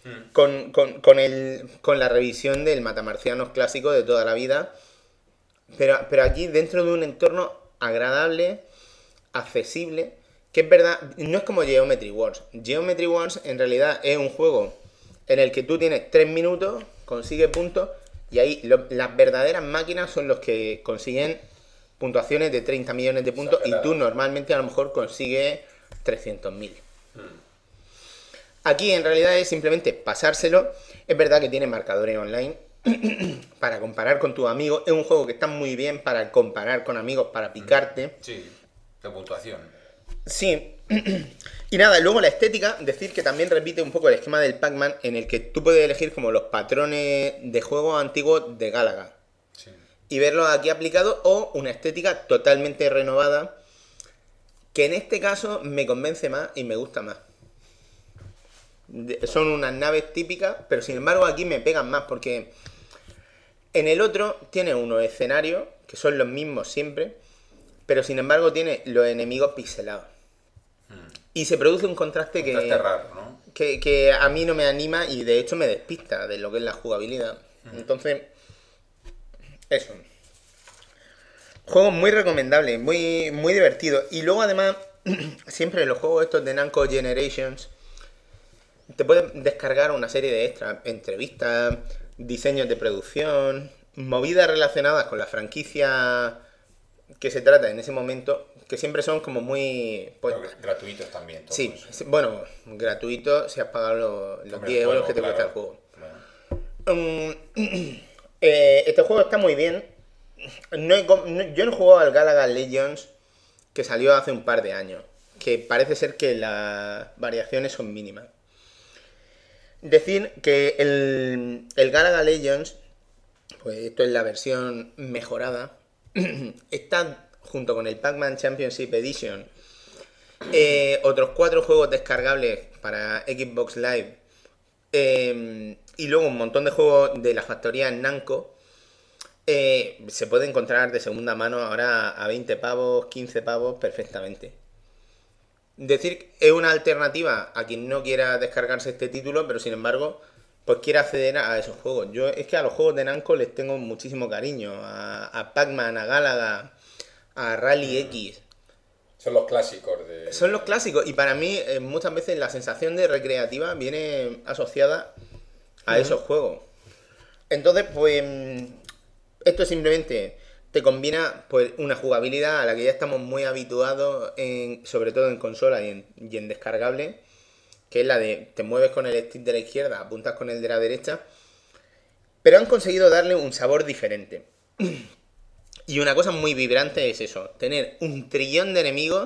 con la revisión del Matamarcianos clásico de toda la vida. Pero aquí dentro de un entorno agradable, accesible, que es verdad, no es como Geometry Wars. Geometry Wars en realidad es un juego en el que tú tienes 3 minutos, consigues puntos, y ahí las verdaderas máquinas son los que consiguen puntuaciones de 30 millones de puntos, y tú normalmente a lo mejor consigues 300.000. Aquí en realidad es simplemente pasárselo. Es verdad que tiene marcadores online para comparar con tus amigos. Es un juego que está muy bien para comparar con amigos, para picarte. Sí, de puntuación. Sí. Y nada, luego la estética, decir que también repite un poco el esquema del Pac-Man, en el que tú puedes elegir como los patrones de juegos antiguos de Galaga Sí. y verlos aquí aplicados, o una estética totalmente renovada, que en este caso me convence más y me gusta más. Son unas naves típicas, pero sin embargo aquí me pegan más porque en el otro tiene unos escenarios que son los mismos siempre, pero sin embargo tiene los enemigos pixelados. Y se produce un contraste Contraste raro, ¿no? que a mí no me anima y de hecho me despista de lo que es la jugabilidad. Entonces, eso. Juego muy recomendable, muy, muy divertido. Y luego además, siempre los juegos estos de Namco Generations, te puedes descargar una serie de extras, entrevistas, diseños de producción, movidas relacionadas con la franquicia que se trata en ese momento, que siempre son como muy... Pues, Pero gratuitos también. Todo sí, eso. bueno, gratuito si has pagado los Hombre, 10 el euros juego, que te claro, cuesta el juego. claro. Este juego está muy bien. Yo no he jugado al Galaga Legends, que salió hace un par de años, que parece ser que las variaciones son mínimas. Decir que el Galaga Legends, pues esto es la versión mejorada, está junto con el Pac-Man Championship Edition, otros 4 juegos descargables para Xbox Live, y luego un montón de juegos de la factoría Namco. Se puede encontrar de segunda mano ahora a 20 pavos, 15 pavos perfectamente. Decir es una alternativa a quien no quiera descargarse este título, pero sin embargo, pues quiere acceder a esos juegos. Yo es que a los juegos de Namco les tengo muchísimo cariño. A Pac-Man, a Galaga, a Rally X. Son los clásicos de... Son los clásicos y para mí muchas veces la sensación de recreativa viene asociada a esos juegos. Entonces, pues esto simplemente te combina pues una jugabilidad a la que ya estamos muy habituados, sobre todo en consola y en descargable, que es la de te mueves con el stick de la izquierda, apuntas con el de la derecha, pero han conseguido darle un sabor diferente. Y una cosa muy vibrante es eso, tener un trillón de enemigos,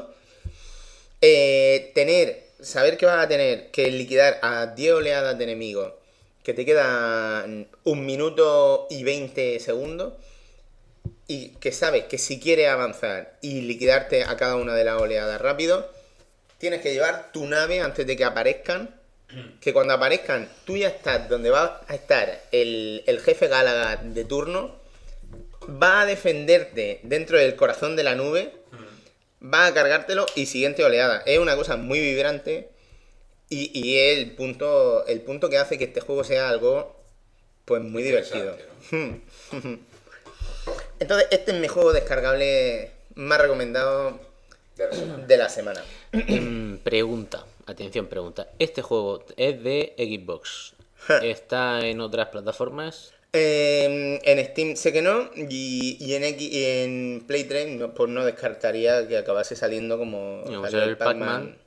saber que vas a tener que liquidar a 10 oleadas de enemigos, que te quedan 1 minuto y 20 segundos, y que sabes que si quieres avanzar y liquidarte a cada una de las oleadas rápido, tienes que llevar tu nave antes de que aparezcan, que cuando aparezcan tú ya estás donde va a estar el jefe Galaga de turno, va a defenderte dentro del corazón de la nube, va a cargártelo y siguiente oleada. Es una cosa muy vibrante y es el punto que hace que este juego sea algo pues muy divertido. Entonces este es mi juego descargable más recomendado de la semana. Pregunta, atención, pregunta. ¿Este juego es de Xbox? ¿Está en otras plataformas? En Steam sé que no, y en Play 3 no, pues no descartaría que acabase saliendo como salió el Pac-Man.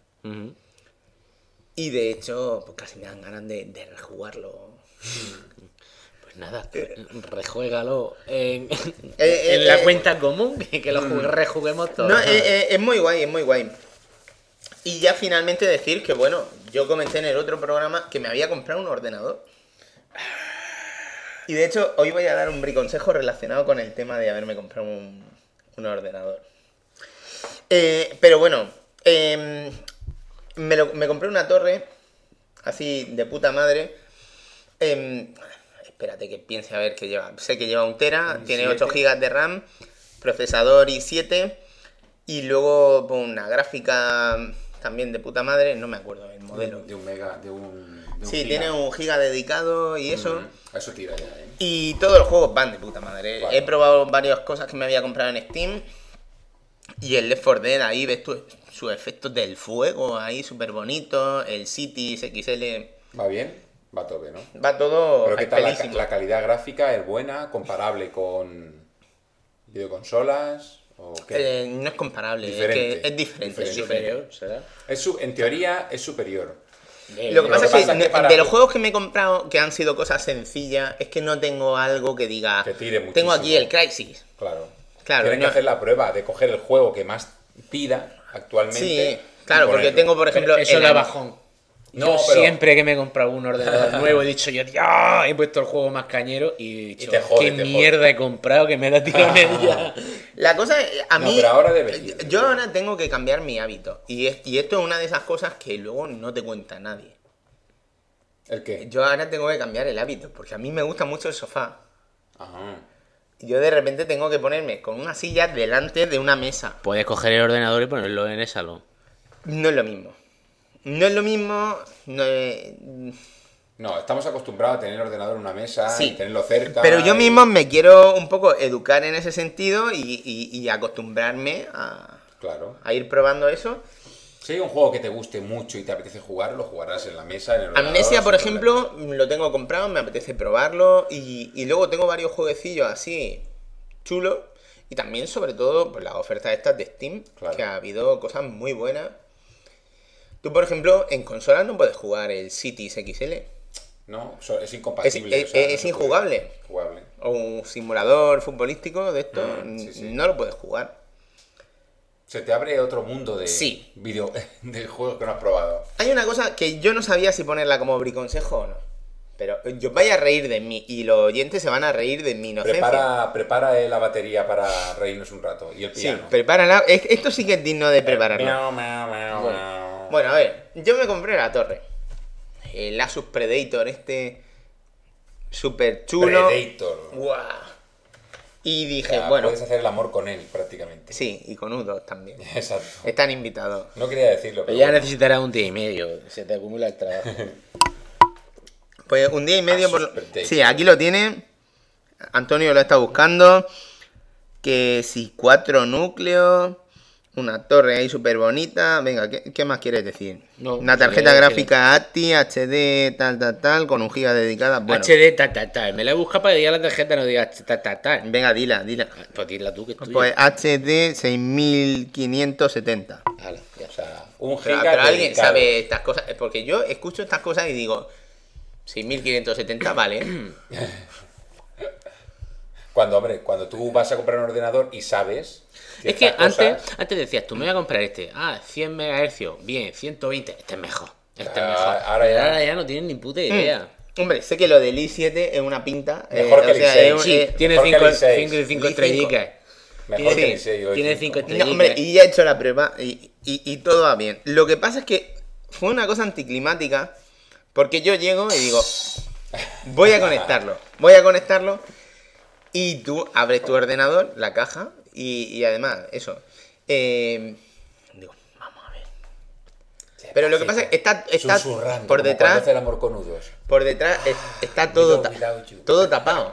Y de hecho, pues casi me dan ganas de rejugarlo. Pues nada, rejuégalo en en la cuenta común, que lo rejuguemos todos. No, es muy guay, es muy guay. Y ya finalmente decir que, bueno, yo comenté en el otro programa que me había comprado un ordenador. Y de hecho, hoy voy a dar un briconsejo relacionado con el tema de haberme comprado un ordenador. Pero bueno, me compré una torre, así de puta madre. Espérate que piense a ver qué lleva. Sé que lleva 1 tera, tiene 8 GB de RAM, procesador i7 y luego pues, una gráfica también de puta madre, no me acuerdo el modelo. De un mega, de un Sí, giga. tiene 1 GB dedicado y eso. Eso tira ya, ¿eh? Y todos los juegos van de puta madre. Vale. He probado varias cosas que me había comprado en Steam. Y el Left 4 Dead, ahí ves tú sus efectos del fuego, ahí súper bonito. El Cities XL, ¿Va bien? Va todo bien, ¿no? va todo Pero ¿qué tal pelísimo. la calidad gráfica? ¿Es buena? ¿Comparable con videoconsolas? ¿O qué? No es comparable, Diferente. es que es diferente. Diferente. Superior, ¿será? En teoría es superior. Lo que pasa es que para- de los juegos que me he comprado, que han sido cosas sencillas, es que no tengo algo que diga, Que tire muchísimo. tengo aquí el Crysis. Claro. Claro, Tienen no- que hacer la prueba de coger el juego que más pida actualmente. Sí, claro, y porque ponerlo. tengo, por ejemplo, Eso el da bajón. No, Yo pero- siempre que me he comprado un ordenador nuevo he dicho yo, "Dios", he puesto el juego más cañero y he dicho, te jode, qué te jode. mierda he comprado que me da tirones ya. La cosa es, a No, mí, pero ahora debería. yo ahora tengo que cambiar mi hábito. Y esto es una de esas cosas que luego no te cuenta nadie. ¿El qué? Yo ahora tengo que cambiar el hábito, porque a mí me gusta mucho el sofá. Ajá. yo de repente tengo que ponerme con una silla delante de una mesa. Puedes coger el ordenador y ponerlo en el salón. No es lo mismo. No es lo mismo. No, estamos acostumbrados a tener el ordenador en una mesa, Sí. y tenerlo cerca. Pero yo mismo me quiero un poco educar en ese sentido y acostumbrarme Claro. a ir probando eso. Si hay un juego que te guste mucho y te apetece jugar, lo jugarás en la mesa, en el ordenador. Amnesia, por sin ejemplo, lo tengo comprado, me apetece probarlo. Y luego tengo varios jueguecillos así chulos. Y también, sobre todo, pues las ofertas estas de Steam, Claro. que ha habido cosas muy buenas. Tú, por ejemplo, en consolas no puedes jugar el Cities XL. No, es incompatible. Es no se injugable. puede. Jugable. O un simulador futbolístico de esto, sí. no lo puedes jugar. Se te abre otro mundo de Sí. del juego que no has probado. Hay una cosa que yo no sabía si ponerla como briconsejo o no. Pero yo vaya a reír de mí y los oyentes se van a reír de mi inocencia. Prepara la batería para reírnos un rato. Y el Sí, piano. prepárala. Esto sí que es digno de prepararlo. Miau, miau, miau, miau. Bueno, a ver, yo me compré la torre. El Asus Predator, súper chulo. Predator. ¡Guau! Y O dije, sea, bueno, puedes hacer el amor con él prácticamente. sí, y con U2 también. Exacto. Están invitados. No quería decirlo, Pero pero ya bueno. necesitarás un día y medio. Se te acumula el trabajo. Pues un día y medio Asus por... Predator. Sí, aquí lo tiene. Antonio lo está buscando. Que si 4 núcleos. Una torre ahí súper bonita. Venga, ¿qué más quieres decir? No, una no tarjeta quería gráfica ATI, HD, tal, con un giga dedicada. Bueno, HD, Me la he buscado para que diga la tarjeta, no diga venga, dila. Pues dila tú, que es tuya. Pues HD 6570. Hala, ya. O sea, un Pero, giga pero alguien dedicado. sabe estas cosas. Porque yo escucho estas cosas y digo, 6570, vale. Cuando tú vas a comprar un ordenador y sabes... Es que ciertas cosas- antes decías, tú me voy a comprar este. 100 MHz. Bien, 120. Este es mejor. Este es Ah, mejor. ahora ya- no tienen ni puta idea. Hombre, sé que lo del i7 es una pinta. Mejor que el i6. es un- Sí, tiene mejor que el 5 i6. cinco. estrellitas. Mejor que Sí, el 6 hoy. tiene 5 No, estrellitas. hombre, y ya he hecho la prueba y todo va bien. Lo que pasa es que fue una cosa anticlimática porque yo llego y digo, voy a conectarlo y tú abres tu ordenador, la caja y además, eso. Digo, vamos a ver. Pero lo que pasa es que está Susurrando, por como detrás, cuando hace el amor con nudos. está todo, Without you. todo tapado.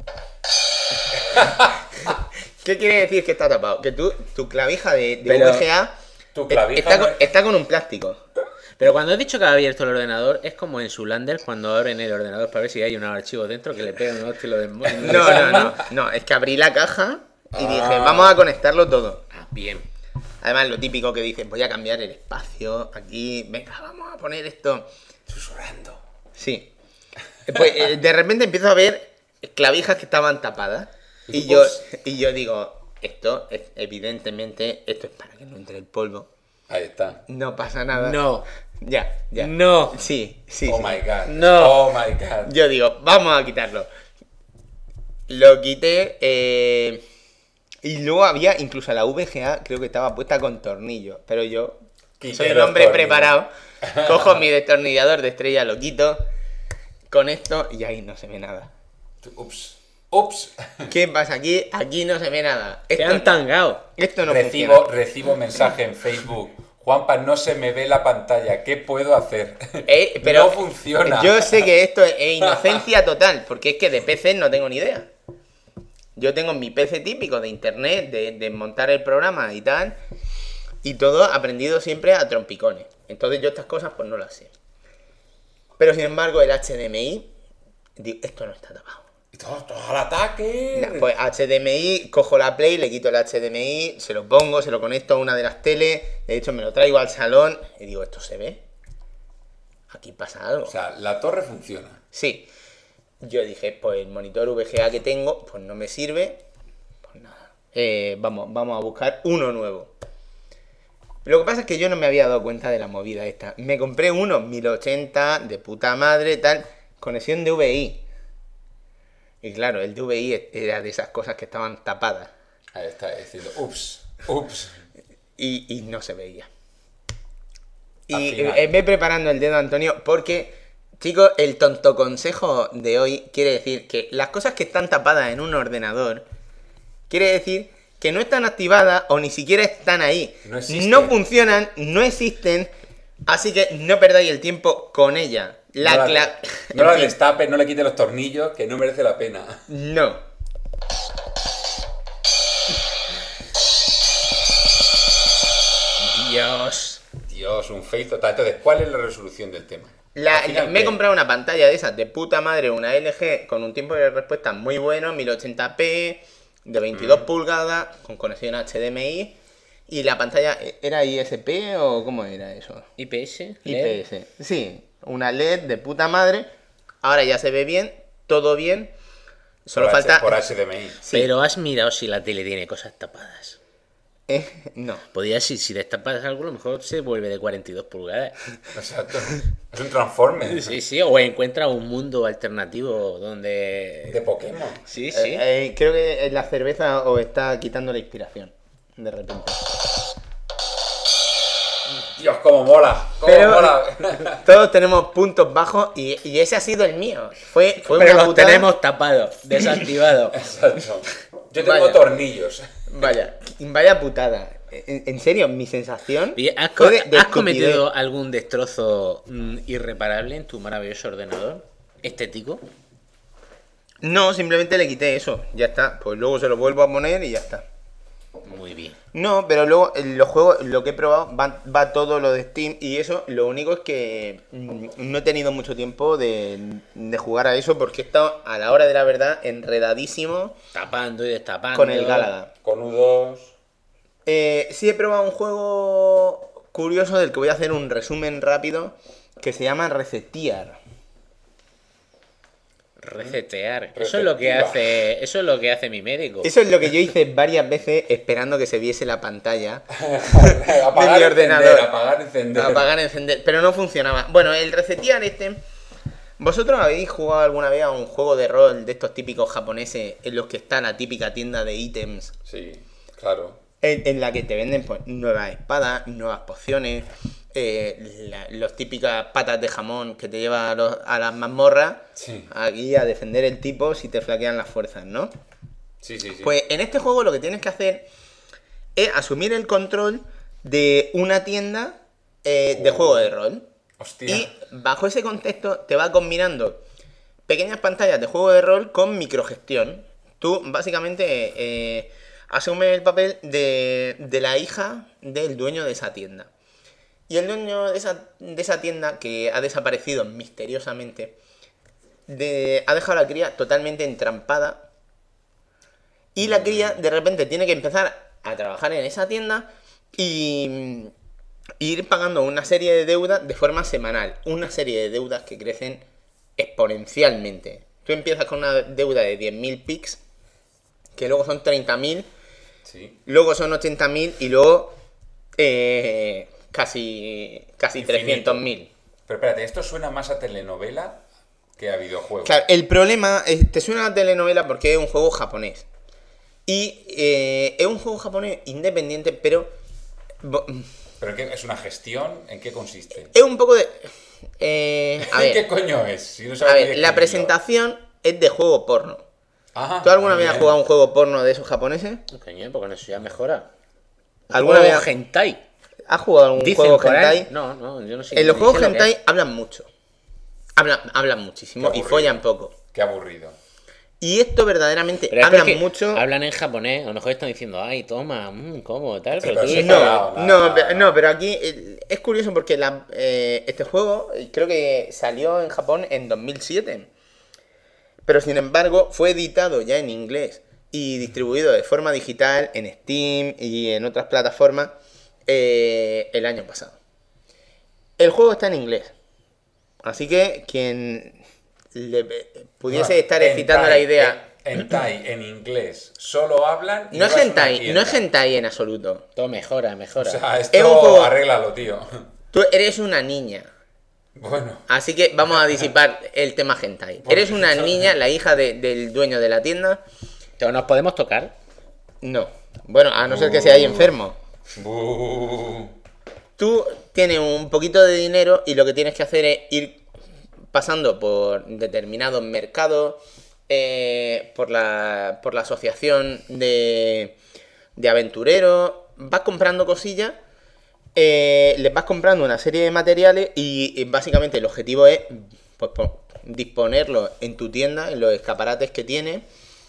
¿Qué quiere decir que está tapado? Que tu clavija de Pero- VGA Tu clavija está con un plástico. Pero cuando has dicho que ha abierto el ordenador, es como en Zoolander cuando abren el ordenador para ver si hay unos archivos dentro que le pegan un hostia y lo desmontan. No, es que abrí la caja y dije, vamos a conectarlo todo. Ah, bien. Además, lo típico que dices, voy a cambiar el espacio aquí, venga, vamos a poner esto. Susurrando. Sí. Pues de repente empiezo a ver clavijas que estaban tapadas. Y Ups. yo digo, evidentemente, esto es para que no entre el polvo. Ahí está. No pasa nada. No. Ya. No. Sí. Oh my god. No. Oh my god. Yo digo, vamos a quitarlo. Lo quité. Y luego había incluso la VGA, creo que estaba puesta con tornillos. Pero yo Quité soy un los hombre tornillos. preparado. Cojo mi destornillador de estrella, lo quito. Con esto y ahí no se ve nada. Ups. ¿Qué pasa aquí? Aquí no se ve nada. Te han tangado. Esto no Recibo mensaje en Facebook. Juanpa, no se me ve la pantalla. ¿Qué puedo hacer? pero no funciona. Yo sé que esto es inocencia total, porque es que de PC no tengo ni idea. Yo tengo mi PC típico de internet, de montar el programa y tal, y todo aprendido siempre a trompicones. Entonces yo estas cosas pues no las sé. Pero sin embargo el HDMI, digo, esto no está tapado. Y todo al ataque. Pues HDMI, cojo la Play, le quito el HDMI, se lo pongo, se lo conecto a una de las teles, de hecho me lo traigo al salón y digo, ¿esto se ve? Aquí pasa algo. O sea, la torre funciona. Sí. Yo dije, pues el monitor VGA que tengo, pues no me sirve. Pues nada. Vamos a buscar uno nuevo. Lo que pasa es que yo no me había dado cuenta de la movida esta. Me compré uno 1080 de puta madre, tal, conexión DVI. Y claro, el DVI era de esas cosas que estaban tapadas. Ahí está diciendo, ups. Y no se veía. Al Y final. ve preparando el dedo, Antonio, porque Chicos, el tonto consejo de hoy quiere decir que las cosas que están tapadas en un ordenador, quiere decir que no están activadas o ni siquiera están ahí. No existen. No funcionan, no existen, así que no perdáis el tiempo con ella. No la En fin, destapes, no le quites los tornillos, que no merece la pena. no. Dios. Dios, un face total. Entonces, ¿cuál es la resolución del tema? Al final, Me he ¿qué? comprado una pantalla de esas de puta madre, una LG con un tiempo de respuesta muy bueno, 1080p, de 22 pulgadas, con conexión HDMI. Y la pantalla, ¿era ISP o cómo era eso? IPS. IPS. Sí, una LED de puta madre. Ahora ya se ve bien, todo bien. Solo Por falta... Por HDMI. Sí. Pero has mirado si la tele tiene cosas tapadas. No. Podría, si destapas algo, a lo mejor se vuelve de 42 pulgadas. Exacto. Es un Transformer. Sí, sí, o encuentra un mundo alternativo donde... De Pokémon. Sí, sí. Creo que la cerveza os está quitando la inspiración. De repente. Dios, cómo mola. Cómo Pero- mola. Todos tenemos puntos bajos y ese ha sido el mío. Fue Pero una los putada. tenemos tapados, desactivados. Exacto. Yo tengo Vaya. tornillos. Vaya putada. En serio, mi sensación. ¿Y has fue de estupidez. cometido algún destrozo irreparable en tu maravilloso ordenador? ¿Estético? No, simplemente le quité eso. Ya está. Pues luego se lo vuelvo a poner y ya está. Muy bien. No, pero luego los juegos, lo que he probado, va todo lo de Steam y eso. Lo único es que no he tenido mucho tiempo de jugar a eso porque he estado, a la hora de la verdad, enredadísimo Tapando y destapando. con el Galaga. Con U2. Sí he probado un juego curioso del que voy a hacer un resumen rápido que se llama Resetear. Resetear. Eso es lo que hace mi médico. Eso es lo que yo hice varias veces esperando que se viese la pantalla. Apagar, mi ordenador. Apagar, encender. Apagar, encender, pero no funcionaba. Bueno, el Resetear ¿vosotros habéis jugado alguna vez a un juego de rol de estos típicos japoneses en los que está la típica tienda de ítems? Sí, claro. En la que te venden pues, nuevas espadas, nuevas pociones, los típicas patas de jamón que te lleva a las mazmorras, Sí. aquí a defender el tipo si te flaquean las fuerzas, ¿no? Sí. Pues en este juego lo que tienes que hacer es asumir el control de una tienda de juego de rol. Hostia. Y bajo ese contexto te va combinando pequeñas pantallas de juego de rol con microgestión. Tú básicamente asumes el papel de la hija del dueño de esa tienda. Y el dueño de esa tienda, que ha desaparecido misteriosamente, ha dejado a la cría totalmente entrampada. Y la cría de repente tiene que empezar a trabajar en esa tienda y ir pagando una serie de deudas de forma semanal. Una serie de deudas que crecen exponencialmente. Tú empiezas con una deuda de 10.000 pics, que luego son 30.000, Sí. luego son 80.000 y luego casi Infinito. 300.000. Pero espérate, esto suena más a telenovela que a videojuego. Claro, el problema es, te suena a telenovela porque es un juego japonés. Y es un juego japonés independiente, pero ¿Pero qué, es una gestión? ¿En qué consiste? es un poco de... a ¿Qué ver, coño es? Si no a sabes ni ver, la describirlo. presentación es de juego porno. Ajá, ¿Tú alguna muy vez has bien. jugado a un juego porno de esos japoneses? Coño, porque con eso ya mejora. ¿Alguna vez hentai? has jugado a algún Dicen juego por ahí. hentai? No, yo no sé. En los ni juegos sé lo que hentai es. hablan mucho. Hablan muchísimo Qué y aburrido. follan poco. Qué aburrido. Y esto verdaderamente Pero es hablan porque mucho. Hablan en japonés, a lo mejor están diciendo, ay, toma, ¿cómo? Tal, Sí, pero pero tú sí, dices, No, pero aquí es curioso porque este juego creo que salió en Japón en 2007. Pero sin embargo fue editado ya en inglés y distribuido de forma digital en Steam y en otras plataformas el año pasado. El juego está en inglés. Así que quien le pudiese estar excitando la idea... Hentai en inglés. Solo hablan. y No es llevas una hentai, tienda. no es hentai en absoluto. todo mejora. O sea, Es un esto juego- arréglalo, tío. Tú eres una niña. Bueno. Así que vamos a disipar el tema hentai. Eres una niña, la hija del dueño de la tienda. Pero nos podemos tocar. No. Bueno, a no ser que seáis enfermo. Buh. Tú tienes un poquito de dinero y lo que tienes que hacer es ir pasando por determinados mercados, por la asociación de aventureros, vas comprando cosillas, les vas comprando una serie de materiales y básicamente el objetivo es pues, disponerlos en tu tienda, en los escaparates que tienes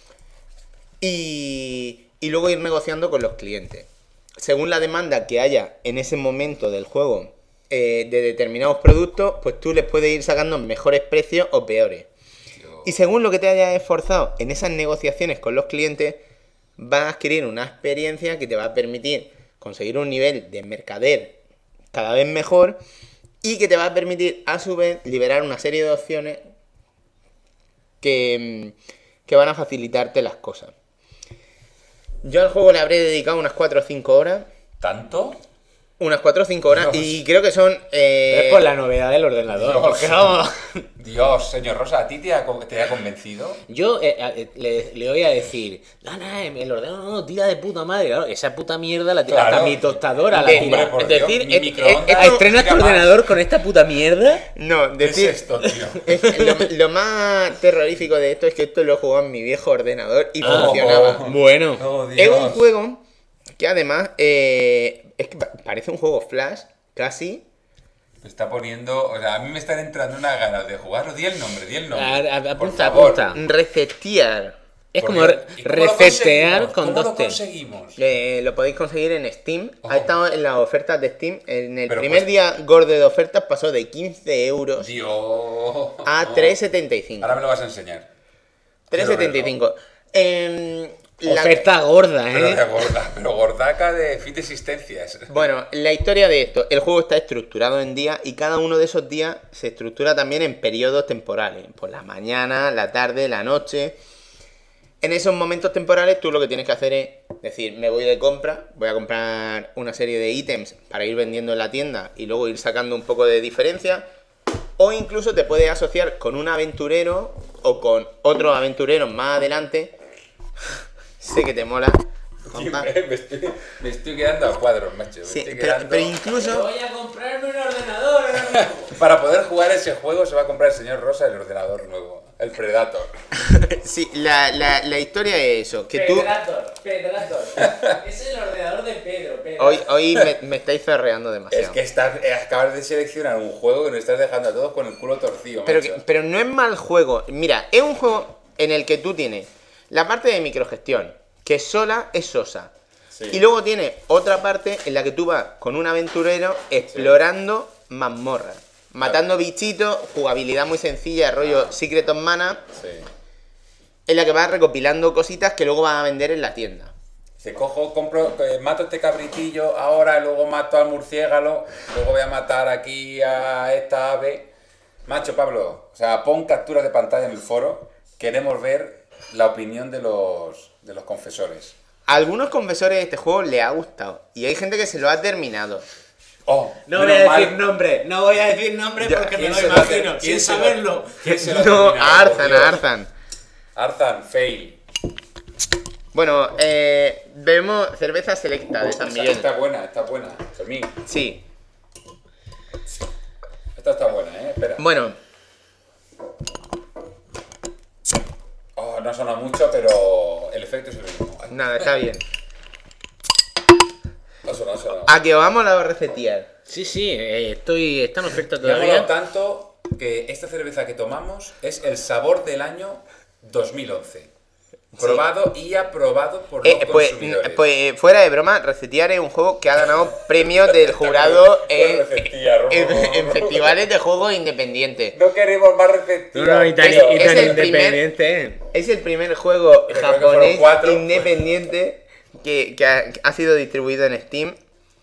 y luego ir negociando con los clientes. Según la demanda que haya en ese momento del juego de determinados productos, pues tú les puedes ir sacando mejores precios o peores. Y según lo que te hayas esforzado en esas negociaciones con los clientes, vas a adquirir una experiencia que te va a permitir conseguir un nivel de mercader cada vez mejor y que te va a permitir, a su vez, liberar una serie de opciones que van a facilitarte las cosas. Yo al juego le habré dedicado unas 4 o 5 horas. ¿Tanto? Unas 4 o 5 horas. Dios. Y creo que son... Es por la novedad del ordenador. Dios. Porque vamos... Dios, señor Rosa, ¿a ti te ha convencido? Yo le voy a decir, no, el ordenador no, tira de puta madre. Claro, esa puta mierda la tira Claro. hasta mi tostadora. La Hombre, tira. por es Dios, decir, mi microondas esto- ¿Estrenas tu tira más. ordenador con esta puta mierda? No, ¿Qué es decir... esto, tío? Lo más terrorífico de esto es que esto lo he jugado en mi viejo ordenador y funcionaba. Bueno. Oh, Es Dios. un juego que además es que parece un juego Flash, casi. Me está poniendo... O sea, a mí me están entrando unas ganas de jugarlo. Di el nombre, di el nombre. Apunta, Por favor. apunta. Resetear. Es Porque- como ¿y cómo lo resetear conseguimos? con ¿Cómo lo 2T. conseguimos? Lo podéis conseguir en Steam. Oh. Ha estado en las ofertas de Steam. En el Pero primer pues- día gordo de ofertas pasó de 15 euros Dios. a 3,75. Ahora me lo vas a enseñar. 3,75. Oferta gorda, Pero ¿eh? de gorda, pero gordaca de fit existencias. Bueno, la historia de esto, el juego está estructurado en días y cada uno de esos días se estructura también en periodos temporales, por la mañana, la tarde, la noche. En esos momentos temporales tú lo que tienes que hacer es decir, me voy de compra, voy a comprar una serie de ítems para ir vendiendo en la tienda y luego ir sacando un poco de diferencia, o incluso te puedes asociar con un aventurero o con otros aventureros más adelante. Sé que te mola, compa. Me estoy quedando a cuadros, macho. Me Sí, estoy pero quedando... incluso... Voy a comprarme un ordenador ahora mismo. Para poder jugar ese juego se va a comprar el señor Rosa el ordenador nuevo, el Predator. Sí, la historia es eso, que tú... Pedrator. Es el ordenador de Pedro. Hoy me estáis ferreando Es demasiado. que acabas de seleccionar un juego que nos estás dejando a todos con el culo torcido, Pero, macho. pero no es mal juego. Mira, es un juego en el que tú tienes la parte de microgestión, que sola es sosa. Sí. Y luego tienes otra parte en la que tú vas con un aventurero explorando mazmorras, matando bichitos, jugabilidad muy sencilla, rollo Secret of Mana, Sí. en la que vas recopilando cositas que luego vas a vender en la tienda. Se mato este cabritillo, ahora luego mato al murciélago, luego voy a matar aquí a esta ave. Macho, Pablo, o sea, pon captura de pantalla en el foro, queremos ver la opinión de los confesores. A algunos confesores de este juego le ha gustado y hay gente que se lo ha terminado. Oh, No voy menos a decir mal. nombre, no voy a decir nombre Ya, porque me ¿quién lo se lo imagino, hace? sin ¿Quién se lo- saberlo. ¿Quién se lo ha No, terminado? a Arzan, Por Dios. a Arzan. Arzan, fail. Bueno, bebemos cerveza selecta de San Miguel. Está buena, Fermín. Sí. Esta está buena, espera. Bueno, Oh, no suena mucho, pero el efecto es el mismo. Ay, nada, está bien. no suena. A que vamos a la recetear. Sí, está en oferta Me ha molado todavía. tanto que esta cerveza que tomamos es el sabor del año 2011. Probado y aprobado por los consumidores. Pues fuera de broma, Resetear es un juego que ha ganado premios del jurado en festivales de juegos independientes. No queremos más receptiva. No, y tan, Es- y es tan el independiente. Es el primer juego Creo que fueron japonés 4. independiente que ha sido distribuido en Steam.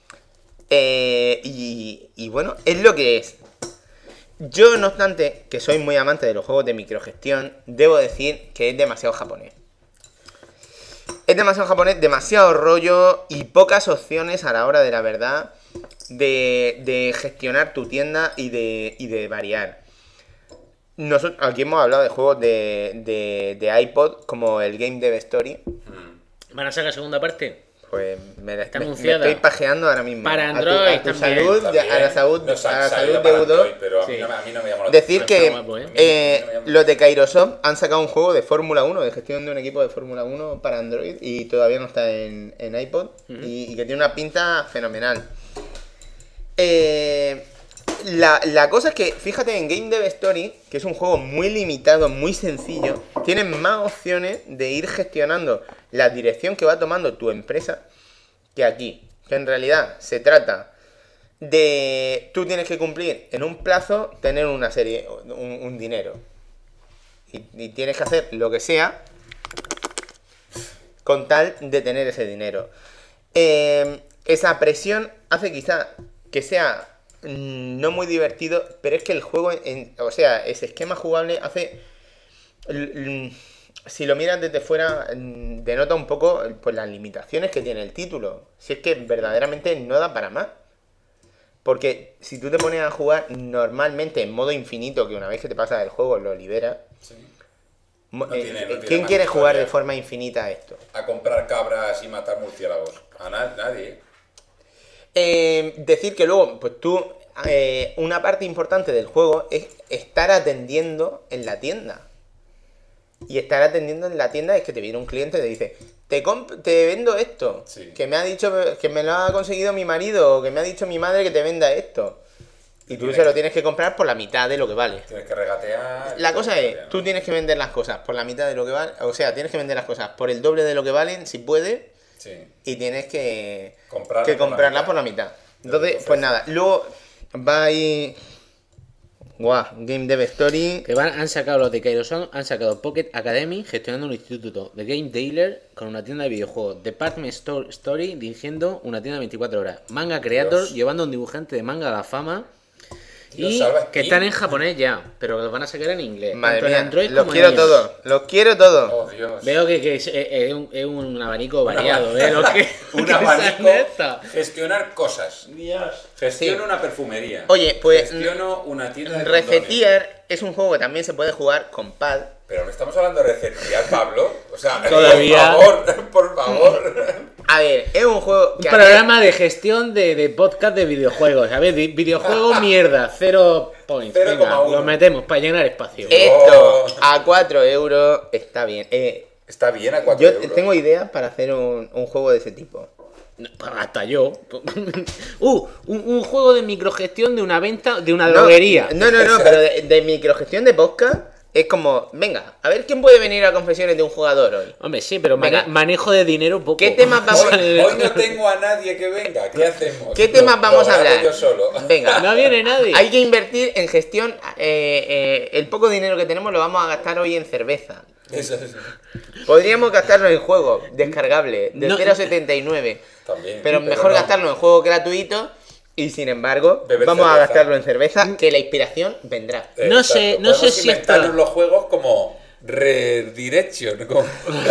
Y bueno, es lo que es. Yo, no obstante, que soy muy amante de los juegos de microgestión, debo decir que es demasiado japonés. Es demasiado japonés, demasiado rollo y pocas opciones a la hora de la verdad de gestionar tu tienda y de variar. Nosotros aquí hemos hablado de juegos de iPod como el Game Dev Story. ¿Van a sacar segunda parte? Pues me Está me anunciada. estoy pajeando ahora mismo. Para A tu- Android a tu también. salud, También. a la salud, No, a la salida salud de para Udo. Android, pero a a mí no me llama la Decir atención. que los de Kairosoft han sacado un juego de Fórmula 1, de gestión de un equipo de Fórmula 1 para Android y todavía no está en iPod y que tiene una pinta fenomenal. La cosa es que, fíjate, en Game Dev Story, que es un juego muy limitado, muy sencillo, tienes más opciones de ir gestionando la dirección que va tomando tu empresa que aquí. Que en realidad se trata de... Tú tienes que cumplir en un plazo, tener una serie, un dinero. Y tienes que hacer lo que sea con tal de tener ese dinero. Esa presión hace quizá que sea no muy divertido, pero es que el juego, o sea, ese esquema jugable hace... Si lo miras desde fuera, denota un poco pues, las limitaciones que tiene el título. Si es que verdaderamente no da para más. Porque si tú te pones a jugar normalmente en modo infinito, que una vez que te pasas el juego lo liberas... Sí. ¿Quién quiere jugar de forma infinita a esto? A comprar cabras y matar murciélagos. A nadie. Decir que luego, pues tú, una parte importante del juego es estar atendiendo en la tienda. Y estar atendiendo en la tienda es que te viene un cliente y te dice, te vendo esto, Sí. que me ha dicho, que me lo ha conseguido mi marido, o que me ha dicho mi madre que te venda esto. Y tú se lo tienes que comprar por la mitad de lo que vale. Tienes que regatear. La cosa es, tú tienes que vender las cosas por la mitad de lo que vale, o sea, tienes que vender las cosas por el doble de lo que valen, si puedes. Sí. Y tienes que Comprarla comprarla por la mitad. Entonces, pues nada, luego va ahí... Guau, Game Dev Story. Que han sacado los de Kairosoft, han sacado Pocket Academy gestionando un instituto, The Game Dealer con una tienda de videojuegos, Department Story dirigiendo una tienda de 24 horas, Manga Creator Dios. llevando a un dibujante de manga a la fama. Dios, Y salva que Steam. están en japonés ya, pero que los van a sacar en inglés. Madre tanto en mía, Android los como en quiero iOS. todos, los quiero todos. Oh, Dios. Veo que es un abanico variado, ¿eh? Lo que, Un que abanico. sale esto. Gestionar cosas. Gestiono Sí. una perfumería. Oye, pues, Gestiono una tienda de condones. Resetear es un juego que también se puede jugar con pad. Pero no estamos hablando de resetear, Pablo. O sea, Todavía. por favor. A ver, es un juego Un que... programa de gestión de podcast de videojuegos. A ver, videojuegos mierda, 0 points. 0,1. Venga, lo metemos para llenar espacio. Esto a 4 euros está bien. Está bien a 4 Yo euros. tengo ideas para hacer un juego de ese tipo. Hasta yo. Un juego de microgestión de una venta, de una No, droguería. No, pero de microgestión de podcast es como, venga, a ver quién puede venir a confesiones de un jugador hoy. Hombre, sí, pero Venga. manejo de dinero poco. ¿Qué temas vamos a- Hoy no tengo a nadie que venga. ¿Qué hacemos? ¿Qué temas vamos a Lo grabo hablar? yo solo. Venga, No viene nadie. hay que invertir en gestión. El poco dinero que tenemos lo vamos a gastar hoy en cerveza. Eso es. Podríamos gastarlo en juegos descargables de No. 0,79. También. Pero mejor no. gastarlo en juegos gratuitos. Y sin embargo, Beber vamos a cerveza. gastarlo en cerveza, que la inspiración vendrá. No sé Podemos si inventarnos esto- los juegos como Redirection. Como...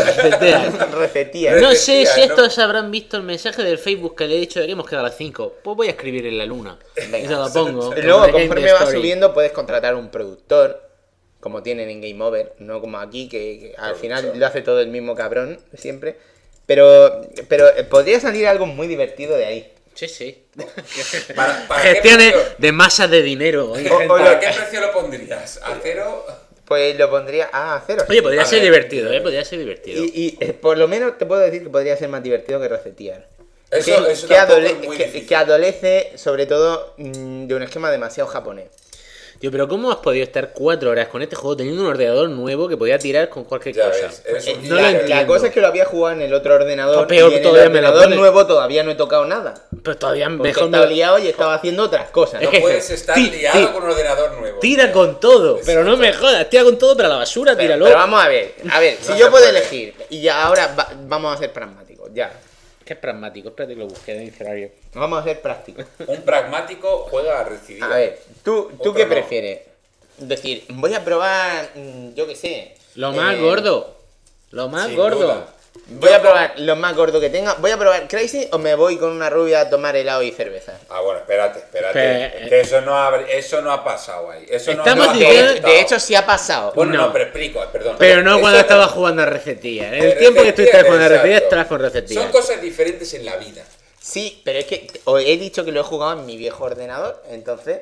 Resetear. No sé si ¿no? estos habrán visto el mensaje del Facebook que le he dicho de que hemos quedado a las 5. Pues voy a escribir en la luna. Venga. Y se lo pongo. Y luego, como de conforme Game va Story. subiendo, puedes contratar un productor, como tienen en Game Over, no como aquí, que al final lo hace todo el mismo cabrón, siempre. Pero podría salir algo muy divertido de ahí. Sí, sí. ¿Para qué Gestiones precio? de masas de dinero. Oye, O- ¿Para lo- qué precio lo pondrías? ¿A cero? Pues lo pondría a cero. Oye, podría A ser ver. divertido, Podría ser divertido. Por lo menos te puedo decir que podría ser más divertido que resetear. Eso que, tampoco es muy que difícil. adolece, sobre todo, de un esquema demasiado japonés. Tío, pero ¿cómo has podido estar 4 horas con este juego teniendo un ordenador nuevo que podía tirar con cualquier Ya cosa? ves, eres un No lo la entiendo. cosa es que lo había jugado en el otro ordenador. Pues peor y en todavía el me lo ordenador pones. nuevo todavía no he tocado nada. Pero todavía Porque mejor estaba liado y estaba haciendo otras cosas. No Es que- puedes estar Ti- liado ti- con un ordenador nuevo. Tira con todo, pero no me jodas, tira con todo, pero a la basura, tíralo. Pero vamos a ver, si No yo se puedo puede. elegir, y ya ahora vamos a ser pragmáticos, ya. Qué pragmático, espérate que lo busqué en el diccionario. Vamos a ser prácticos. Un pragmático juega a recibir. A ver, ¿tú Otro qué no. prefieres? Decir, voy a probar, yo qué sé. Lo más eh, gordo. Lo más Sin gordo. duda. Voy a probar lo más gordo que tenga. ¿Voy a probar Crazy o me voy con una rubia a tomar helado y cerveza? Ah, bueno, espérate. Que- Que eso no ha pasado ahí. Eso no Estamos no ha diciendo- estado. De hecho, sí ha pasado. Bueno, No. no, pero explico, perdón. Pero no Eso cuando estaba jugando a recetilla. En el tiempo que tú estás jugando a recetilla, exacto. estabas con recetilla. Son cosas diferentes en la vida. Sí, pero es que os he dicho que lo he jugado en mi viejo ordenador, entonces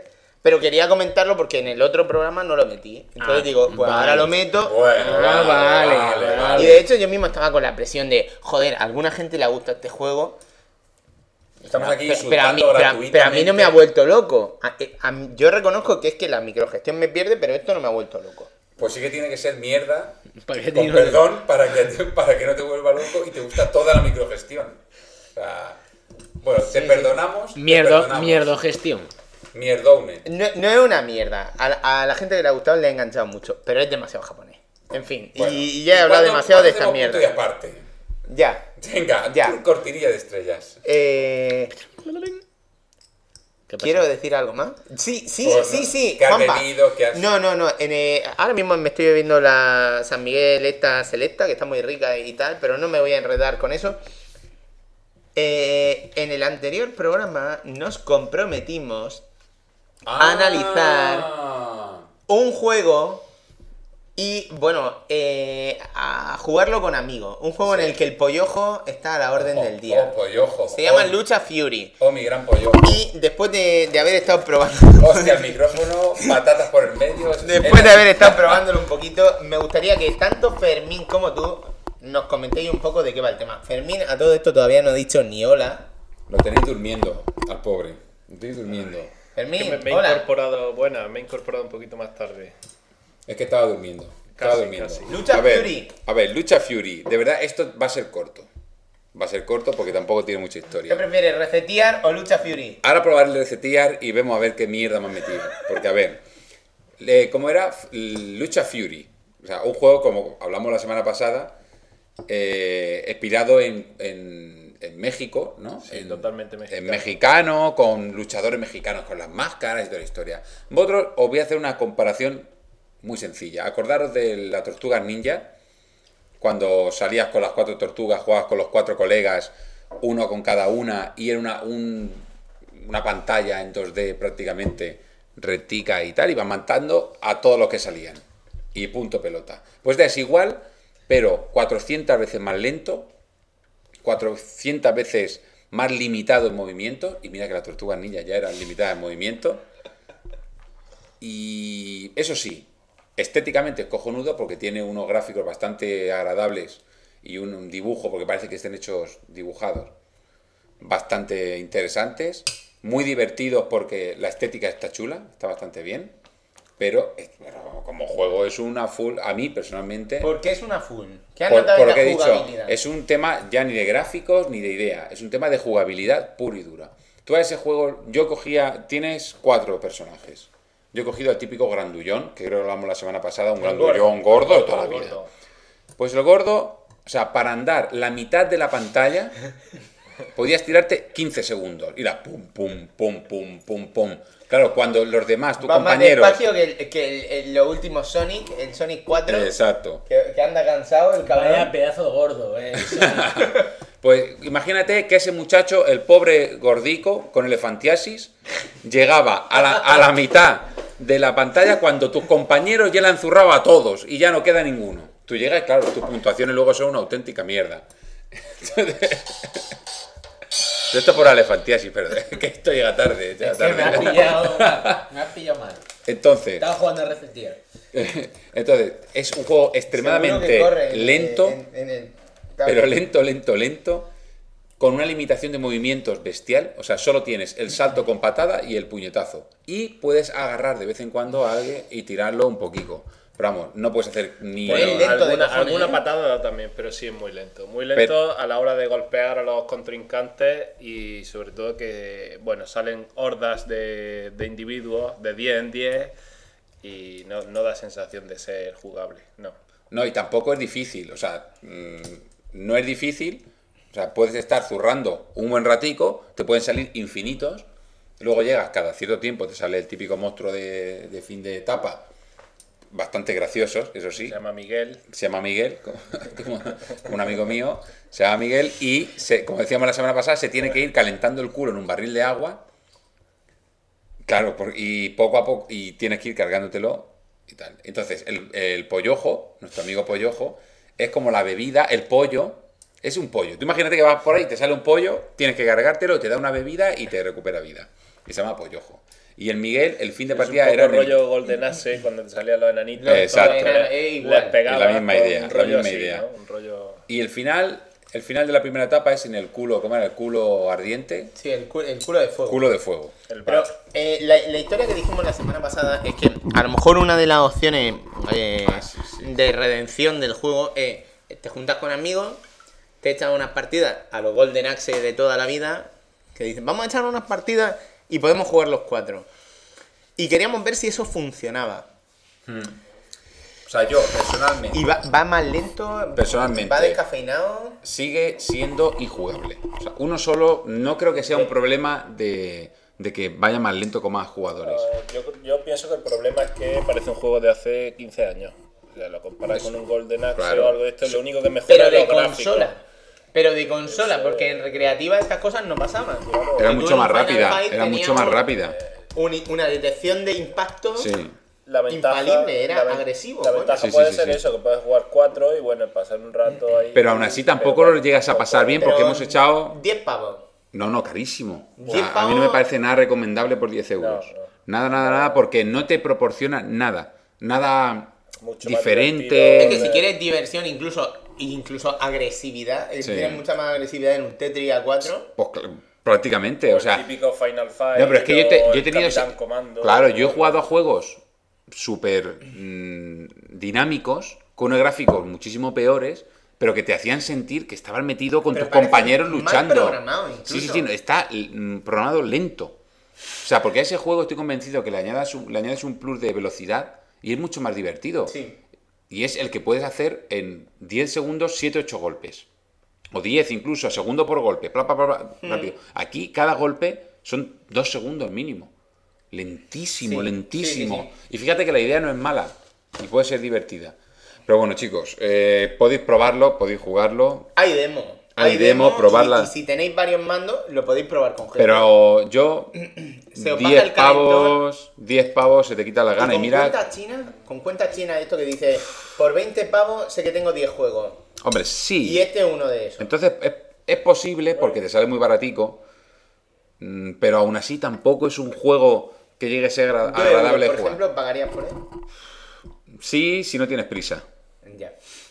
Pero quería comentarlo porque en el otro programa no lo metí. Entonces digo, pues vale. ahora lo meto. Bueno, vale. Y de hecho yo mismo estaba con la presión de, joder, a alguna gente le gusta este juego. Estamos aquí Pero a mí no me ha vuelto loco. Yo reconozco que es que la microgestión me pierde, pero esto no me ha vuelto loco. Pues sí que tiene que ser mierda, ¿Para qué con digo? perdón, para que no te vuelva loco y te gusta toda la microgestión. O sea, bueno, te perdonamos. Mierdo gestión. Mierdone. No es una mierda. A la gente que le ha gustado le ha enganchado mucho, pero es demasiado japonés. En fin, Bueno, y ya he hablado ¿cuándo- demasiado de cuándo esta hacemos punto mierda. y aparte? Ya. Venga, Ya. cortinilla de estrellas. ¿Qué pasa? ¿Quiero decir algo más? Sí. ¿Qué has Juanpa. bebido? ¿Qué has...? No. Ahora mismo me estoy bebiendo la San Miguel esta selecta, que está muy rica y tal, pero no me voy a enredar con eso. En el anterior programa nos comprometimos a analizar un juego y, bueno, a jugarlo con amigos. Un juego en el que el pollojo está a la orden del día. Pollojo. Se llama Lucha Fury. Oh, mi gran pollojo. Y después de haber estado probando... Hostia, el micrófono, patatas por el medio. Después de haber estado probándolo un poquito, me gustaría que tanto Fermín como tú nos comentéis un poco de qué va el tema. Fermín, a todo esto todavía no ha dicho ni hola. Lo tenéis durmiendo, al pobre. Lo tenéis durmiendo. Fermín, Que me he hola. incorporado un poquito más tarde. Es que estaba durmiendo. Estaba Casi, durmiendo. casi. Lucha A ver, Fury. A ver, Lucha Fury. De verdad, esto va a ser corto. Va a ser corto porque tampoco tiene mucha ¿Qué historia. prefieres, resetear o Lucha Fury? Ahora probaré el resetear y vemos a ver qué mierda me han metido. Porque, a ver, ¿cómo era? Lucha Fury. O sea, un juego, como hablamos la semana pasada, inspirado en México, ¿no? Sí, totalmente mexicano. En mexicano, con luchadores mexicanos con las máscaras y toda la historia. Vosotros os voy a hacer una comparación muy sencilla. Acordaros de la Tortuga Ninja, cuando salías con las 4 tortugas, jugabas con los 4 colegas, uno con cada una, y era una pantalla en 2D prácticamente, rectica y tal, iban matando a todos los que salían. Y punto pelota. Pues es igual, pero 400 veces más lento, 400 veces más limitado en movimiento, y mira que las Tortugas Ninja ya eran limitadas en movimiento. Y eso sí, estéticamente es cojonudo porque tiene unos gráficos bastante agradables y un dibujo, porque parece que estén hechos dibujados, bastante interesantes, muy divertidos porque la estética está chula, está bastante bien, pero como juego es una full, a mí personalmente... ¿Por qué es una full? ¿Qué has Por notado en lo que he la dicho, jugabilidad? es un tema ya ni de gráficos ni de idea, es un tema de jugabilidad pura y dura. Tú a ese juego, tienes 4 personajes. Yo he cogido al típico grandullón, que creo que hablamos la semana pasada, un grandullón gordo de toda la vida. Pues el gordo, o sea, para andar la mitad de la pantalla, podías tirarte 15 segundos. Y era pum, pum, pum, pum, pum, pum. Claro, cuando los demás, tus Va más compañeros... despacio que los últimos Sonic, el Sonic 4, Exacto. que anda cansado el Vaya cabrón. pedazo gordo, Pues imagínate que ese muchacho, el pobre gordico con elefantiasis, llegaba a la mitad de la pantalla cuando tus compañeros ya la han zurrado a todos y ya no queda ninguno. Tú llegas y claro, tus puntuaciones luego son una auténtica mierda. Esto por elefantiasis, pero que esto llega tarde. Llega Es que me has tarde. pillado mal. Entonces, Estaba jugando a resetear. es un juego Seguro que extremadamente corre lento. en el- Pero lento, con una limitación de movimientos bestial. O sea, solo tienes el salto con patada y el puñetazo. Y puedes agarrar de vez en cuando a alguien y tirarlo un poquito. Pero vamos, no puedes hacer ni... Bueno, Bueno, lento de alguna, cojones, alguna ¿eh? patada da también, pero sí es muy lento. Muy lento a la hora de golpear a los contrincantes y sobre todo que, bueno, salen hordas de individuos de 10 en 10 y no da sensación de ser jugable, no. No, y tampoco es difícil. O sea, no es difícil. O sea, puedes estar zurrando un buen ratico, te pueden salir infinitos. Luego llegas, cada cierto tiempo te sale el típico monstruo de fin de etapa. Bastante graciosos, eso sí. Se llama Miguel. Se llama Miguel, como un amigo mío, se llama Miguel y, como decíamos la semana pasada, se tiene que ir calentando el culo en un barril de agua, claro, y poco a poco, y tienes que ir cargándotelo y tal. Entonces, el pollojo, nuestro amigo pollojo, es como la bebida, el pollo, es un pollo. Tú imagínate que vas por ahí, te sale un pollo, tienes que cargártelo, te da una bebida y te recupera vida. Y se llama pollojo. Y el Miguel, el fin de Es un partida poco era... en el- rollo Golden Axe cuando te salían los enanitos. Exacto. todos Igual. les pegaba Es la misma con idea, un la rollo misma así, idea. ¿no? Un rollo... Y el final de la primera etapa es en el culo, ¿cómo era? El culo ardiente, Sí, el culo de fuego. culo de fuego. El Pero bat. la historia que dijimos la semana pasada es que a lo mejor una de las opciones de redención del juego es te juntas con amigos, te echas unas partidas a los Golden Axe de toda la vida, que dicen, vamos a echar unas partidas y podemos jugar los 4. Y queríamos ver si eso funcionaba. O sea, yo personalmente... Y va más lento, Personalmente. va descafeinado. Sigue siendo injugable. O sea, uno solo no creo que sea un problema de que vaya más lento con más jugadores. Yo pienso que el problema es que parece un juego de hace 15 años. O sea, lo comparas con un Golden Axe Claro. o algo de esto, lo único que mejora Pero es de los gráficos. consola. Pero de consola, porque en recreativa estas cosas no pasaban. Era Tú mucho en más Final rápida. Fight Era tenías mucho más rápida. una detección de impacto. Sí. La ventaja, Infalible, era la ven- agresivo, La coño. ventaja Sí, puede sí, ser sí. eso, que puedes jugar 4 y bueno, pasar un rato ahí. Pero aún así tampoco Pero lo llegas a pasar bien porque Pero hemos echado... 10 pavos. No, carísimo. O 10 sea, a mí no me pavos. parece nada recomendable por 10 euros. No. Nada, porque no te proporciona nada. Nada Mucho más diferente. Es divertido. que si quieres diversión, incluso agresividad, Sí. tienes mucha más agresividad en un Tetris A4. Pues prácticamente, o El sea... típico Final Fight. No, pero es que yo o he el tenido... Capitán Comando. Claro, yo he jugado a juegos súper dinámicos, con unos gráficos muchísimo peores, pero que te hacían sentir que estabas metido con Pero tus parece compañeros mal luchando. programado, Sí, incluso. sí, no, está programado lento. O sea, porque a ese juego estoy convencido que le añades un plus de velocidad y es mucho más divertido. Sí. Y es el que puedes hacer en 10 segundos 7-8 golpes. O 10 incluso, segundo por golpe. Rápido. Aquí cada golpe son 2 segundos mínimo. Lentísimo, Sí, lentísimo. sí, sí. Y fíjate que la idea no es mala y puede ser divertida. Pero bueno, chicos, podéis probarlo, podéis jugarlo. Hay demo. Hay demo, probarla. Y si tenéis varios mandos, lo podéis probar con gente. Pero yo, Se os baja 10 el calentón. 10 pavos, se te quita la Y gana. Y con mira, cuenta china esto que dice, por 20 pavos sé que tengo 10 juegos. hombre, sí. Y este es uno de esos. Entonces es posible porque te sale muy baratico, pero aún así tampoco es un juego que llegue a ser Yo, agradable de por jugar. ejemplo, pagarías por él. Sí, si no tienes prisa. Ya.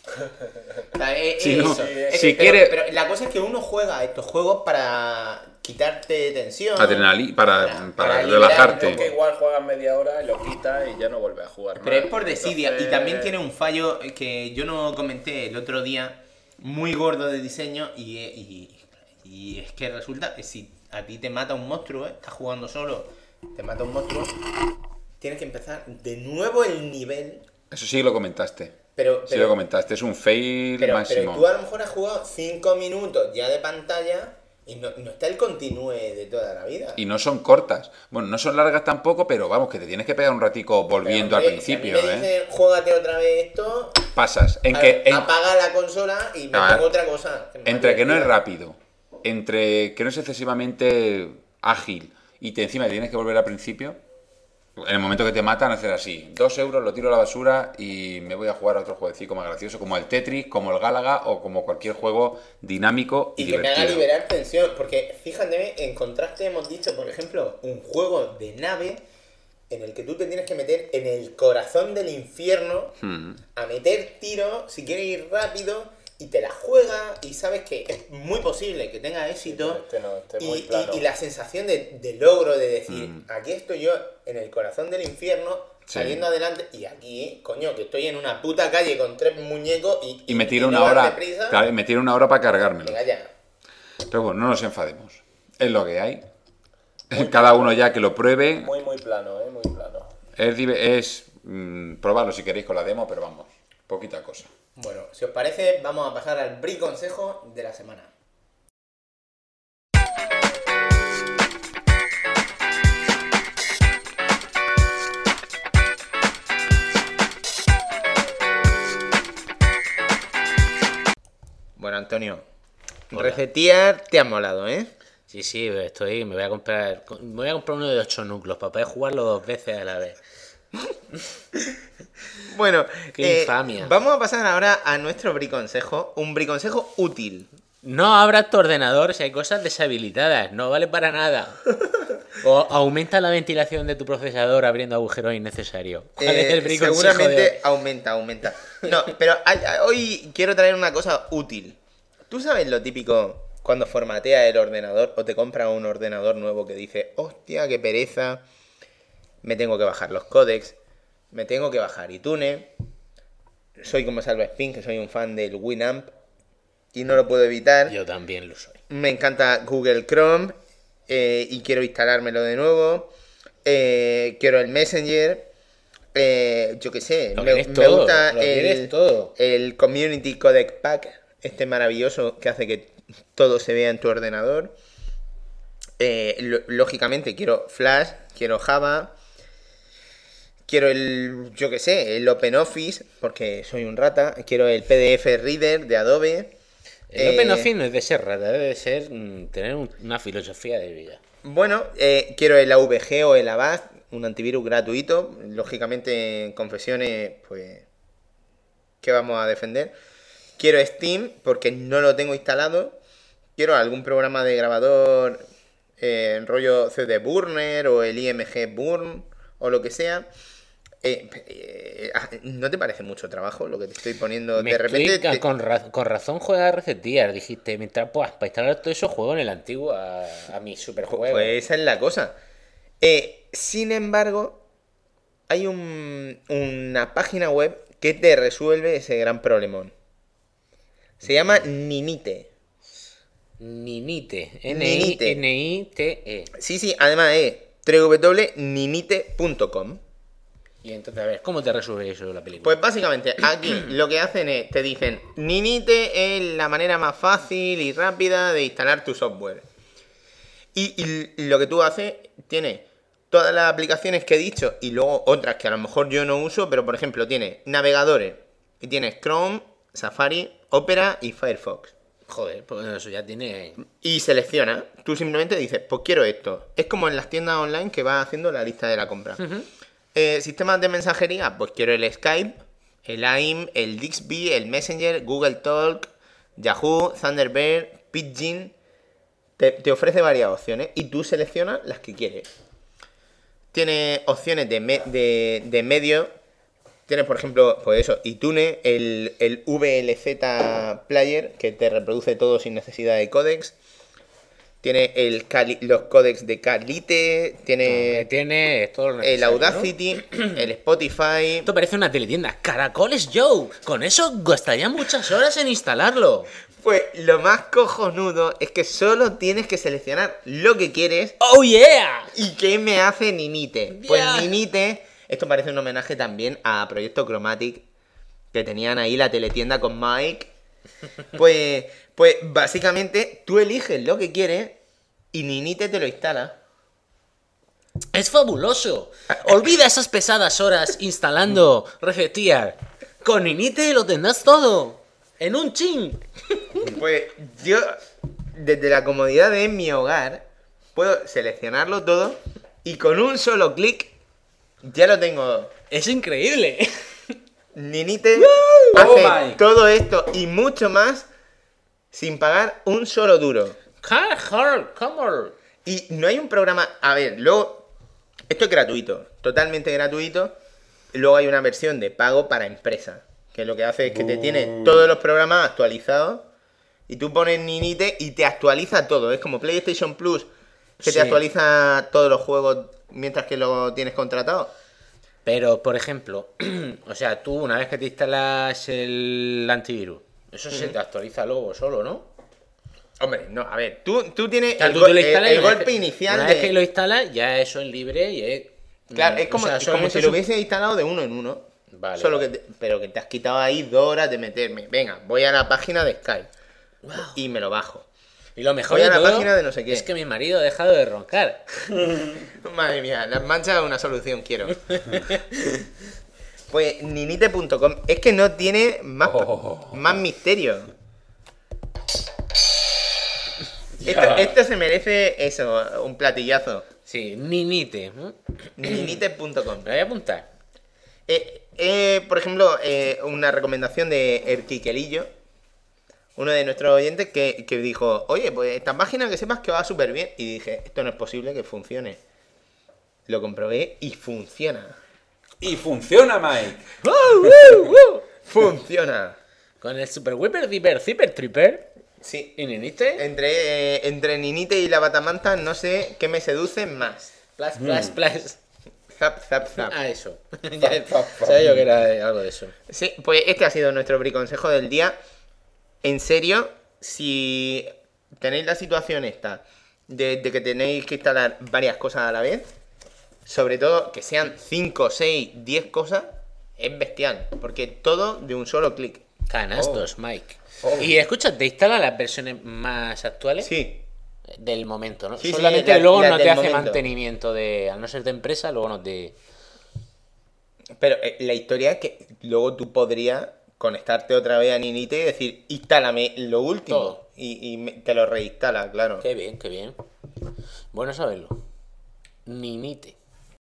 O sea, Sí, no. eso. Si Pero- quiere- pero la cosa es que uno juega a estos juegos para quitarte tensión. Adrenalina, para liberar relajarte. un poco. Que igual juegas media hora y lo quitas y ya no vuelves a jugar. Pero más. es por desidia. Entonces, Y también tiene un fallo que yo no comenté el otro día, muy gordo de diseño, y es que resulta que si a ti te mata un monstruo, estás jugando solo, te mata un monstruo, tienes que empezar de nuevo el nivel. Eso sí lo comentaste. Pero, Sí lo comentaste. Es un fail pero máximo. tú a lo mejor has jugado 5 minutos ya de pantalla y no está el continúe de toda la vida. Y no son cortas. Bueno, no son largas tampoco, pero vamos, que te tienes que pegar un ratico Pero, volviendo hombre, al principio, si a mí me ¿eh? dicen, juégate otra vez esto, Pasas. apaga la consola y me Ah, pongo otra cosa. es más Entre que no es divertida. rápido, entre que no es excesivamente ágil y encima te tienes que volver al principio, en el momento que te matan, hacer así, 2 euros, lo tiro a la basura y me voy a jugar a otro jueguecito más gracioso, como el Tetris, como el Galaga o como cualquier juego dinámico y, Y que me divertido. haga liberar tensión, porque fíjate, en contraste hemos dicho, por ejemplo, un juego de nave en el que tú te tienes que meter en el corazón del infierno a meter tiros si quieres ir rápido y te la juegas y sabes que es muy posible que tenga éxito Este no, este es muy plano. y la sensación de logro de decir, aquí estoy yo en el corazón del infierno Sí. saliendo adelante y aquí, coño, que estoy en una puta calle con 3 muñecos Y me tiro no una vas hora, deprisa. claro, y me tiro una hora para cargármelo. Venga ya. Pero bueno, no nos enfademos. Es lo que hay. Cada uno ya que lo pruebe. Muy, muy plano, muy plano. Es probarlo si queréis con la demo, pero vamos, poquita cosa. Bueno, si os parece, vamos a pasar al Bri Consejo de la semana. Bueno, Antonio, Resetear te ha molado, ¿eh? Sí, sí, me voy a comprar uno de 8 núcleos para poder jugarlo 2 veces a la vez. Bueno, Qué infamia. vamos a pasar ahora a nuestro briconsejo, un briconsejo útil. No abras tu ordenador si hay cosas deshabilitadas, no vale para nada. O aumenta la ventilación de tu procesador abriendo agujeros innecesarios. ¿Cuál es el briconsejo seguramente de hoy? aumenta. No, pero hoy quiero traer una cosa útil. ¿Tú sabes lo típico cuando formateas el ordenador o te compras un ordenador nuevo que dice, hostia, qué pereza, me tengo que bajar los códecs, me tengo que bajar iTunes, soy como Salva Spin, que soy un fan del Winamp y no lo puedo evitar. Yo también lo soy. Me encanta Google Chrome y quiero instalármelo de nuevo. Quiero el Messenger. Yo qué sé, Lo me quieres todo, gusta lo quieres todo. el Community Codec Pack, este maravilloso que hace que todo se vea en tu ordenador. Lógicamente quiero Flash, quiero Java, quiero yo qué sé, el OpenOffice, porque soy un rata. Quiero el PDF Reader de Adobe. El OpenOffice no es de ser rata, debe de ser tener una filosofía de vida. Bueno, quiero el AVG o el Avast, un antivirus gratuito. Lógicamente, en confesiones, pues, ¿qué vamos a defender? Quiero Steam, porque no lo tengo instalado. Quiero algún programa de grabador, rollo CD Burner o el IMG Burn o lo que sea. ¿No te parece mucho trabajo lo que te estoy poniendo? De repente Con razón juega Resetear, dijiste, mientras pues para instalar todos esos juegos en el antiguo a mi superjuego. Pues esa es la cosa. Sin embargo, hay una página web que te resuelve ese gran problemón. Se llama Ninite. Ninite. Ninite. N-I-T-E. Sí, además es www.ninite.com. Y entonces, a ver, ¿cómo te resuelve eso la película? Pues básicamente aquí lo que hacen es, te dicen, Ninite es la manera más fácil y rápida de instalar tu software. Y lo que tú haces, tiene todas las aplicaciones que he dicho y luego otras que a lo mejor yo no uso, pero por ejemplo tiene navegadores y tienes Chrome, Safari, Opera y Firefox. Joder, pues eso ya tiene... Y selecciona, tú simplemente dices, pues quiero esto. Es como en las tiendas online que vas haciendo la lista de la compra. Sistemas de mensajería, pues quiero el Skype, el AIM, el Bixby, el Messenger, Google Talk, Yahoo, Thunderbird, Pidgin. Te ofrece varias opciones y tú seleccionas las que quieres. Tiene opciones de medio. Tienes, por ejemplo, pues eso, iTunes, el VLZ Player, que te reproduce todo sin necesidad de códecs. Tiene los códecs de Calite, tiene todo lo necesario, el Audacity, ¿no? El Spotify. Esto parece una teletienda. Caracoles Joe. Con eso gastaría muchas horas en instalarlo. Pues lo más cojonudo es que solo tienes que seleccionar lo que quieres. ¡Oh, yeah! ¿Y qué me hace Ninite? Pues Ninite, esto parece un homenaje también a Proyecto Chromatic, que tenían ahí la teletienda con Mike. Pues básicamente tú eliges lo que quieres y Ninite te lo instala. Es fabuloso. Olvida esas pesadas horas instalando Resetear. Con Ninite lo tendrás todo. En un chin. Pues yo, desde la comodidad de mi hogar, puedo seleccionarlo todo y con un solo clic ya lo tengo. Es increíble. Ninite Oh hace my. todo esto y mucho más sin pagar un solo duro. Y no hay un programa... A ver, luego... Esto es gratuito, totalmente gratuito. Luego hay una versión de pago para empresa, que lo que hace es que te tiene todos los programas actualizados y tú pones Ninite y te actualiza todo. Es como PlayStation Plus, que Sí. te actualiza todos los juegos mientras que lo tienes contratado. Pero, por ejemplo, o sea, tú una vez que te instalas el antivirus, eso se te actualiza luego solo, ¿no? Hombre, no, a ver, tú tienes O sea, el, tú gol- te lo instalas el y una vez golpe que- inicial Una de... vez que lo instalas, ya eso es libre y es... Claro, es como, o sea, es como solamente si es lo un- hubiese instalado de uno en uno. Vale, Solo vale. pero que te has quitado ahí 2 horas de meterme. Venga, voy a la página de Skype. Y me lo bajo. Y lo mejor Voy a de la todo página de no sé qué. es que mi marido ha dejado de roncar. Madre mía, las manchas una solución quiero. Pues ninite.com es que no tiene más misterio. Esto se merece eso, un platillazo. Sí, Ninite. ¿no? Ninite.com. Me voy a apuntar. Por ejemplo, una recomendación de El Quiquelillo. Uno de nuestros oyentes que dijo, oye, pues esta página que sepas que va súper bien. Y dije, esto no es posible que funcione. Lo comprobé y funciona. Y funciona, Mike. Funciona. Con el Super Whipper, Zipper, Zipper, Tripper. Sí. ¿Y Ninite? Entre Ninite y la Batamanta no sé qué me seduce más. Plas, plas, plas. Zap, zap, zap. Ah, eso. Ya sabía yo que era algo de eso. Sí, pues este ha sido nuestro briconsejo del día. En serio, si tenéis la situación esta de que tenéis que instalar varias cosas a la vez, sobre todo que sean 5, 6, 10 cosas, es bestial. Porque todo de un solo clic. Canastos, Mike. Y escucha, ¿te instala las versiones más actuales? Sí. Del momento, ¿no? Sí, solamente sí, luego las no te del hace momento. mantenimiento de... Al no ser de empresa, luego no te... Pero la historia es que luego tú podrías conectarte otra vez a Ninite y decir, instálame lo último. Todo. Y te lo reinstala, claro. Qué bien, qué bien. Bueno saberlo. Ninite.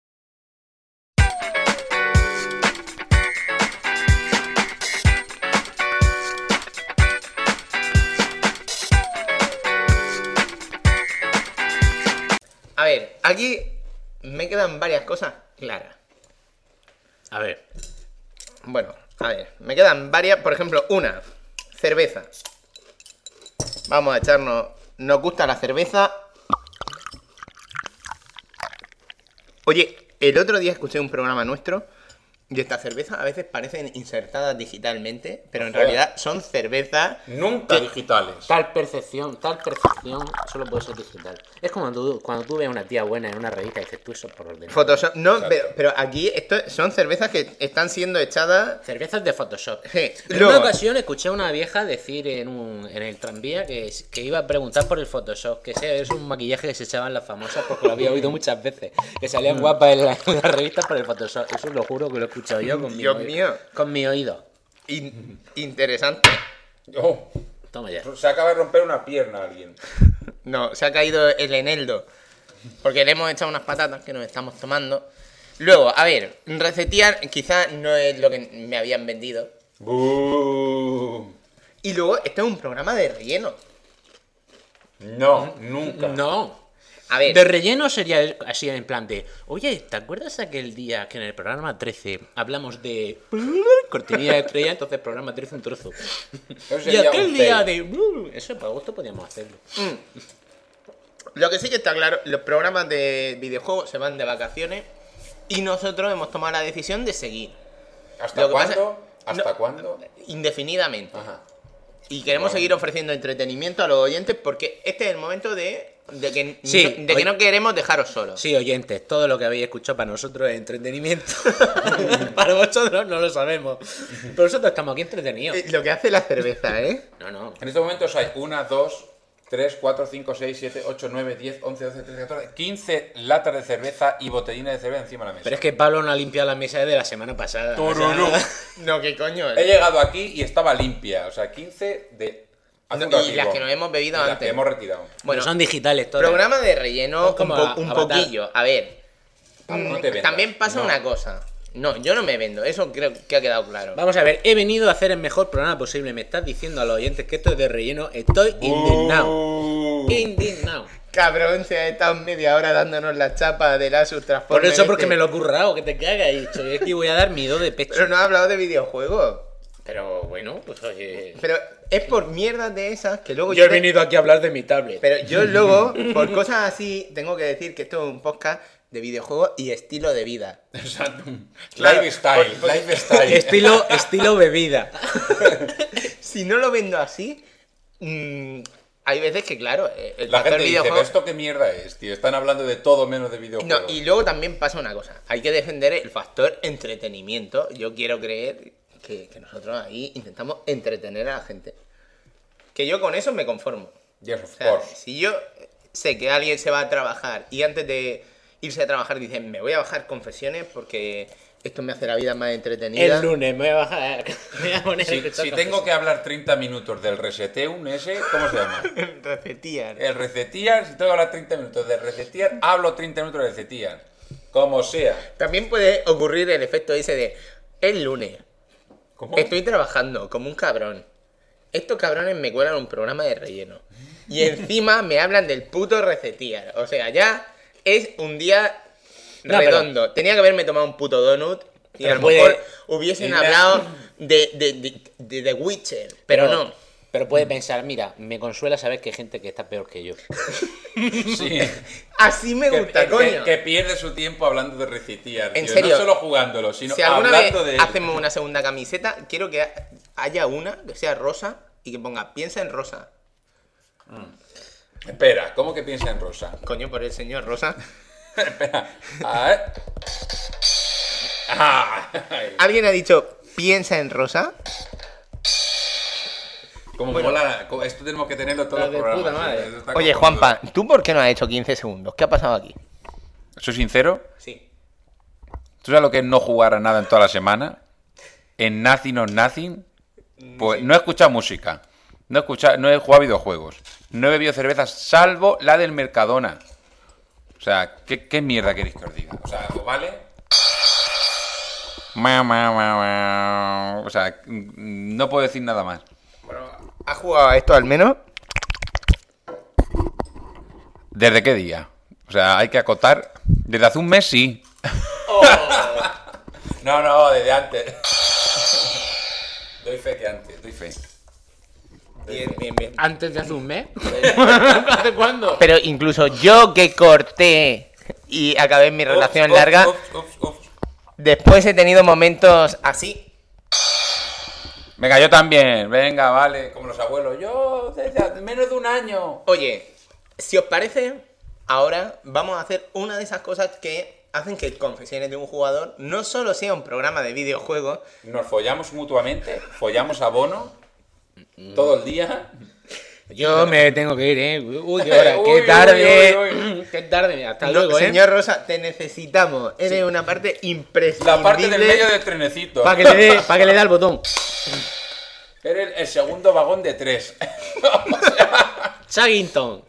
A ver, aquí me quedan varias cosas claras. A ver. Bueno, a ver, me quedan varias. Por ejemplo, una, cerveza. Vamos a echarnos... Nos gusta la cerveza. Oye, el otro día escuché un programa nuestro y estas cervezas a veces parecen insertadas digitalmente, pero en realidad son cervezas... Nunca digitales. Tal percepción solo puede ser digital. Es como cuando tú ves a una tía buena en una revista y dices, tú eso por ordenador. Photoshop. No, Exacto. pero aquí esto son cervezas que están siendo echadas... Cervezas de Photoshop. Sí. En Luego- una ocasión escuché a una vieja decir en el tranvía que iba a preguntar por el Photoshop, que ese es un maquillaje que se echaban las famosas porque lo había oído muchas veces, que salían guapas en las revistas por el Photoshop. Eso lo juro que lo he escuchado yo con mi Dios oído. mío. Con mi oído. Interesante. Oh, Toma ya. se acaba de romper una pierna a alguien. No, se ha caído el eneldo. Porque le hemos echado unas patatas que nos estamos tomando. Luego, a ver, resetear quizás no es lo que me habían vendido. Boom. Y luego, esto es un programa de relleno. No, nunca. No. A ver, De relleno sería así en plan de, oye, ¿te acuerdas aquel día que en el programa 13 hablamos de cortinilla de estrella? Entonces programa 13 un trozo. Eso Y sería aquel un día fail. de... Eso para agosto podíamos hacerlo. lo que sí que está claro, los programas de videojuegos se van de vacaciones y nosotros hemos tomado la decisión de seguir. ¿Hasta Lo que cuándo? pasa- ¿Hasta no, cuándo? Indefinidamente. Ajá. Y queremos Bueno. seguir ofreciendo entretenimiento a los oyentes porque este es el momento de que, Sí, de que no queremos dejaros solos. Sí, oyentes, todo lo que habéis escuchado para nosotros es entretenimiento. Para vosotros no lo sabemos. Pero nosotros estamos aquí entretenidos. Lo que hace la cerveza, ¿eh? No. En estos momentos hay 1, 2, 3, 4, 5, 6, 7, 8, 9, 10, 11, 12, 13, 14, 15 latas de cerveza y botellines de cerveza encima de la mesa. Pero es que Pablo no ha limpiado la mesa de la semana pasada. Tururú. No, ¿qué coño? He llegado aquí y estaba limpia. O sea, 15 de... hace un No, y ratico. las que nos hemos bebido Y las antes. que hemos retirado. Bueno, son digitales todas. programa de relleno Son como un Avatar. poquillo. A ver, No te vendas. también pasa No. una cosa. No, yo no me vendo, eso creo que ha quedado claro. Vamos a ver, he venido a hacer el mejor programa posible. Me estás diciendo a los oyentes que esto es de relleno. Estoy indignado. Indignado. Cabrón, se ha estado media hora dándonos la chapa de la Por Subtransformer. eso, porque me lo he currado, que te cagas. Y dicho, es que voy a dar mi do de pecho. Pero no ha hablado de videojuegos. Pero bueno, pues oye. Pero es por mierdas de esas que luego Yo he te- venido aquí a hablar de mi tablet. Pero yo luego, por cosas así, tengo que decir que esto es un podcast de videojuegos y estilo de vida. Exacto. Claro. Lifestyle. Lifestyle. Estilo bebida. Si no lo vendo así, hay veces que, claro, el La factor gente dice, videojuego... ¿pero esto qué mierda es, tío? Están hablando de todo menos de No, videojuegos. y luego también pasa una cosa. Hay que defender el factor entretenimiento. Yo quiero creer que nosotros ahí intentamos entretener a la gente. Que yo con eso me conformo. Yes, of O sea, course. si yo sé que alguien se va a trabajar y antes de irse a trabajar dice, me voy a bajar confesiones porque esto me hace la vida más entretenida. El lunes me voy a bajar. Me voy a poner a Si escuchar tengo que hablar 30 minutos del reseteum ese, ¿cómo se llama? Repetían. El resetear, si tengo que hablar 30 minutos del resetear, hablo 30 minutos de resetear. Como sea. También puede ocurrir el efecto ese de, el lunes, ¿Cómo? estoy trabajando como un cabrón. estos cabrones me cuelan un programa de relleno. Y encima me hablan del puto Recetías. O sea, ya es un día redondo. Tenía que haberme tomado un puto donut y a lo mejor hubiesen hablado de The Witcher. Pero no. Pero puede pensar, mira, me consuela saber que hay gente que está peor que yo. Sí. Así me gusta, coño. Que pierde su tiempo hablando de Recetías. En tío. serio. No solo jugándolo, sino Si alguna vez hablando de... hacemos una segunda camiseta, quiero que haya una que sea rosa y que ponga piensa en Rosa. Espera, ¿cómo que piensa en Rosa? Coño, por el señor Rosa. Espera, a ver... Ay. ¿Alguien ha dicho piensa en Rosa? Como mola, esto tenemos que tenerlo todos los de programas. puta madre. Eso está Oye, cojonudo. Juanpa, ¿tú por qué no has hecho 15 segundos? ¿Qué ha pasado aquí? ¿Soy sincero? Sí. ¿Tú sabes lo que es no jugar a nada en toda la semana? En Nothing on Nothing. Pues no he escuchado música. No he jugado a videojuegos. No he bebido cervezas, salvo la del Mercadona. O sea, ¿qué mierda queréis que os diga? O sea, ¿os vale? O sea, no puedo decir nada más. ¿Has jugado a esto al menos? ¿Desde qué día? O sea, hay que acotar. Desde hace un mes, sí. No, desde antes. Doy fe que antes, doy fe. Bien. ¿Antes de hace un mes? ¿Hace cuándo? Pero incluso yo que corté y acabé mi relación Ups, larga, ups. después he tenido momentos así. Venga, yo también. Venga, vale. Como los abuelos. Yo desde hace menos de un año. Oye, si os parece, ahora vamos a hacer una de esas cosas que hacen que Confesiones de un Jugador no solo sea un programa de videojuegos. Nos follamos mutuamente. Follamos a Bono. Todo el día. Yo me tengo que ir, ¿eh? Uy, qué hora, Uy, qué uy, tarde. uy. Qué tarde, hasta No, luego, ¿eh? señor Rosa, te necesitamos. Eres una parte imprescindible. La parte del medio del trenecito. Para que le dé al botón. Eres el segundo vagón de 3. Chaguington.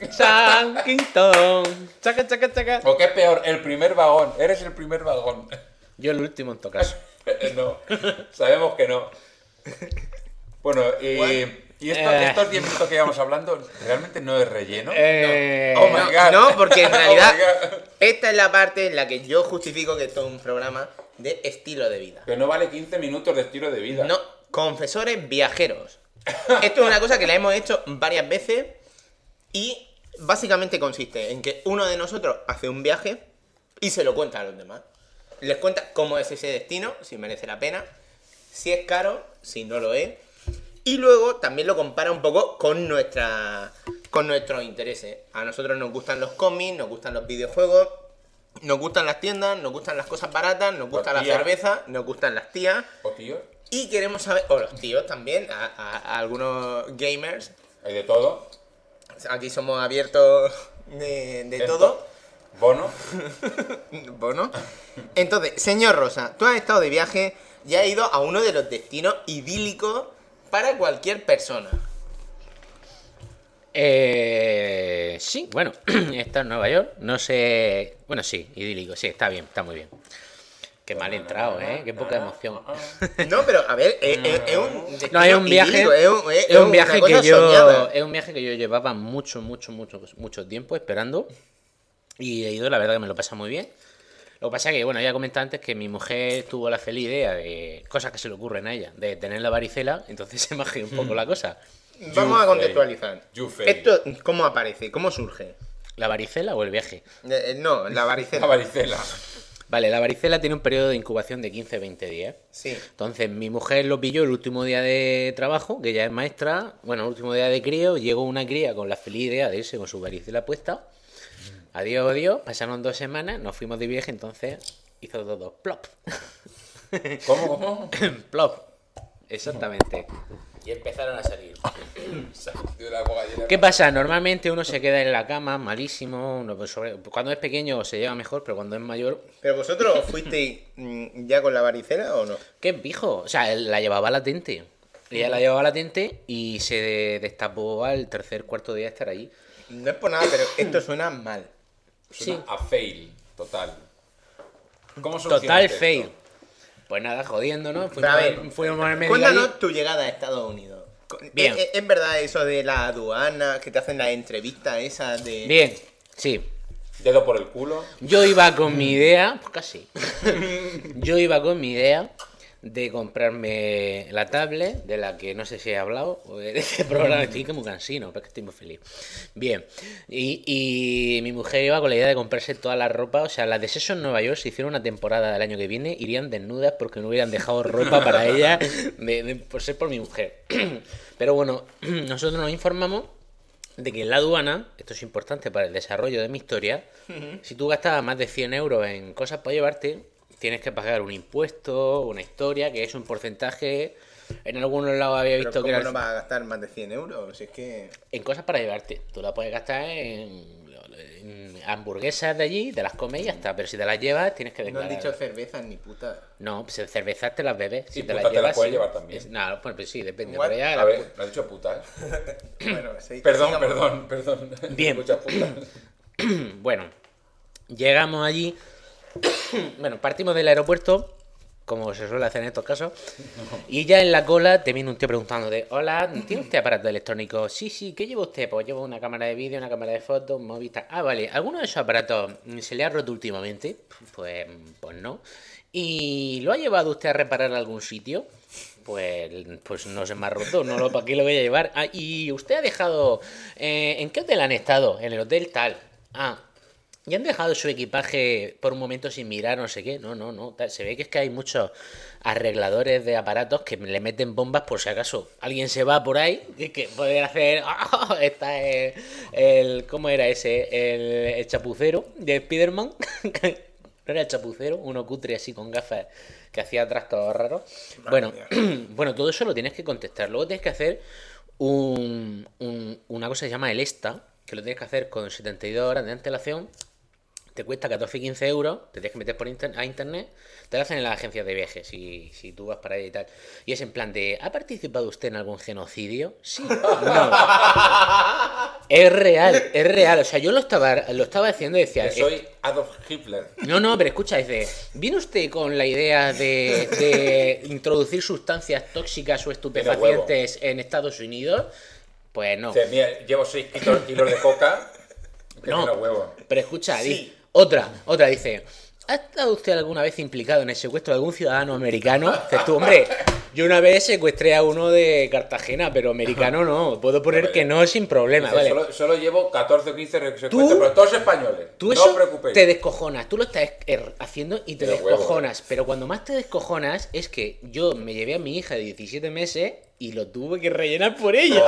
Chaca. ¿O qué es peor? El primer vagón. Eres el primer vagón. Yo el último en tocar. No. Sabemos que no. Bueno, y estos 10 minutos que íbamos hablando, ¿realmente no es relleno? Oh my God. No, porque en realidad Oh my God. esta es la parte en la que yo justifico que esto es un programa de estilo de vida. Que no vale 15 minutos de estilo de vida. No, confesores viajeros. Esto es una cosa que la hemos hecho varias veces y básicamente consiste en que uno de nosotros hace un viaje y se lo cuenta a los demás. Les cuenta cómo es ese destino, si merece la pena, si es caro, si no lo es. Y luego también lo compara un poco con nuestros intereses. A nosotros nos gustan los cómics, nos gustan los videojuegos, nos gustan las tiendas, nos gustan las cosas baratas, nos gusta la tías. cerveza, nos gustan las tías. ¿O tío? Y queremos saber, o los tíos también, a algunos gamers. Hay de todo. Aquí somos abiertos de Esto. todo. Bono. Bueno. Entonces, señor Rosa, tú has estado de viaje y has ido a uno de los destinos idílicos para cualquier persona. Sí, bueno, está en Nueva York. No sé. Bueno, sí, idílico, sí, está bien, está muy bien. Qué mal entrado, ¿eh? Qué poca emoción. No, pero a ver, es un destino No, es un viaje. idílico, Es un viaje una cosa que yo. soñada. Es un viaje que yo llevaba mucho tiempo esperando. Y he ido, la verdad que me lo pasa muy bien. Lo que pasa es que, bueno, ya he comentado antes que mi mujer tuvo la feliz idea de cosas que se le ocurren a ella, de tener la varicela, entonces se me ha girado un poco la cosa. Vamos a contextualizar. You fail. Esto, ¿cómo aparece? ¿Cómo surge? ¿La varicela o el viaje? No, la varicela. La varicela. Vale, la varicela tiene un periodo de incubación de 15-20 días. Sí. Entonces, mi mujer lo pilló el último día de trabajo, que ella es maestra. Bueno, el último día de crío, llegó una cría con la feliz idea de irse con su varicela puesta. Adiós, pasaron 2 semanas, nos fuimos de viaje, entonces hizo todo plop. ¿Cómo? Plop. Exactamente. Y empezaron a salir. ¿Qué pasa? Normalmente uno se queda en la cama malísimo. Cuando es pequeño se lleva mejor, pero cuando es mayor. ¿Pero vosotros fuisteis ya con la varicela o no? ¿Qué pijo? O sea, él la llevaba latente. Ella la llevaba latente y se destapó al cuarto día de estar allí. No es por nada, pero esto suena mal. Suena a fail, total. ¿Cómo Total solucionaste fail. esto? Pues nada, jodiendo, ¿no? Pero a ver, Fuimos al médico cuéntanos allí. tu llegada a Estados Unidos. Bien. ¿Es verdad eso de la aduana, que te hacen la entrevista esa de... Bien, sí. Dedo por el culo. Yo iba con mi idea, pues casi. Yo iba con mi idea de comprarme la tablet, de la que no sé si he hablado, de este programa, estoy como cansino, pero es que estoy muy feliz. Bien, y mi mujer iba con la idea de comprarse toda la ropa, o sea, las de Sexo en Nueva York, si hicieron una temporada del año que viene, irían desnudas porque no hubieran dejado ropa para ella, por ser por mi mujer. Pero bueno, nosotros nos informamos de que en la aduana, esto es importante para el desarrollo de mi historia, si tú gastabas más de 100 euros en cosas para llevarte, tienes que pagar un impuesto, una historia, que es un porcentaje. En algunos lados había ¿Pero visto que cómo era no vas a gastar más de 100 euros? Si es que... en cosas para llevarte. Tú la puedes gastar en hamburguesas de allí, te las comes y ya está. Pero si te las llevas, tienes que No declarar. han dicho cervezas ni puta. No, pues cervezas te las bebes. Si Y te putas las te las llevas, puedes sí. llevar también. No, pues sí, depende. What? Pero ya A la ver, ¿lo has dicho puta? Bueno, sí, Perdón. Bien. Mucha puta. Bueno, llegamos allí. Bueno, partimos del aeropuerto, como se suele hacer en estos casos. Y ya en la cola te viene un tío preguntándote: hola, ¿tiene usted aparato electrónico? Sí, ¿qué lleva usted? Pues llevo una cámara de vídeo, una cámara de fotos, un móvil. Ah, vale, ¿alguno de esos aparatos se le ha roto últimamente? Pues no. ¿Y lo ha llevado usted a reparar a algún sitio? Pues no se me ha roto, no lo, ¿para qué lo voy a llevar? Ah, ¿y usted ha dejado... ¿en qué hotel han estado? En el hotel tal. Ah, ¿y han dejado su equipaje por un momento sin mirar, no sé qué? No. Se ve que es que hay muchos arregladores de aparatos que le meten bombas por si acaso alguien se va por ahí, que poder hacer... ¡Oh! Está ¿cómo era ese? El chapucero de Spider-Man. ¿No era el chapucero? Uno cutre así con gafas que hacía trastos raros. Bueno, bueno, todo eso lo tienes que contestar. Luego tienes que hacer una cosa que se llama el ESTA, que lo tienes que hacer con 72 horas de antelación. Te cuesta 14-15 euros, te tienes que meter a internet, te lo hacen en las agencias de viajes, si tú vas para allá y tal. Y es en plan de, ¿ha participado usted en algún genocidio? Sí, no. Es real. O sea, yo lo estaba haciendo y decía... Soy Adolf Hitler. No, pero escucha, dice, ¿viene usted con la idea de introducir sustancias tóxicas o estupefacientes en Estados Unidos? Pues no. Dice, mira, llevo 6 kilos de coca. Que No, tiene huevo. pero escucha, Sí. dice, otra dice, ¿ha estado usted alguna vez implicado en el secuestro de algún ciudadano americano? Dices tú, hombre, yo una vez secuestré a uno de Cartagena, pero americano no. Puedo poner que no sin problema, Dice, ¿vale? solo llevo 14 o 15 secuestros, Tú- pero todos españoles. Tú no eso os preocupéis. te descojonas, tú lo estás haciendo y te Pero descojonas. Pero cuando más te descojonas es que yo me llevé a mi hija de 17 meses y lo tuve que rellenar por ella.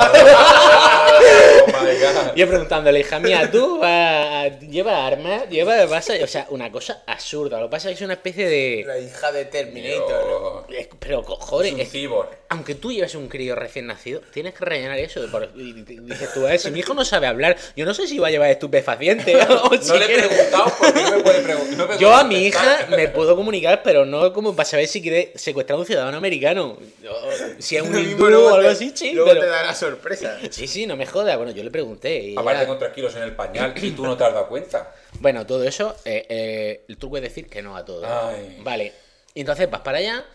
Oh my God. Yo preguntándole, hija mía, ¿tú llevas armas? O sea, una cosa absurda. Lo que pasa es que es una especie de... La hija de Terminator. Pero, joder, Es un cyborg. aunque tú lleves un crío recién nacido, tienes que rellenar eso. Y dices tú, si mi hijo no sabe hablar, yo no sé si va a llevar estupefaciente. O si No le he quiere- preguntado porque no me puede preguntar. Yo a mi hija me puedo comunicar, pero no como para saber si quiere secuestrar a un ciudadano americano. Si es un hindú Luego o algo te- así, sí. Luego Pero... te da la sorpresa. Sí, no me jodas. Bueno, yo le pregunté. Y Aparte ella- con 3 kilos en el pañal y tú no te has dado cuenta. Bueno, todo eso, el truco es decir que no a todo. Ay. Vale, y entonces vas para allá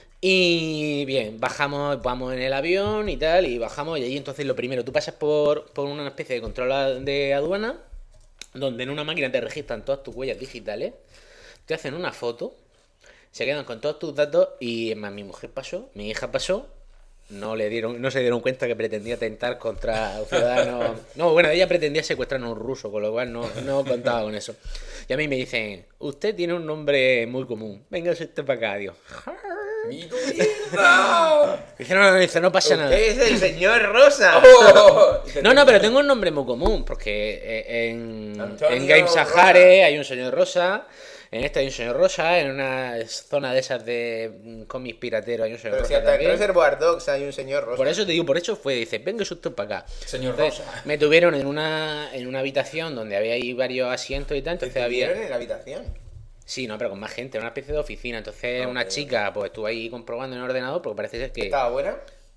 y bien, vamos en el avión y tal, y bajamos y ahí entonces lo primero, tú pasas por una especie de control de aduana, donde en una máquina te registran todas tus huellas digitales, te hacen una foto, se quedan con todos tus datos y más mi mujer pasó, mi hija pasó. No se dieron cuenta que pretendía atentar contra un ciudadano. No, bueno, ella pretendía secuestrar a un ruso, con lo cual no contaba con eso. Y a mí me dicen, usted tiene un nombre muy común. Venga usted para acá, dios. ¡Mi hija! Dice, no pasa nada. Es el señor Rosa. Oh. No, pero tengo un nombre muy común, porque en Antonio Games Rosa. Sahare hay un señor Rosa, en este hay un señor Rosa, en una zona de esas de cómics pirateros hay un señor Pero si Rosa hasta en también. Reservoir Dogs hay un señor Rosa. Por eso te digo, por eso dice, venga usted para acá. Señor Entonces, Rosa. me tuvieron en una habitación donde había ahí varios asientos y tal, ¿Te entonces tuvieron había... en la habitación? Sí, no, pero con más gente, una especie de oficina. Entonces Ok. una chica pues estuvo ahí comprobando en el ordenador porque parece ser que... ¿Estaba buena?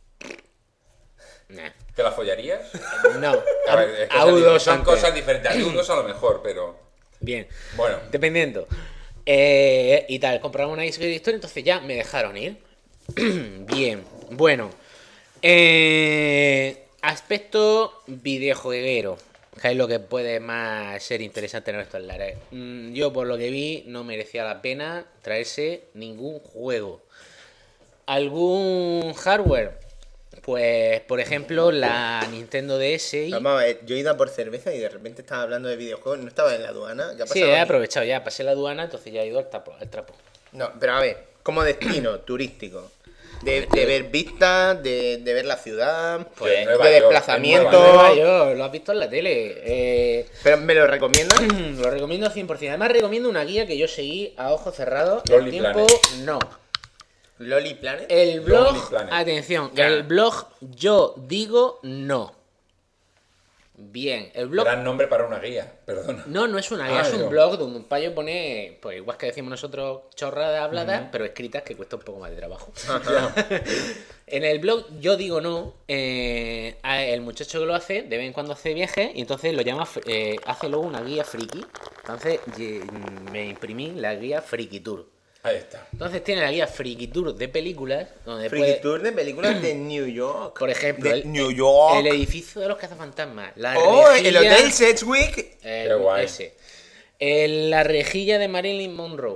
Nah, ¿Te la follarías? no, A ver, es a U2 son antes. cosas diferentes. A U2 a lo mejor, pero... Bien, Bueno. dependiendo. Y tal, compramos una historia, entonces ya me dejaron ir. Bien, bueno, Aspecto videojueguero, que es lo que puede más ser interesante en estos lares. Yo, por lo que vi, no merecía la pena traerse ningún juego. ¿Algún hardware? Pues, por ejemplo, la Nintendo DS y... Vamos a ver, yo he ido a por cerveza y de repente estaba hablando de videojuegos. ¿No estaba en la aduana? ¿Qué ha Sí, pasado he aquí? aprovechado ya, pasé la aduana, entonces ya he ido al trapo. No, pero a ver, como destino turístico. De ver vistas, de ver la ciudad, Pues, de Nueva York, desplazamiento. Nueva York, lo has visto en la tele. Pero ¿me lo recomiendas? Lo recomiendo 100%. Además, recomiendo una guía que yo seguí a ojos cerrados. El Lonely tiempo, Planet. no. Loli Planet. El blog, Lonely Planet. atención, Ya. el blog yo digo no. Bien, el blog... Gran nombre para una guía, perdona. No es una guía, es un no. blog donde un payo pone, pues igual que decimos nosotros, chorradas habladas, pero escritas que cuesta un poco más de trabajo. En el blog yo digo no, el muchacho que lo hace, de vez en cuando hace viajes, y entonces lo llama, hace luego una guía friki. Entonces me imprimí la guía Friki Tour. Ahí está. Entonces tiene la guía Friki Tour de películas, donde Friki puede, Tour de películas de New York. por ejemplo, de New York. el edificio de los cazafantasmas, la Oh, el rejilla- Hotel Sedgwick. Qué guay. ese. La rejilla de Marilyn Monroe.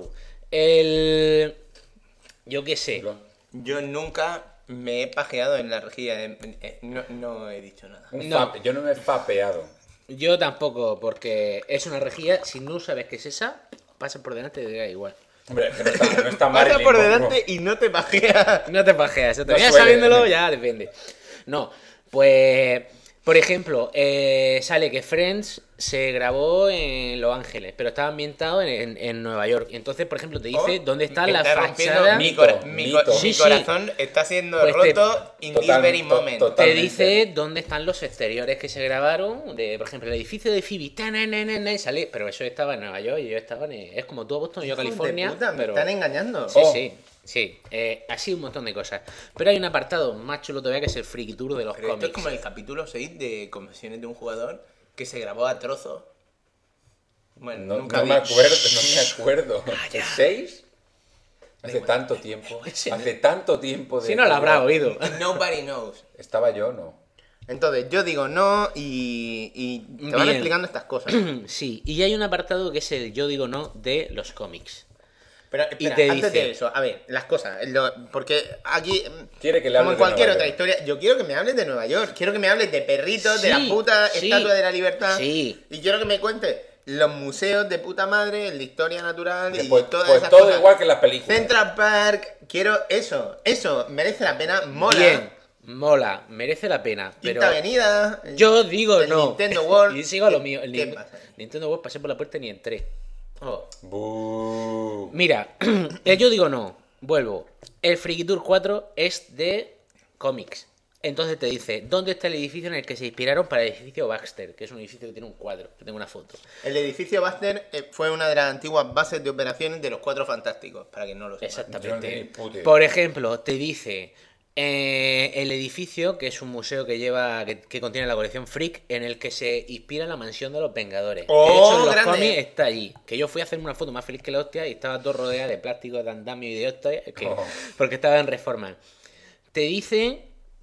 Yo qué sé. Yo nunca me he pajeado en la rejilla de... no he dicho nada. No. Yo no me he fapeado. Yo tampoco, porque es una rejilla. Si no sabes qué es esa, pasa por delante y te da igual. Hombre, que no está Pasa Marilyn por Monroe. delante y no te pajeas. No te pajeas, No ya suele. sabiéndolo, ya depende. No, pues, por ejemplo, sale que Friends se grabó en Los Ángeles, pero estaba ambientado en Nueva York. Y entonces, por ejemplo, te dice dónde está Me la está rompiendo fachada. Mi, Mito, mi mito. Sí, sí. corazón está siendo Pues roto in this Total- very to- moment. total. Te Totalmente. dice dónde están los exteriores que se grabaron, por ejemplo, el edificio de Phoebe, y sale, pero eso estaba en Nueva York y yo estaba es como tú a Boston y yo a Hijos de California, puta, me pero están engañando. sí, Oh. sí, así un montón de cosas. Pero hay un apartado más chulo todavía que es el Friki Tour de los Pero esto es cómics. como el capítulo 6 de Confesiones de un jugador que se grabó a trozos. Bueno, No, nunca no vi. me acuerdo. ¿6? Hace tanto tiempo. Sí. Hace tanto tiempo. Si no lo habrá oído. Nobody knows. Estaba yo, ¿no? Entonces, yo digo no y te van Bien. explicando estas cosas. Sí, y hay un apartado que es el yo digo no de los cómics. Pero espera, te antes dice- de eso, a ver, las cosas. Porque aquí, Quiere que le como hables en de cualquier Nueva otra York. historia, yo quiero que me hables de Nueva York. Quiero que me hables de perritos, de la Sí, puta sí. estatua de la libertad. Sí. Y quiero que me cuentes los museos de puta madre, la historia natural y Pues, todas pues esas todo cosas. igual que en las películas. Central Park, quiero eso. Eso merece la pena, mola. Bien, mola, merece la pena. Pero Quinta Avenida. yo digo el no. Nintendo World. Y sigo a lo mío. El ¿Qué pasa? Nintendo World pasé por la puerta y ni entré. Oh. Bú. Mira, yo digo no. Vuelvo. El Friki Tour 4 es de cómics. Entonces te dice, ¿dónde está el edificio en el que se inspiraron para el edificio Baxter? Que es un edificio que tiene un cuadro, que tengo una foto. El edificio Baxter fue una de las antiguas bases de operaciones de los Cuatro Fantásticos, para que no lo sepa. Yo no tenía Exactamente. ni puta idea. Por ejemplo, te dice el edificio, que es un museo que lleva que contiene la colección Freak, en el que se inspira la mansión de los Vengadores. ¡Oh, que de hecho en los grande! cómics está allí. Que yo fui a hacerme una foto más feliz que la hostia y estaba todo rodeado de plástico, de andamio y de hostia, Oh. porque estaba en reforma. Te dice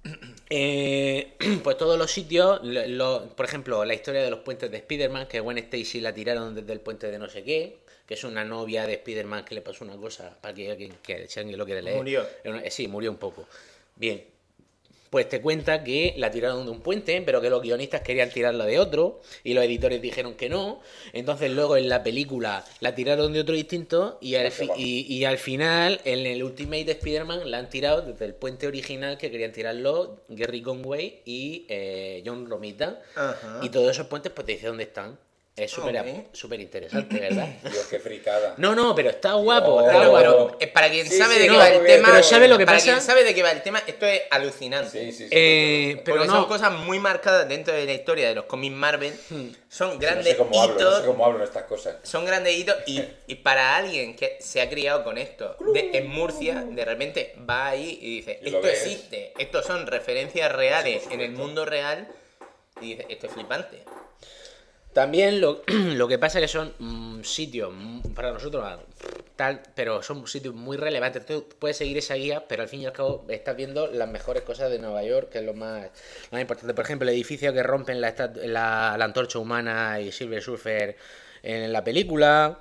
pues todos los sitios, por ejemplo, la historia de los puentes de Spider-Man, que Gwen Stacy la tiraron desde el puente de no sé qué, que es una novia de Spider-Man que le pasó una cosa, para que si alguien lo quiere leer. Murió. Sí, murió un poco. Bien. Pues te cuenta que la tiraron de un puente, pero que los guionistas querían tirarla de otro, y los editores dijeron que no. Entonces luego en la película la tiraron de otro distinto, y al final, en el Ultimate Spider-Man, la han tirado desde el puente original que querían tirarlo Gary Conway y John Romita. Ajá. Y todos esos puentes, pues te dice dónde están. Es súper Ok. súper interesante, ¿verdad? Dios, qué fricada. No, pero está guapo, Oh. está Claro, guapo. pero para quien Sí, sabe sí, de qué no, va el porque- tema. pero ¿sabe lo que para pasa? quien sabe de qué va el tema, esto es alucinante. Sí, sí, sí. Pero Porque no. son cosas muy marcadas dentro de la historia de los cómics Marvel. Son No grandes sé cómo hablo, no hitos. sé cómo hablo en estas cosas. Son grandes hitos y para alguien que se ha criado con esto en Murcia, de repente va ahí y dice, Y lo esto ves. existe, estos son referencias reales Sí, por en el supuesto. mundo real y dice, esto es flipante. También lo que pasa es que son sitios, para nosotros, tal, pero son sitios muy relevantes. Tú puedes seguir esa guía, pero al fin y al cabo estás viendo las mejores cosas de Nueva York, que es lo más importante. Por ejemplo, el edificio que rompen la antorcha humana y Silver Surfer en la película.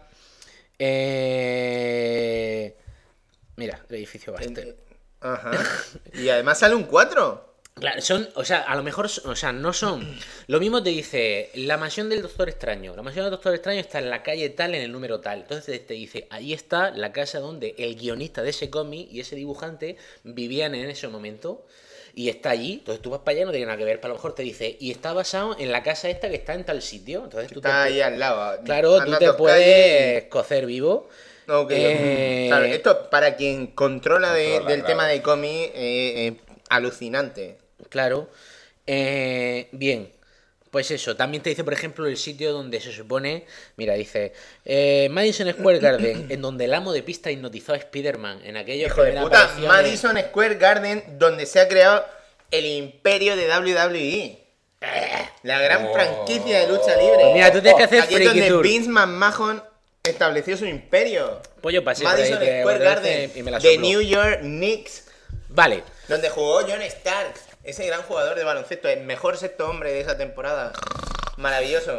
Mira, el edificio Baxter. Ajá. Y además sale un 4. Claro, a lo mejor, no son. Lo mismo te dice la mansión del Doctor Extraño. La mansión del Doctor Extraño está en la calle tal, en el número tal. Entonces te dice, ahí está la casa donde el guionista de ese cómic y ese dibujante vivían en ese momento. Y está allí. Entonces tú vas para allá, no tiene nada que ver. Pero a lo mejor te dice, y está basado en la casa esta que está en tal sitio. Entonces tú está ahí al lado. Claro, tú te puedes cocer vivo. Okay. Claro, esto para quien controla del tema de cómic, alucinante. Claro. Bien. Pues eso, también te dice, por ejemplo, el sitio donde se supone... Mira, dice... Madison Square Garden, en donde el amo de pista hipnotizó a Spider-Man. En aquello Hijo de puta, Madison Square Garden, donde se ha creado el imperio de WWE. La gran franquicia de lucha libre. Pues mira, tú tienes que hacer aquí es donde Vince McMahon estableció su imperio. Pues yo pasé Madison por ahí Square Garden, y me la de sopló. New York Knicks. Vale. Donde jugó John Stark, ese gran jugador de baloncesto, el mejor sexto hombre de esa temporada. Maravilloso.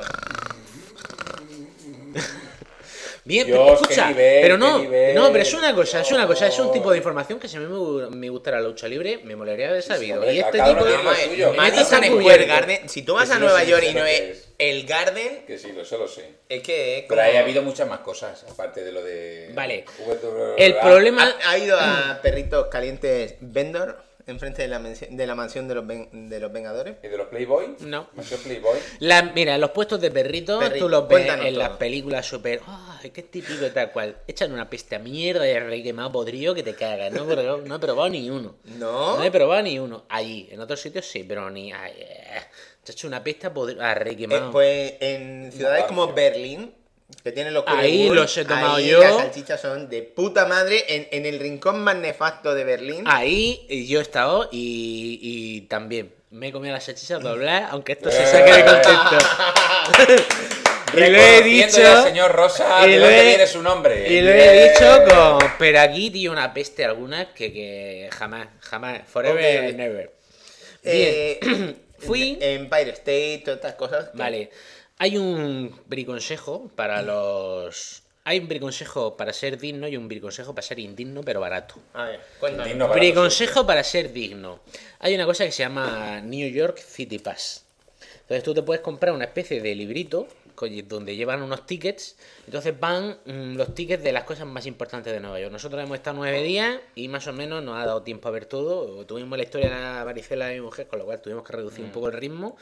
Bien, Dios, pero escucha, nivel, pero no, nivel. no, pero es una cosa, es un tipo de información que si a mí me gustara la lucha libre, me molaría haber sabido. hombre, Y este cada tipo uno de... tiene lo suyo. Madison está Square cubierto. Garden, si tú vas Que a sí, Nueva sí, York sé y no lo que es es. el Garden, Que sí, eso lo sé. es que es Pero como... ahí ha habido muchas más cosas, aparte de lo de... Vale. WWE. El problema... ¿Ha ido a Perritos Calientes Vendor enfrente de la mansión de los Vengadores? ¿Y de los Playboy? No. ¿Mansión Playboy? Mira, los puestos de perrito, Perrito, tú los ves cuéntanos en todo. las películas súper... ¡Ay, qué típico y tal cual! Echan una peste a mierda de rey quemado podrido que te cagas. No he probado ni uno. ¿No? No he probado ni uno. Allí, en otros sitios sí, pero ni... Te ha hecho una peste a rey quemado. Pues en ciudades como Berlín, que tienen los Ahí Currywurst, los he tomado ahí yo. Las salchichas son de puta madre en el rincón más nefasto de Berlín. Ahí yo he estado y también me he comido las salchichas dobladas, aunque esto se saque de contexto. Y lo he Reconociendo dicho... al señor Rosa, y ¿de lo dónde he- viene su nombre? Y lo he dicho con... Pero aquí, tío, una peste algunas que jamás, forever Ok. and never. Bien, fui... Empire State, todas estas cosas. Vale, hay un briconsejo para los... Hay un briconsejo para ser digno y un briconsejo para ser indigno, pero barato. A ver, cuéntanos. Digno para Briconsejo para ser digno. Hay una cosa que se llama New York City Pass. Entonces tú te puedes comprar una especie de librito donde llevan unos tickets. Entonces van los tickets de las cosas más importantes de Nueva York. Nosotros hemos estado 9 días y más o menos nos ha dado tiempo a ver todo. Tuvimos la historia de la varicela de mi mujer, con lo cual tuvimos que reducir un poco el ritmo.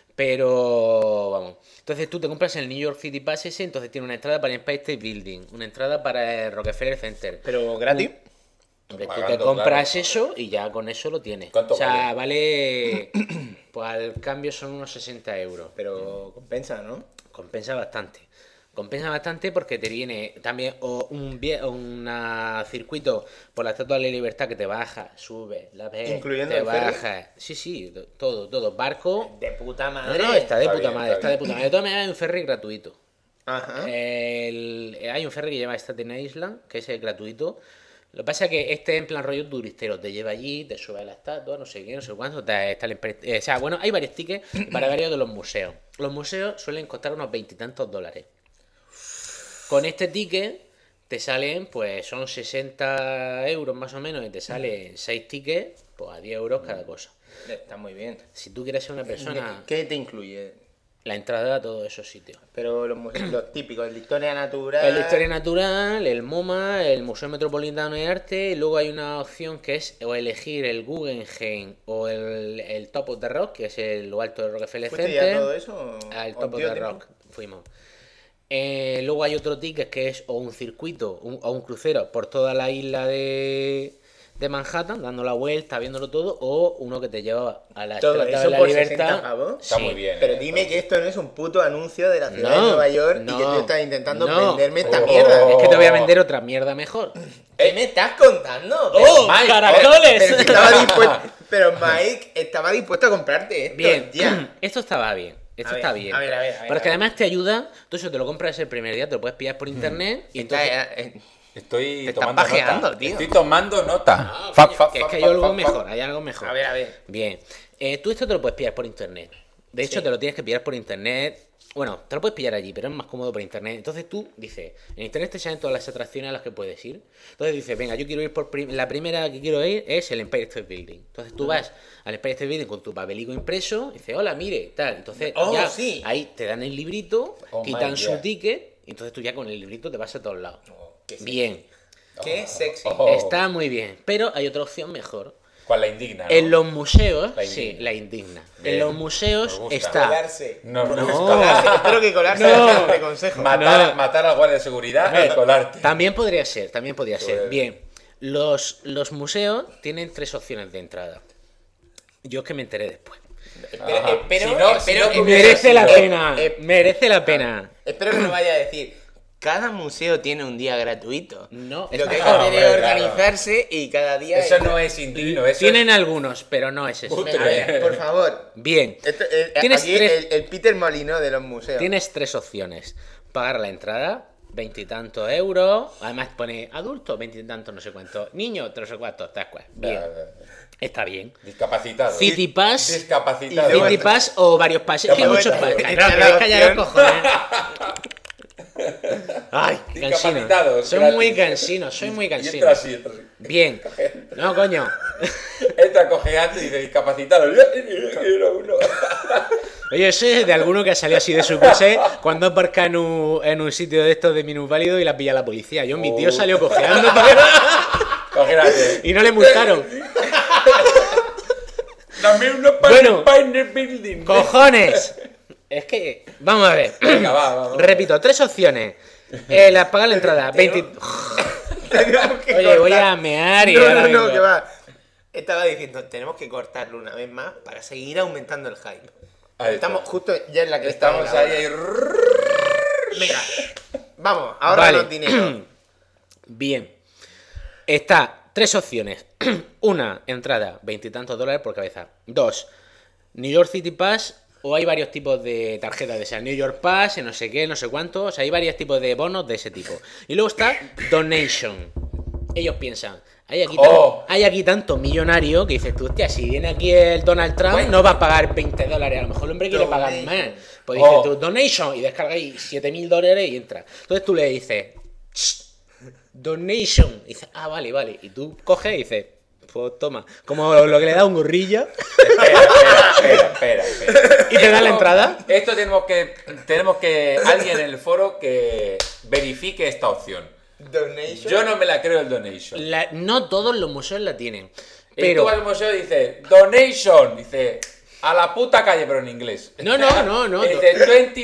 Pero vamos. Entonces tú te compras el New York City Pass ese, entonces tiene una entrada para el Empire State Building, una entrada para el Rockefeller Center. Pero gratis. Hombre, tú Pagando, te compras claro. eso y ya con eso lo tienes. ¿Cuánto o sea, vale... Pues al cambio son unos 60 euros. Pero compensa, ¿no? Compensa bastante. Compensa bastante porque te viene también un circuito por la Estatua de la Libertad que te baja, sube, la ves, ¿Incluyendo te el ferry? baja. Sí, todo. Barco. De puta No, madre. está de Está puta bien, madre, está está de bien. puta madre. De todas maneras hay un ferry gratuito. Ajá. Hay un ferry que lleva a Staten Island, que es el gratuito. Lo que pasa es que este es en plan rollo turistero, te lleva allí, te sube a la estatua, no sé qué, no sé cuánto, o sea, bueno, hay varios tickets para varios de los museos. Los museos suelen costar unos veintitantos dólares. Con este ticket te salen, pues son 60 euros más o menos, y te salen 6 tickets, pues a 10 euros cada cosa. Está muy bien. Si tú quieres ser una persona, ¿Qué te incluye? la entrada a todos esos sitios. Pero los típicos, el de historia natural. El de Historia Natural, el MoMA, el Museo Metropolitano de Arte, y luego hay una opción que es o elegir el Guggenheim o el Top of the Rock, que es lo alto de Rockefeller ¿Fuiste Center. ya a todo eso? Al ¿O Top of dio the tiempo? Rock fuimos. Luego hay otro ticket que es o un circuito o un crucero por toda la isla de Manhattan, dando la vuelta, viéndolo todo, o uno que te lleva a la Todo Estatua eso de la por Libertad. 60 pavos. Está Sí. muy bien. Pero dime que esto no es un puto anuncio de la ciudad de No, Nueva York y no, que tú estás intentando no. venderme esta Oh. mierda. Es que te voy a vender otra mierda mejor. ¿Qué me estás contando? ¡Oh, Mike, caracoles! Pero Mike estaba dispuesto a comprarte esto. Bien, Ya. esto estaba bien. Esto está bien. a ver. Pero es que además te ayuda, tú eso te lo compras el primer día, te lo puedes pillar por internet y entonces... Estoy Te estás tomando pajeando, nota. tío. Estoy tomando nota. Que es que hay algo mejor, hay algo mejor. A ver. Bien. Tú esto te lo puedes pillar por internet. De hecho, te lo tienes que pillar por internet. Bueno, te lo puedes pillar allí, pero es más cómodo por internet. Entonces tú dices, en internet te salen todas las atracciones a las que puedes ir. Entonces dices, venga, yo quiero ir por la primera que quiero ir es el Empire State Building. Entonces tú vas al Empire State Building con tu papelico impreso y dices, hola, mire, tal. Entonces ya ahí te dan el librito, quitan su ticket y entonces tú ya con el librito te vas a todos lados. Bien. Qué sexy. Está muy bien, pero hay otra opción mejor. ¿Cuál la indigna? ¿No? En los museos, La sí, indigna. la indigna. Bien. En los museos Nos gusta. está... Colarse. No. Espero que colarse No. de consejo. Matar al guardia de seguridad y colarte. También podría ser. Joder. Bien, los museos tienen 3 opciones de entrada. Yo es que me enteré después. Ajá. Pero Si no, espero- Merece la no. pena, merece la pena. Espero que no vaya a decir. Cada museo tiene un día gratuito. No, Lo que hay que No, hacer es hombre, organizarse y cada día. Eso no es indigno, eso Tienen algunos, pero no es eso. Putre. A ver, por favor. Bien, Tienes Tienes tres- el Peter Molino de los museos. tienes 3 opciones. Pagar la entrada, 20 y tantos euros. Además pone adulto, 20 y tantos, no sé cuánto. Niño, 3 o 4, tal cual. Bien, está bien. Discapacitado. City Pass. Discapacitado. Y luego City Pass o varios pases. Es que hay Luego muchos está- pases. está Claro, la que callar los opción. cojones. Ay, cansino. Discapacitados, Soy gratis. muy cansino, soy muy Y cansino. entra así. Bien. No, coño. Entra cojeando y dice discapacitado. Quiero uno. Oye, ese es de alguno que ha salido así de su coche cuando aparca en un sitio de estos de minusválido y la pilla la policía. Mi tío salió cojeando Cogérate. y no le multaron. Dame uno Bueno. para el building. ¡Cojones! Es que, vamos a ver. Venga, vamos. Repito, 3 opciones. Pagar la entrada, 20... Tenemos que Oye, voy cortar. a mear y No, ahora vengo. que va. Estaba diciendo, tenemos que cortarlo una vez más para seguir aumentando el hype. Ahí está. Estamos justo ya en la que estamos Estamos ahí. Venga, vamos, ahora Vale. los dinero. Bien. Está 3 opciones. Una, entrada, 20 y tantos dólares por cabeza. 2, New York City Pass, o hay varios tipos de tarjetas de esa. New York Pass, no sé qué, no sé cuánto. O sea, hay varios tipos de bonos de ese tipo. Y luego está Donation. Ellos piensan, hay aquí tanto millonario que dices tú, hostia, si viene aquí el Donald Trump, Bueno. no va a pagar 20 dólares. A lo mejor el hombre quiere pagar Donation. más. Pues dices tú, Donation, y descargáis 7.000 dólares y entra. Entonces tú le dices, Donation. Y dices, ah, vale. Y tú coges y dices, pues toma. Como lo que le da un gorrilla. Espera. ¿Y te da la entrada? Esto tenemos que alguien en el foro que verifique esta opción. Donation. Yo no me la creo el donation. No todos los museos la tienen. Y Pero. tú vas al museo y dices, donation, dice, a la puta calle, pero en inglés. No. Y dice,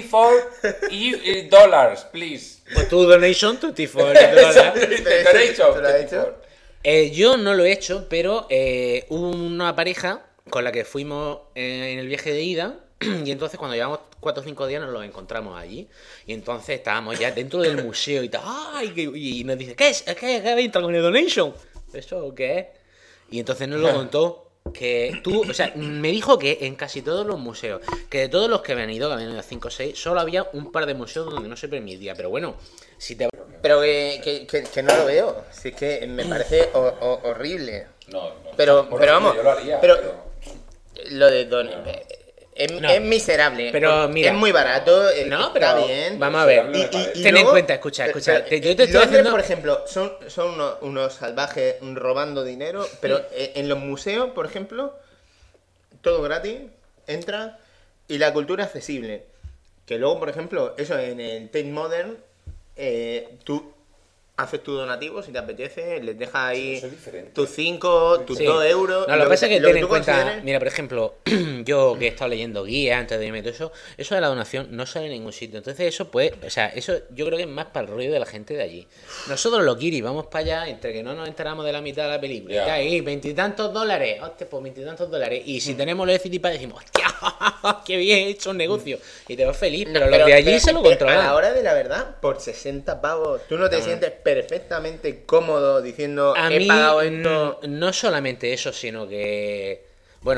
$24, please. Pues tú, Donation, tú tifo. Dice, donation. ¿Tú lo has hecho? Yo no lo he hecho, pero hubo una pareja con la que fuimos en el viaje de ida. Y entonces cuando llevamos 4 o 5 días nos los encontramos allí. Y entonces estábamos ya dentro del museo y tal. ¡Ay! Y nos dice, ¿qué es? ¿Qué habéis entrado con el Donation? ¿Eso qué es? Y entonces nos lo contó. Que tú, o sea, me dijo que en casi todos los museos, que de todos los que habían ido a 5 o 6, solo había un par de museos donde no se permitía. Pero bueno, si te... Pero que no lo veo. Si es que me parece horrible. No. Pero Bueno, vamos. yo lo haría, pero lo de es No. miserable. Pero porque mira. es muy barato. No, está pero bien. vamos a ver. Y Ten en luego- cuenta, escucha. pero- Yo te estoy Londres, haciendo... por ejemplo, son unos salvajes robando dinero, pero en los museos, por ejemplo, todo gratis, entra y la cultura accesible. Que luego, por ejemplo, eso en el Tate Modern, tú haces tu donativo si te apetece, les dejas ahí Eso es diferente. tus 5, tus Sí. 2 euros. No, lo que pasa es que lo ten en tú cuenta, consideres. mira, por ejemplo, yo que he estado leyendo guías antes de irme y todo eso de la donación no sale en ningún sitio. Entonces eso pues, o sea, eso yo creo que es más para el rollo de la gente de allí. Nosotros los guiris vamos para allá, entre que no nos enteramos de la mitad de la película, Ya. y está ahí, 20 y tantos dólares, hostia, pues 20 y tantos dólares. Y si tenemos los de City Pass decimos, hostia, qué bien he hecho un negocio. Y te vas feliz, pero los de allí se lo A la controlan. hora de la verdad, por 60 pavos, tú no te sientes perfectamente cómodo diciendo A he mí pagado esto. no solamente eso, sino que, bueno,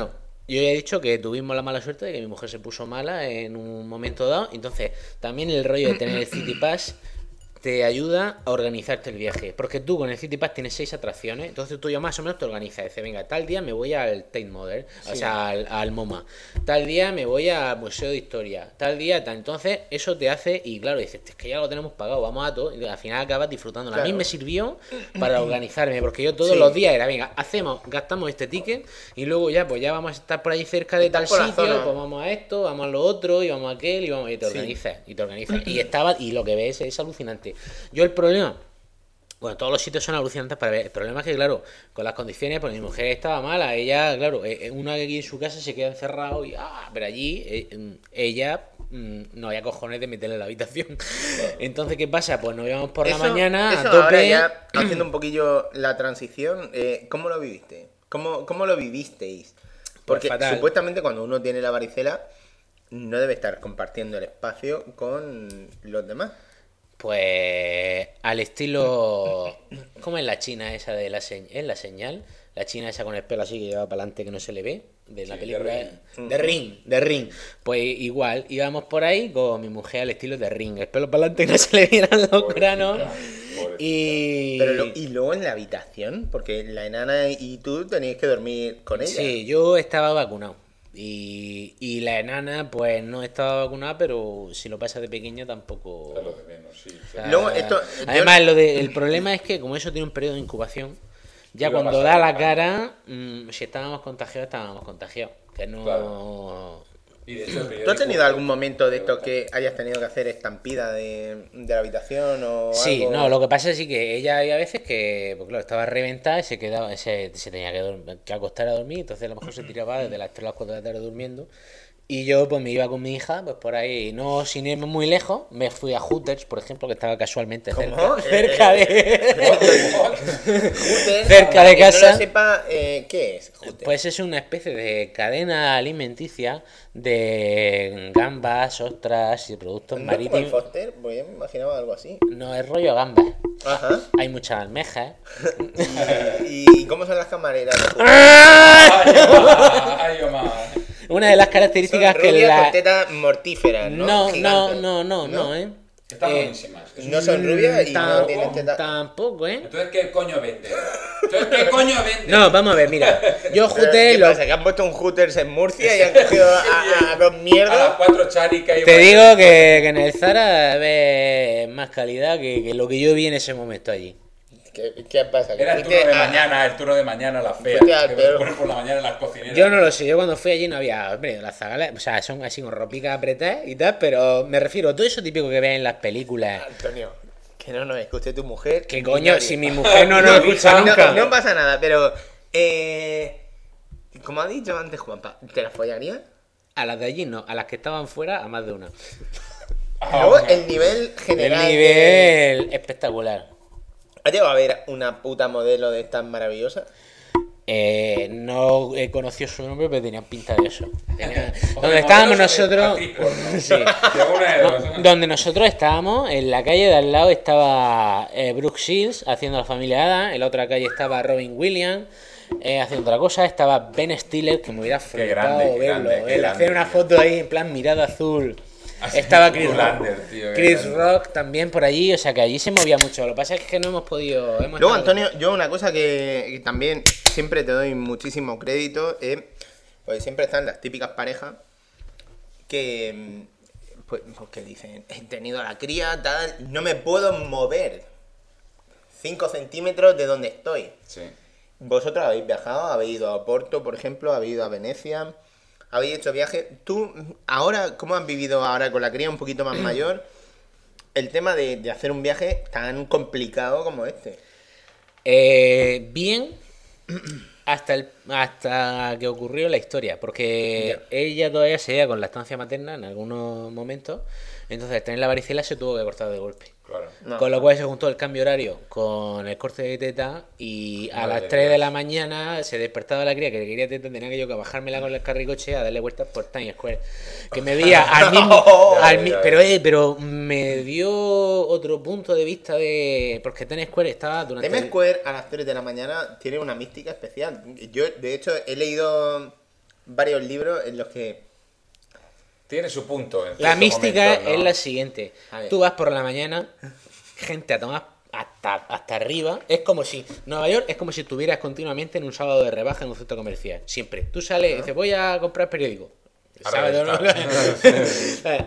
Yo ya he dicho que tuvimos la mala suerte de que mi mujer se puso mala en un momento dado. Entonces, también el rollo de tener el City Pass te ayuda a organizarte el viaje. Porque tú con el City Pass tienes 6 atracciones. Entonces tú ya más o menos te organizas. Dices, venga, tal día me voy al Tate Modern, o sea, al MoMA. Tal día me voy al Museo de Historia. Tal día, tal. Entonces, eso te hace, y claro, dices, es que ya lo tenemos pagado, vamos a todo. Y al final acabas disfrutando. A mí me sirvió para organizarme. Porque yo todos los días era, venga, gastamos este ticket. Y luego ya, pues ya vamos a estar por ahí cerca de tal sitio. Pues vamos a esto, vamos a lo otro, y vamos a aquel, y te organizas. Y te organizas. Y lo que ves es alucinante. Yo el problema, bueno, todos los sitios son alucinantes para ver. El problema es que, claro, con las condiciones, pues mi mujer estaba mala. Ella, claro, una que aquí en su casa se queda encerrado y, pero allí ella no había cojones de meterle en la habitación. Entonces, ¿qué pasa? Pues nos íbamos por la mañana a tope. Ahora ya, haciendo un poquillo la transición, ¿cómo lo viviste? ¿Cómo lo vivisteis? Porque Pues supuestamente cuando uno tiene la varicela no debe estar compartiendo el espacio con los demás. Pues al estilo... ¿Cómo es la china esa de la señal? ¿Es la señal? La china esa con el pelo así que lleva para adelante que no se le ve. De la película de Ring. Pues igual, íbamos por ahí con mi mujer al estilo de Ring. El pelo para adelante que no se le vieran los granos. Y... y luego en la habitación, porque la enana y tú teníais que dormir con ella. Sí, yo estaba vacunado. Y la enana pues no estaba vacunada, pero si lo pasa de pequeño tampoco... Es lo de menos, sí. O sea, Luego, además, el problema es que como eso tiene un periodo de incubación, ya cuando da la cara, si estábamos contagiados. Que no... Claro. Y de hecho, ¿Tú has tenido algún momento de esto que hayas tenido que hacer estampida de la habitación o Sí, algo? no, lo que pasa es que ella había veces que, pues claro, estaba reventada y se tenía que acostar a dormir, entonces a lo mejor se tiraba desde las 3 a las 4 de la tarde durmiendo. Y yo pues me iba con mi hija, pues por ahí, no sin irme muy lejos, me fui a Hooters, por ejemplo, que estaba casualmente cerca de casa. Que no lo sepa, ¿qué es Hooters? Pues es una especie de cadena alimenticia de gambas, ostras y productos ¿No como el marítimos. Foster? Pues yo me imaginaba algo así. No, es rollo gambas. Ajá. Hay muchas almejas. ¿Y cómo son las camareras de Hooters? Ay, Omar. Una de las características Son que rubias la... con tetas mortíferas, ¿no? Gigantes. No, Están buenísimas. No son rubias y no tienen tetas. Tampoco, Entonces, ¿qué coño vende? No, vamos a ver, mira. Yo ¿Qué Hooters... pasa? ¿Que han puesto un Hooters en Murcia y han cogido a dos A las mierdas? 4 charicas y... Te digo que en el Zara ves más calidad que lo que yo vi en ese momento allí. ¿Qué pasa? Era el turno de mañana, las feas. Fuiste al Que peor. ponen por la mañana las cocineras. Yo no lo sé, yo cuando fui allí no había, hombre, las zagales, o sea, son así con ropica apretadas y tal, pero me refiero a todo eso típico que ven en las películas. Antonio, que no nos escuche tu mujer. ¿Qué ni coño? nadie. Si mi mujer no nos escucha nunca. No pasa nada, pero... como ha dicho antes Juanpa, ¿te la follarías? A las de allí no, a las que estaban fuera, a más de una. Luego, el nivel general... El nivel espectacular. ¿Has llegado a ver una puta modelo de estas maravillosas? No he conocido su nombre, pero tenían pinta de eso. Donde estábamos nosotros... Sí. Donde nosotros estábamos, en la calle de al lado estaba Brooke Shields haciendo La Familia Adams, en la otra calle estaba Robin Williams haciendo otra cosa, estaba Ben Stiller, que me hubiera flipado verlo, hacer una foto ahí en plan mirada azul. Estaba Chris Rock también por allí, o sea que allí se movía mucho. Lo que pasa es que no hemos podido... Luego, Antonio, yo una cosa que también siempre te doy muchísimo crédito es... Pues siempre están las típicas parejas que... Pues que dicen, he tenido la cría, tal, no me puedo mover 5 centímetros de donde estoy. Sí. Vosotros habéis viajado, habéis ido a Porto, por ejemplo, habéis ido a Venecia... Habéis hecho viajes. ¿Tú ahora, cómo has vivido ahora con la cría un poquito más mayor el tema de hacer un viaje tan complicado como este? Bien, hasta que ocurrió la historia, porque ella todavía seguía con la estancia materna en algunos momentos, entonces al tener la varicela se tuvo que cortar de golpe. Claro. No. Con lo cual se juntó el cambio horario con el corte de teta y a las 3 de la mañana se despertaba la cría que quería teta, tenía que yo que bajármela con el carricoche a darle vueltas por Times Square. Que me veía al mismo... Pero me dio otro punto de vista de... Porque Times Square estaba durante... Times Square a las 3 de la mañana tiene una mística especial. Yo, de hecho, he leído varios libros en los que... Tiene su punto. En La cierto mística momento, ¿no? es la siguiente. A ver. Tú vas por la mañana, gente a tomar hasta arriba. Es como si Nueva York es como si estuvieras continuamente en un sábado de rebaja en un centro comercial. Siempre. Tú sales y dices, voy a comprar periódico. Ahora Sábado, ¿no? está.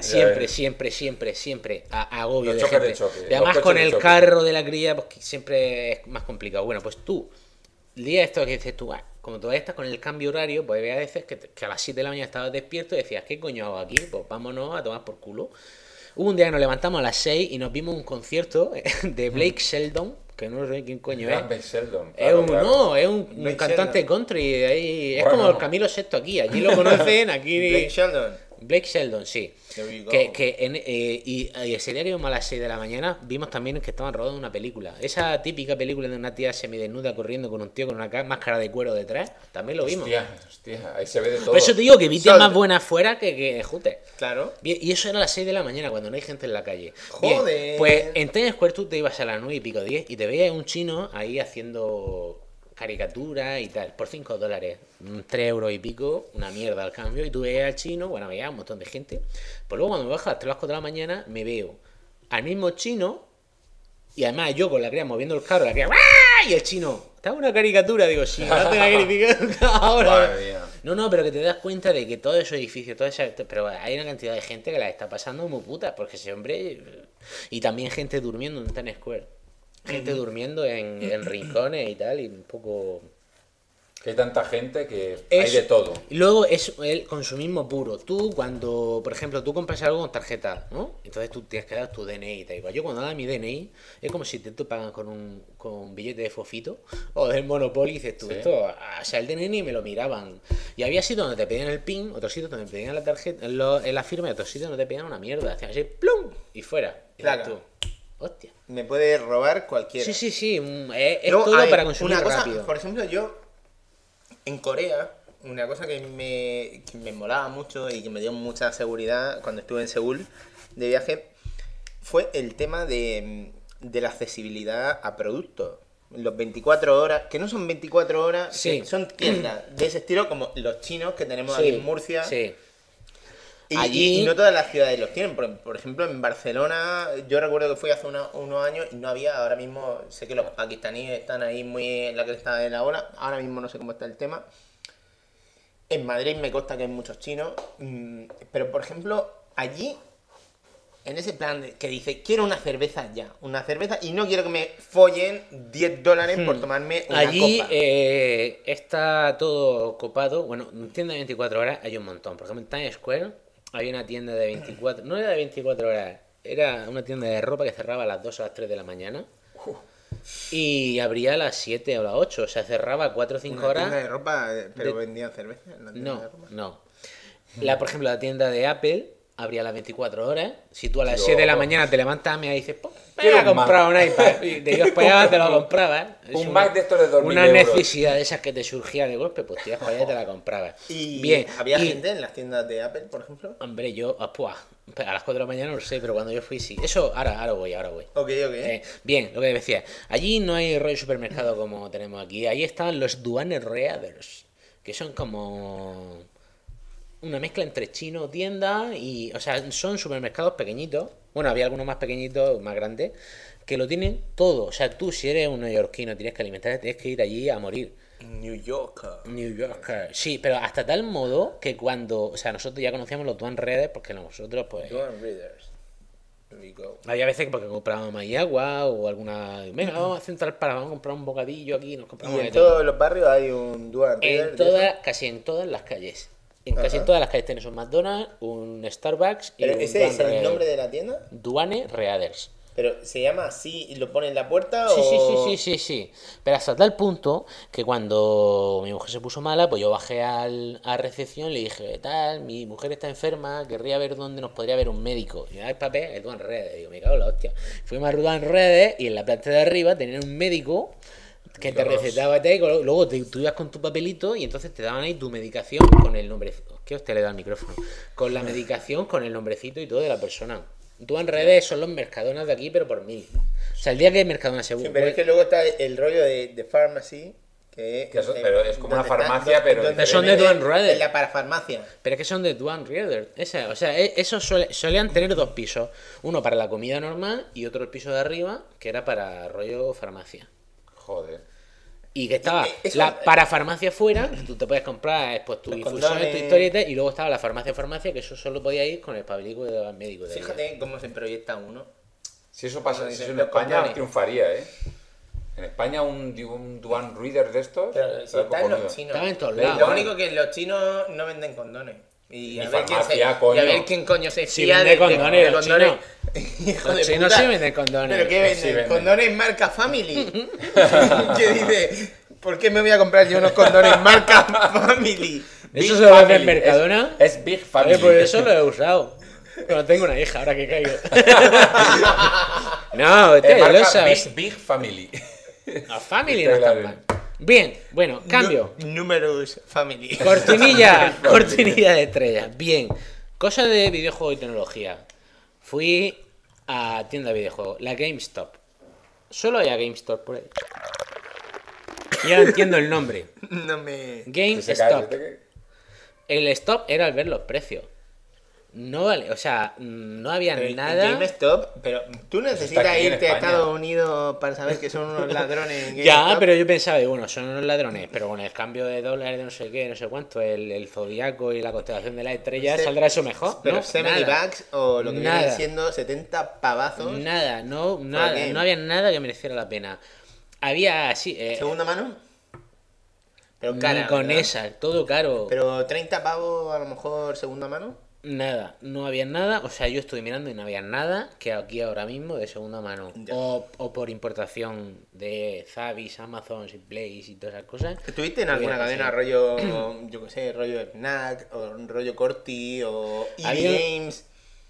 siempre agobio Los de choques de gente. choque, Y además los con coches de el choque. carro de la cría, pues que siempre es más complicado. Bueno, pues tú, el día esto que dices tú, como todavía estás con el cambio horario, pues había veces que a las 7 de la mañana estabas despierto y decías, ¿qué coño hago aquí? Pues vámonos a tomar por culo. Hubo un día que nos levantamos a las 6 y nos vimos un concierto de Blake Sheldon, que no sé quién coño es. Blake Sheldon, Es claro, un, claro. no, es un Blake cantante Sheldon. country. De ahí, es Bueno. como el Camilo VI aquí. Allí lo conocen, aquí. Blake Sheldon. Blake Sheldon, sí. There we go. Y ese día que íbamos a las 6 de la mañana, vimos también que estaban rodando una película. Esa típica película de una tía semidesnuda corriendo con un tío con una máscara de cuero detrás, también lo vimos. Hostia, ahí se ve de todo. Por eso te digo que Viti es Sol. más buena afuera que Jute. Claro. Bien, y eso era a las 6 de la mañana, cuando no hay gente en la calle. Bien, Joder. pues en Times Square tú te ibas a las 9 y pico, 10, y te veías un chino ahí haciendo caricaturas y tal, por $5, 3 euros y pico, una mierda al cambio, y tú veías al chino, bueno, veías un montón de gente. Pues luego cuando me bajo a las 3 o las 4 de la mañana, me veo al mismo chino, y además yo con la cría moviendo el carro, la cría, ¡ah! Y el chino, ¿está una caricatura? Digo, sí, no te la criticar ahora. Madre mía. No, pero que te das cuenta de que todos esos edificios, pero hay una cantidad de gente que la está pasando muy puta, porque ese hombre... Y también gente durmiendo en Times Square. Gente durmiendo en rincones y tal, y un poco... Que hay tanta gente que hay de todo. Y luego es el consumismo puro. Tú cuando, por ejemplo, tú compras algo con tarjeta, ¿no? Entonces tú tienes que dar tu DNI y tal. Igual. Yo cuando daba mi DNI, es como si te pagan con un billete de fofito o del Monopoly y dices tú, Sí. esto, o sea, el DNI me lo miraban. Y había sitios donde te pedían el PIN, otros sitios donde te pedían la tarjeta, en la firma, y otros sitios donde te pedían una mierda. Hacían así, ¡plum! Y fuera. Y dices Claro. tú, hostia. Me puede robar cualquiera. Sí, es Luego, todo a ver, para consumir una cosa, rápido. por ejemplo, yo en Corea, una cosa que me molaba mucho y que me dio mucha seguridad cuando estuve en Seúl de viaje fue el tema de la accesibilidad a productos. Los 24 horas, que no son 24 horas, Sí. que son tiendas de ese estilo como los chinos que tenemos aquí en Murcia. Sí. Y, Allí- y no todas las ciudades los tienen. Por ejemplo, en Barcelona, yo recuerdo que fui hace unos años y no había. Ahora mismo sé que los pakistaníes están ahí muy en la cresta de la ola. Ahora mismo no sé cómo está el tema. En Madrid me consta que hay muchos chinos. Pero, por ejemplo, allí, en ese plan que dice, quiero una cerveza ya. Una cerveza y no quiero que me follen $10 por tomarme una Allí copa. está todo copado. Bueno, en tienda de 24 horas hay un montón. Por ejemplo, en Times Square hay una tienda de 24... No era de 24 horas, era una tienda de ropa que cerraba a las 2 o las 3 de la mañana. Y abría a las 7 o a las 8. O sea, cerraba 4 o 5 Una horas. tienda de ropa, pero de- vendían cerveza en la tienda No, de ropa. no. Por ejemplo, la tienda de Apple abría a las 24 horas. Si tú a las Dios. 7 de la mañana te levantas y dices, pues, me Quiero voy a un Mac. comprar un iPad. Y de Dios para allá te lo comprabas. Es Un Mac de estos de 2.000 una euros. necesidad de esas que te surgía de golpe, pues te ibas para allá y te la comprabas. Y Bien. había y- gente en las tiendas de Apple, por ejemplo. Hombre, yo, a las 4 de la mañana no lo sé, pero cuando yo fui sí. Eso, ahora voy. Ok. Bien, lo que decía. Allí no hay rollo supermercado como tenemos aquí. Ahí están los Duane Readers, que son como una mezcla entre chino, tienda y... O sea, son supermercados pequeñitos. Bueno, había algunos más pequeñitos, más grandes, que lo tienen todo. O sea, tú si eres un neoyorquino, tienes que alimentarte, tienes que ir allí a morir. New Yorker. New Yorker. Sí, pero hasta tal modo que cuando... O sea, nosotros ya conocíamos los Duane Readers porque nosotros, pues... Duane Readers. There we go. Había veces porque comprábamos ahí agua o alguna... Venga, vamos a Central Park, vamos a comprar un bocadillo aquí, nos compramos... Y en de todo. todos los barrios hay un Duane Reader. En de todas, eso. casi en todas las calles. Casi Ajá. en todas las calles tienes un McDonald's, un Starbucks y Pero un ese es Duane el Reader. nombre de la tienda. Duane Readers. Pero se llama así y lo pone en la puerta Sí, o. sí. Pero hasta tal punto que cuando mi mujer se puso mala, pues yo bajé a recepción y le dije, ¿qué tal? Mi mujer está enferma, querría ver dónde nos podría ver un médico. Y ay, papel, el Duane Reader. Digo, me cago en la hostia. Fuimos a Duane Reader y en la planta de arriba tenían un médico que te Dios. recetaba té, luego tú ibas con tu papelito y entonces te daban ahí tu medicación con el nombrecito. ¿Qué usted le da el micrófono? Con la medicación, con el nombrecito y todo de la persona. Duane Reader son los Mercadonas de aquí, pero por 1000. O sea, el día que Mercadona se Sí, pero es que luego está el rollo de pharmacy, Pero es como una farmacia, pero son de Duane Reader. En la parafarmacia. Pero es que son de Duane Reader. O sea, esos solían tener 2 pisos. Uno para la comida normal y otro el piso de arriba, que era para rollo farmacia. Joder. Y que estaba la parafarmacia fuera, que tú te puedes comprar pues, tu infusiones, tu historieta, y luego estaba la farmacia, que eso solo podía ir con el pabellico del médico. Fíjate cómo se proyecta uno. Si eso pasa, si eso en España triunfaría, ¿eh? En España un Duane Reader de estos. Pero si están los chinos. Están en todos lados. Lo único que los chinos no venden condones. Y a ver quién coño se Si fía vende condones, los chinos. Hijo Los de chinos puta. sí venden condones. ¿Pero qué venden? Sí venden. Condones marca Family. ¿Qué dice? ¿Por qué me voy a comprar yo unos condones marca Family? ¿Eso se lo vende en Mercadona? Es Big Family. Pues eso lo he usado. Pero tengo una hija ahora que caigo. No, lo sabes. Big Family. A Family no está mal. Bien, bueno, cambio. Números Family. Cortinilla de estrellas. Bien. Cosas de videojuegos y tecnología. Fui a tienda de videojuegos, la GameStop. Solo hay a GameStop por ahí. Ya entiendo el nombre. No me... GameStop. El stop era al ver los precios. No vale, o sea, no había nada. GameStop, pero tú necesitas aquí en irte a España. Estados Unidos para saber que son unos ladrones en Ya, GameStop. pero yo pensaba, bueno, son unos ladrones, pero con el cambio de dólares de no sé qué, no sé cuánto, el zodiaco y la constelación de las estrellas, ¿saldrá eso mejor? Pero No, 70 nada. bucks o lo que Nada. viene siendo 70 pavazos. Nada, no game. había nada que mereciera la pena. Había, sí, ¿Segunda mano? Pero ni cara, con ¿verdad? esa, todo caro. Pero 30 pavos a lo mejor segunda mano. Nada, no había nada, o sea, yo estuve mirando y no había nada que aquí ahora mismo de segunda mano. Ya. O por importación de Zabis, Amazon, Blaze y todas esas cosas. ¿Estuviste en alguna Hubiera cadena conseguido. rollo, yo qué sé, rollo Fnac o rollo Corti o EB Había- Games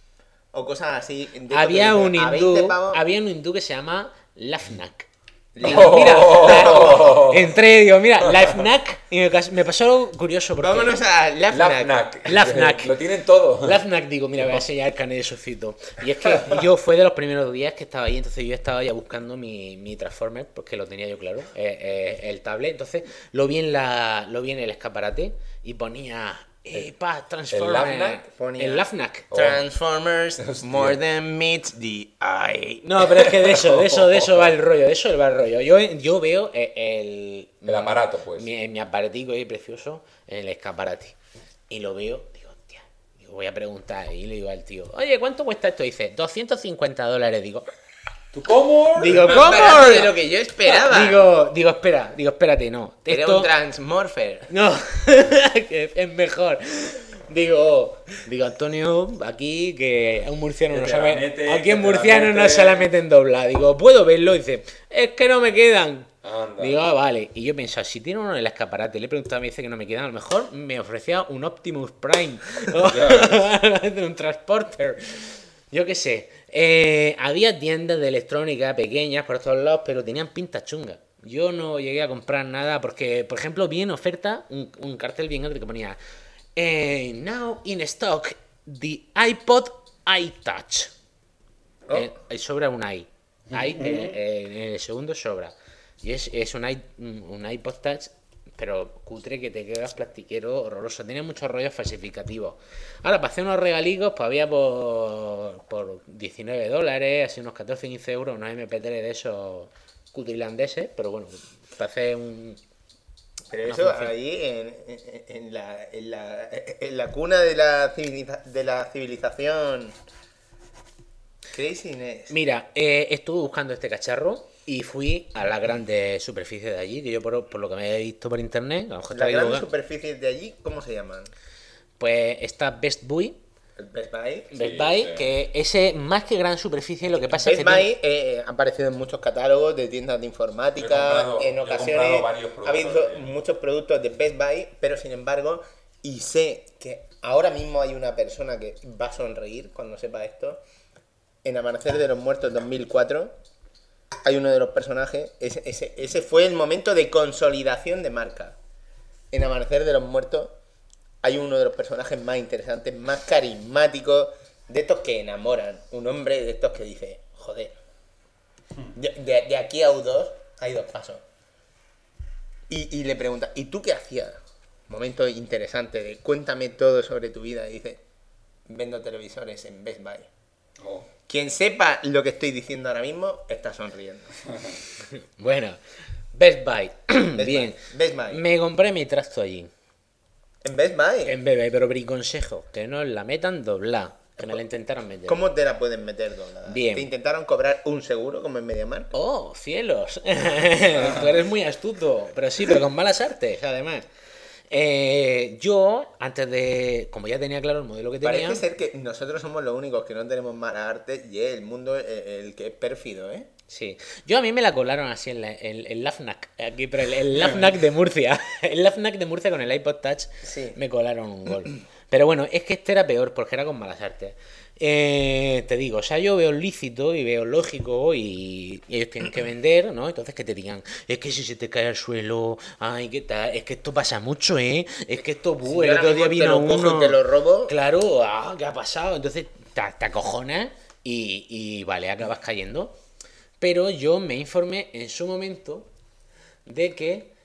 o cosas así? De esto Había que un dicen, a 20 hindú, pavos. había un hindú que se llama Lafnak. Oh. Mira, entré y digo, mira, Lafnak, y me pasó algo curioso porque Vámonos a Lafnak. Lafnak. Lo tienen todo. Lafnak, digo, mira, voy a enseñar el carnet de socito. Y es que yo fue de los primeros días que estaba ahí, entonces yo estaba ya buscando mi Transformer, porque lo tenía yo claro, el tablet. Entonces lo vi en el escaparate y ponía Transformer. Lafnak? Ponía- El Lafnak. Transformers Hostia. more than meets the eye. No, pero es que de eso va el rollo, de eso va el rollo. Yo veo El aparato, pues. mi aparatico ahí precioso en el escaparate. Y lo veo, digo, hostia, voy a preguntar. Y le digo al tío, oye, ¿cuánto cuesta esto? Y dice, $250. Digo, ¿Tú cómo? ¿cómo? Más de lo que yo esperaba. Digo, espérate, no. Era Esto, un Transmorpher. no, que es mejor. Digo, Antonio, aquí que a un murciano Que no te se la me... mete, Aquí que en te la murciano no mete. se la meten dobla. Digo, ¿puedo verlo? Y dice, es que no me quedan. Anda. Digo, vale. Y yo pensaba, si tiene uno en el escaparate, le he preguntado, me dice que no me quedan. A lo mejor me ofrecía un Optimus Prime. O un Transporter. Yo qué sé. Había tiendas de electrónica pequeñas por todos lados, pero tenían pinta chunga. Yo no llegué a comprar nada porque, por ejemplo, vi en oferta un cartel bien grande que ponía Now in stock, the iPod iTouch. Sobra un i. En el segundo sobra. Y es un iPod Touch, pero cutre que te quedas plastiquero horroroso. Tiene muchos rollos falsificativos. Ahora, para hacer unos regalicos, pues había por $19, así unos 14-15 euros, unos MP3 de esos cutrilandeses, pero bueno, para hacer un... Pero No eso funciona. ahí en la cuna de la civilización Craziness. Mira, estuve buscando este cacharro y fui a las grandes superficies de allí, que yo por lo que me he visto por internet, a lo mejor Las estaba grandes equivocado. superficies de allí, ¿cómo se llaman? Pues está Best Buy, El Best Buy. Best Buy, sí. que ese más que gran superficie, lo que pasa es Best que Buy ha aparecido en muchos catálogos de tiendas de informática. En he ocasiones comprado varios ha habido productos de- muchos productos de Best Buy, pero sin embargo, y sé que ahora mismo hay una persona que va a sonreír cuando sepa esto. En Amanecer de los Muertos 2004 hay uno de los personajes, ese fue el momento de consolidación de marca. En Amanecer de los Muertos hay uno de los personajes más interesantes, más carismáticos, de estos que enamoran. Un hombre de estos que dice, joder, de aquí a U2 hay 2 pasos. Y le pregunta, ¿y tú qué hacías? Momento interesante de cuéntame todo sobre tu vida. Y dice, vendo televisores en Best Buy. Oh. Quien sepa lo que estoy diciendo ahora mismo está sonriendo. Bueno, Best Buy. Bien. Best Buy. Me compré mi trasto allí. ¿En Best Buy? En Best Buy, pero briconsejo, que no la metan doblada. Que me la intentaron meter. ¿Cómo te la pueden meter doblada? Bien. ¿Te intentaron cobrar un seguro como en MediaMarkt? ¡Oh, cielos! Tú eres muy astuto. Pero sí, pero con malas artes, además. Yo, antes de... Como ya tenía claro el modelo que tenía... Parece ser que nosotros somos los únicos que no tenemos mala arte y es el mundo el que es pérfido, ¿eh? Sí. Yo a mí me la colaron así en el LAFNAC. Aquí, pero el LAFNAC de Murcia. El LAFNAC de Murcia con el iPod Touch Sí. me colaron un gol. Pero bueno, es que este era peor porque era con malas artes. Te digo, o sea, yo veo lícito y veo lógico y ellos tienen que vender, ¿no? Entonces que te digan, es que si se te cae al suelo, ay, ¿qué tal? Es que esto pasa mucho, ¿eh? Es que esto, Si el yo otro ahora día mismo te vino lo cojo uno... y te lo robo. Claro, ¿qué ha pasado? Entonces te acojonas y vale, acabas cayendo. Pero yo me informé en su momento de que...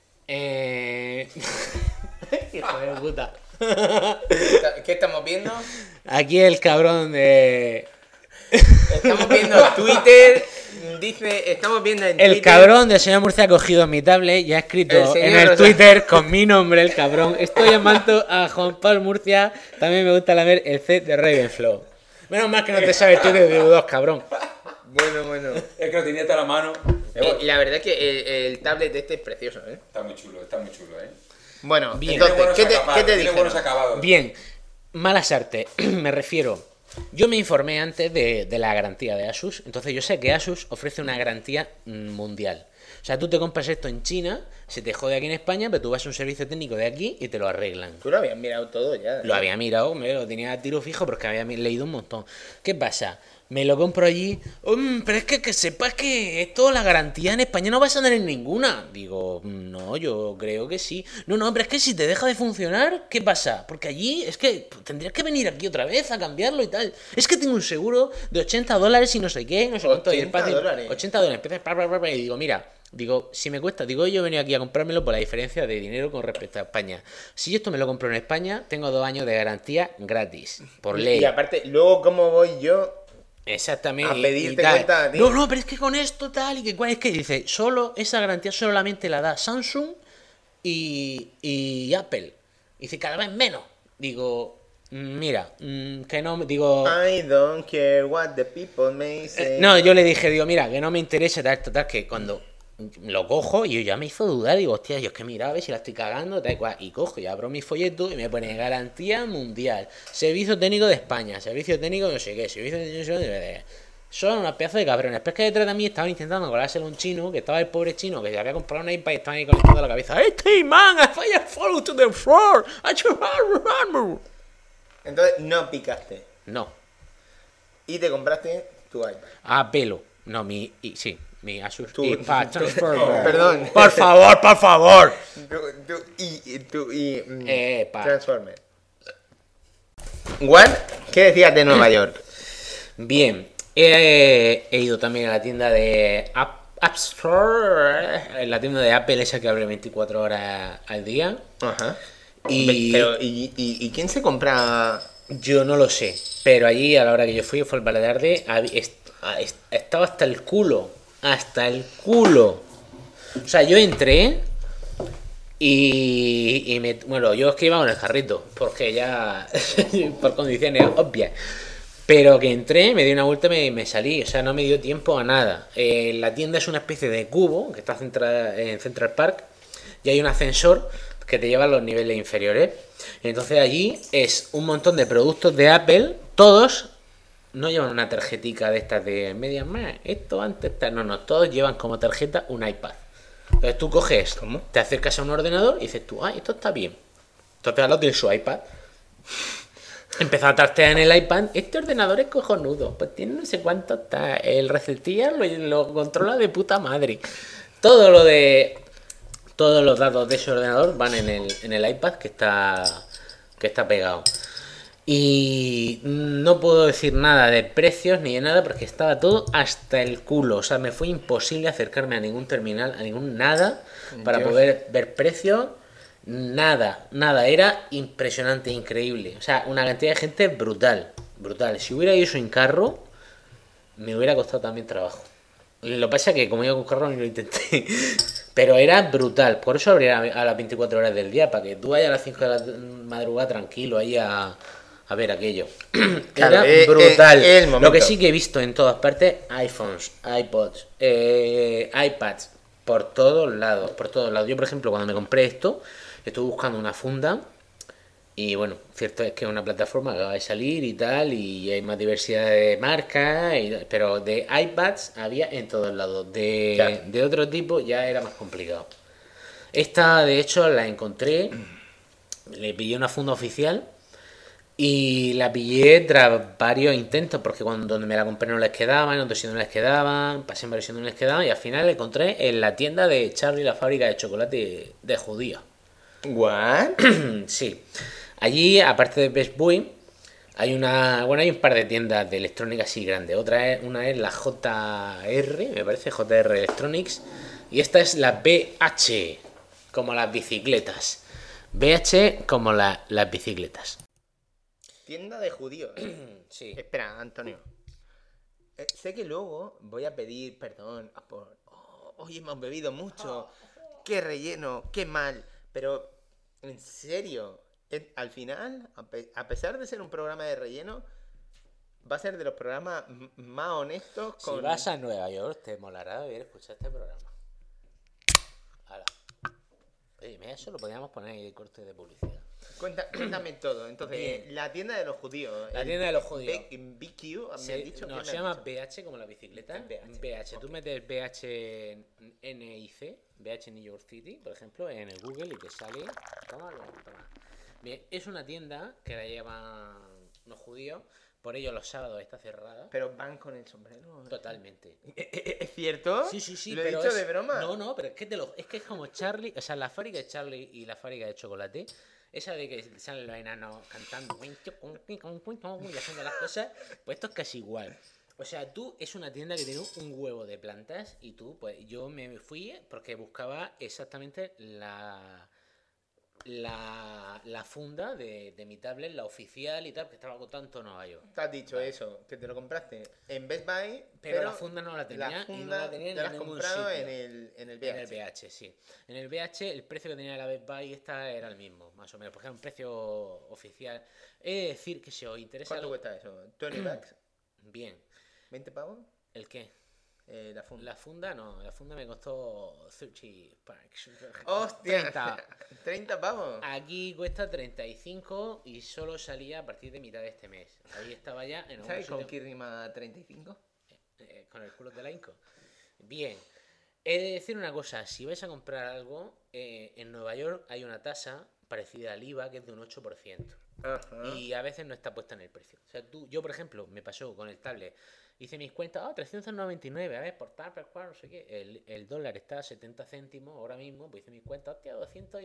Hijo de puta. ¿Qué estamos viendo? Aquí el cabrón de... Estamos viendo Twitter. Dice, estamos viendo en El Twitter. cabrón del señor Murcia ha cogido mi tablet y ha escrito El señor en el Rosa- Twitter con mi nombre, el cabrón. Estoy llamando a Juan Pablo Murcia. También me gusta lamer el C de Ravenflow. Menos mal que no te sabes el Twitter de U2, cabrón. Bueno. Es que lo tenía hasta la mano. La verdad es que el tablet este es precioso, ¿eh? Está muy chulo, ¿eh? Bueno, Bien. entonces, ¿qué te Tiene dijeron? buenos acabados. Bien, malas artes, me refiero. Yo me informé antes de la garantía de Asus, entonces yo sé que Asus ofrece una garantía mundial. O sea, tú te compras esto en China, se te jode aquí en España, pero tú vas a un servicio técnico de aquí y te lo arreglan. Tú lo habías mirado todo ya. Lo había mirado, lo tenía a tiro fijo porque había leído un montón. ¿Qué pasa? Me lo compro allí. Pero es que sepas que esto, la garantía en España no vas a tener ninguna. Digo, no, yo creo que sí. No, pero es que si te deja de funcionar, ¿qué pasa? Porque allí es que tendrías que venir aquí otra vez a cambiarlo y tal. Es que tengo un seguro de $80 y no sé qué, no sé cuánto. Y el precio, $80. $80. Empieza y digo, mira. Digo, si me cuesta, yo he venido aquí a comprármelo por la diferencia de dinero con respecto a España. Si esto me lo compro en España, tengo 2 años de garantía gratis, por ley. Y aparte, luego, ¿cómo voy yo? Exactamente. A pedirte y tal. cuenta a ti. No, pero es que con esto tal y que cual es que dice, esa garantía solamente la da Samsung y Apple. Dice, cada vez menos. Digo, mira, que no, digo... I don't care what the people may say. No, yo le dije, mira, que no me interesa tal, que cuando lo cojo y yo ya me hizo dudar, digo, hostia, yo es que mira, a ver si la estoy cagando, tal cual, y cojo y abro mi folleto y me pone garantía mundial, servicio técnico de España, servicio técnico no sé qué, servicio técnico de... Son unas pedazos de cabrones, pero es que detrás de mí estaban intentando colárselo a un chino, que estaba el pobre chino, que se había comprado un iPad y estaban ahí conectando la cabeza, hey man, I fall to the floor, Entonces, no picaste. no, Y te compraste tu iPad. a pelo, no, mi Asus Tu- iPad tu- Transformer. Perdón. Por favor. Pa. Transformer. What? ¿Qué decías de Nueva York? Bien, he ido también a la tienda de App Store, en la tienda de Apple, esa que abre 24 horas al día. Ajá. Y Pero, ¿y quién se compra? yo no lo sé, pero allí a la hora que yo fui, fue el Balearde, estaba hasta el culo. Hasta el culo. O sea, yo entré bueno, yo es que iba con el carrito, porque ya por condiciones obvias. Pero que entré, me di una vuelta y me salí, o sea, no me dio tiempo a nada. La tienda es una especie de cubo que está centrada en Central Park y hay un ascensor que te lleva a los niveles inferiores. Entonces allí es un montón de productos de Apple, todos no llevan una tarjetica de estas de medias más, esto antes, tal. No, todos llevan como tarjeta un iPad. Entonces tú coges, te acercas a un ordenador y dices tú, esto está bien. Entonces al lado tienes su iPad. Empezó a trastear en el iPad, este ordenador es cojonudo, pues tiene no sé cuánto está, el receptor lo controla de puta madre. Todos los datos de ese ordenador van en el iPad que está pegado. Y no puedo decir nada de precios ni de nada porque estaba todo hasta el culo. O sea, me fue imposible acercarme a ningún terminal, a ningún nada, para poder ver precios. Nada. Era impresionante, increíble. O sea, una cantidad de gente brutal. Si hubiera ido sin carro, me hubiera costado también trabajo. Lo que pasa es que como iba con carro ni lo intenté. Pero era brutal. Por eso abría a las 24 horas del día, para que tú vayas a las 5 de la madrugada tranquilo ahí a ver aquello. Claro, era brutal. Lo que sí que he visto en todas partes, iPhones, iPods, iPads, por todos lados. Yo, por ejemplo, cuando me compré esto, estuve buscando una funda. Y bueno, cierto es que es una plataforma que acaba de salir y tal, y hay más diversidad de marcas, pero de iPads había en todos lados. De otro tipo ya era más complicado. Esta, de hecho, la encontré, le pillé una funda oficial y la pillé tras varios intentos, porque donde me la compré no les quedaban, en otros sitios no les quedaban, pasé en varios sitios no les quedaban, y al final la encontré en la tienda de Charlie, la fábrica de chocolate de judía. ¿What? Sí. Allí, aparte de Best Buy, hay un par de tiendas de electrónica así grandes. Una es la JR, me parece, JR Electronics. Y esta es la BH, como las bicicletas. BH como las bicicletas. Tienda de judíos. Sí. Espera, Antonio. Sé que luego voy a pedir perdón por... hoy hemos bebido mucho. Qué relleno, qué mal. Pero, en serio... Al final, a pesar de ser un programa de relleno, va a ser de los programas más honestos. Si vas a Nueva York, te molará escuchar este programa. Hala. Oye, mira, eso lo podríamos poner ahí de corte de publicidad. Cuéntame todo. Entonces, bien. La tienda de los judíos. La tienda de los judíos. BQ, ¿me has dicho? No, se llama BH como la bicicleta. BH. Okay. Tú metes BH NIC, BH New York City, por ejemplo, en el Google y te sale... Toma. Bien, es una tienda que la llevan los judíos, por ello los sábados está cerrada. Pero van con el sombrero. Totalmente. ¿Es cierto? Sí. ¿Lo he dicho de broma? No, pero es que es como Charlie, o sea, la fábrica de Charlie y la fábrica de chocolate, esa de que salen los enanos cantando y haciendo las cosas, pues esto es casi igual. O sea, es una tienda que tiene un huevo de plantas y pues yo me fui porque buscaba exactamente la funda de mi tablet, la oficial y tal, que estaba agotado en todo Nueva York. Te has dicho eso, que te lo compraste en Best Buy, pero la funda no la tenía y no la tenía en ningún sitio. En el BH. En el BH, sí. En el BH el precio que tenía la Best Buy esta era el mismo, más o menos, porque era un precio oficial. He de decir que si os interesa... ¿Cuánto cuesta eso? ¿20 bucks? Bien. ¿20 pavos? ¿El qué? La funda. La funda no, la funda me costó 30 bucks. ¡Hostia! 30 pavos. Aquí cuesta 35 y solo salía a partir de mitad de este mes. Ahí estaba ya en ¿Sabes con qué rima 35? Con el culo de la Inco. Bien. He de decir una cosa, si vais a comprar algo, en Nueva York hay una tasa parecida al IVA que es de un 8%. Ajá. Y a veces no está puesta en el precio. O sea, yo, por ejemplo, me pasó con el tablet. Hice mis cuentas, 399, a ver, por tal, por cual, no sé qué. El dólar está a 70 céntimos ahora mismo, pues hice mis cuentas, hostia, 200 y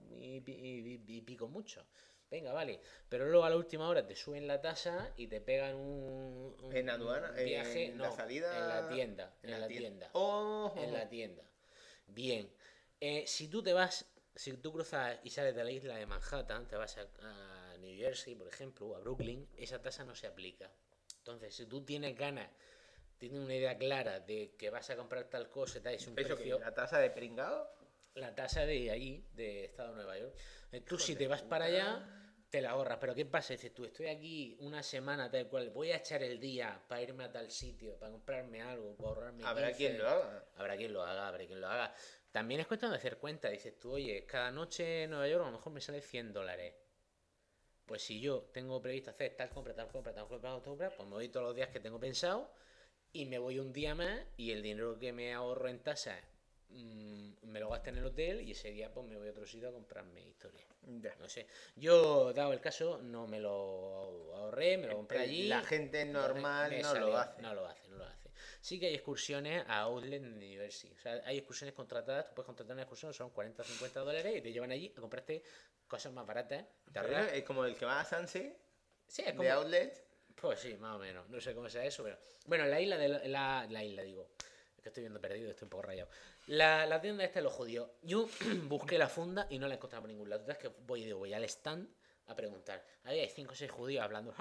pico mucho. Venga, vale. Pero luego a la última hora te suben la tasa y te pegan un ¿En aduana? Viaje, ¿En la salida? En la tienda. En la tienda. En la tienda. Bien. Si tú cruzas y sales de la isla de Manhattan, te vas a New Jersey, por ejemplo, o a Brooklyn, esa tasa no se aplica. Entonces, si tú tienes ganas, tienes una idea clara de que vas a comprar tal cosa, tal, es un precio... ¿La tasa de pringado? La tasa de allí, de Estado de Nueva York. Tú, si te vas para allá, te la ahorras. Pero ¿qué pasa? Dices tú, estoy aquí una semana, tal cual, voy a echar el día para irme a tal sitio, para comprarme algo, para ahorrarme... Habrá 15. quien lo haga. Habrá quien lo haga. También es cuestión de hacer cuenta. Dices tú, oye, cada noche en Nueva York a lo mejor me sale $100. Pues si yo tengo previsto hacer tal compra, pues me voy todos los días que tengo pensado y me voy un día más y el dinero que me ahorro en tasa me lo gasto en el hotel y ese día pues me voy a otro sitio a comprarme historias. No sé. Yo, dado el caso, no me lo ahorré, me lo compré allí. La gente normal no lo hace. No lo hace. Sí que hay excursiones a Outlet en New Jersey. O sea, hay excursiones contratadas. Tú puedes contratar una excursión, son $40 o $50 y te llevan allí a comprarte cosas más baratas. Es como el que va a Sunset. Sí, es de outlet. Pues sí, más o menos. No sé cómo sea eso, pero... Bueno, la isla la isla, digo. Es que estoy viendo perdido, estoy un poco rayado. La tienda esta de los judíos. Yo busqué la funda y no la encontraba por ningún lado. Entonces que voy al stand a preguntar. Ahí hay 5 o 6 judíos hablando.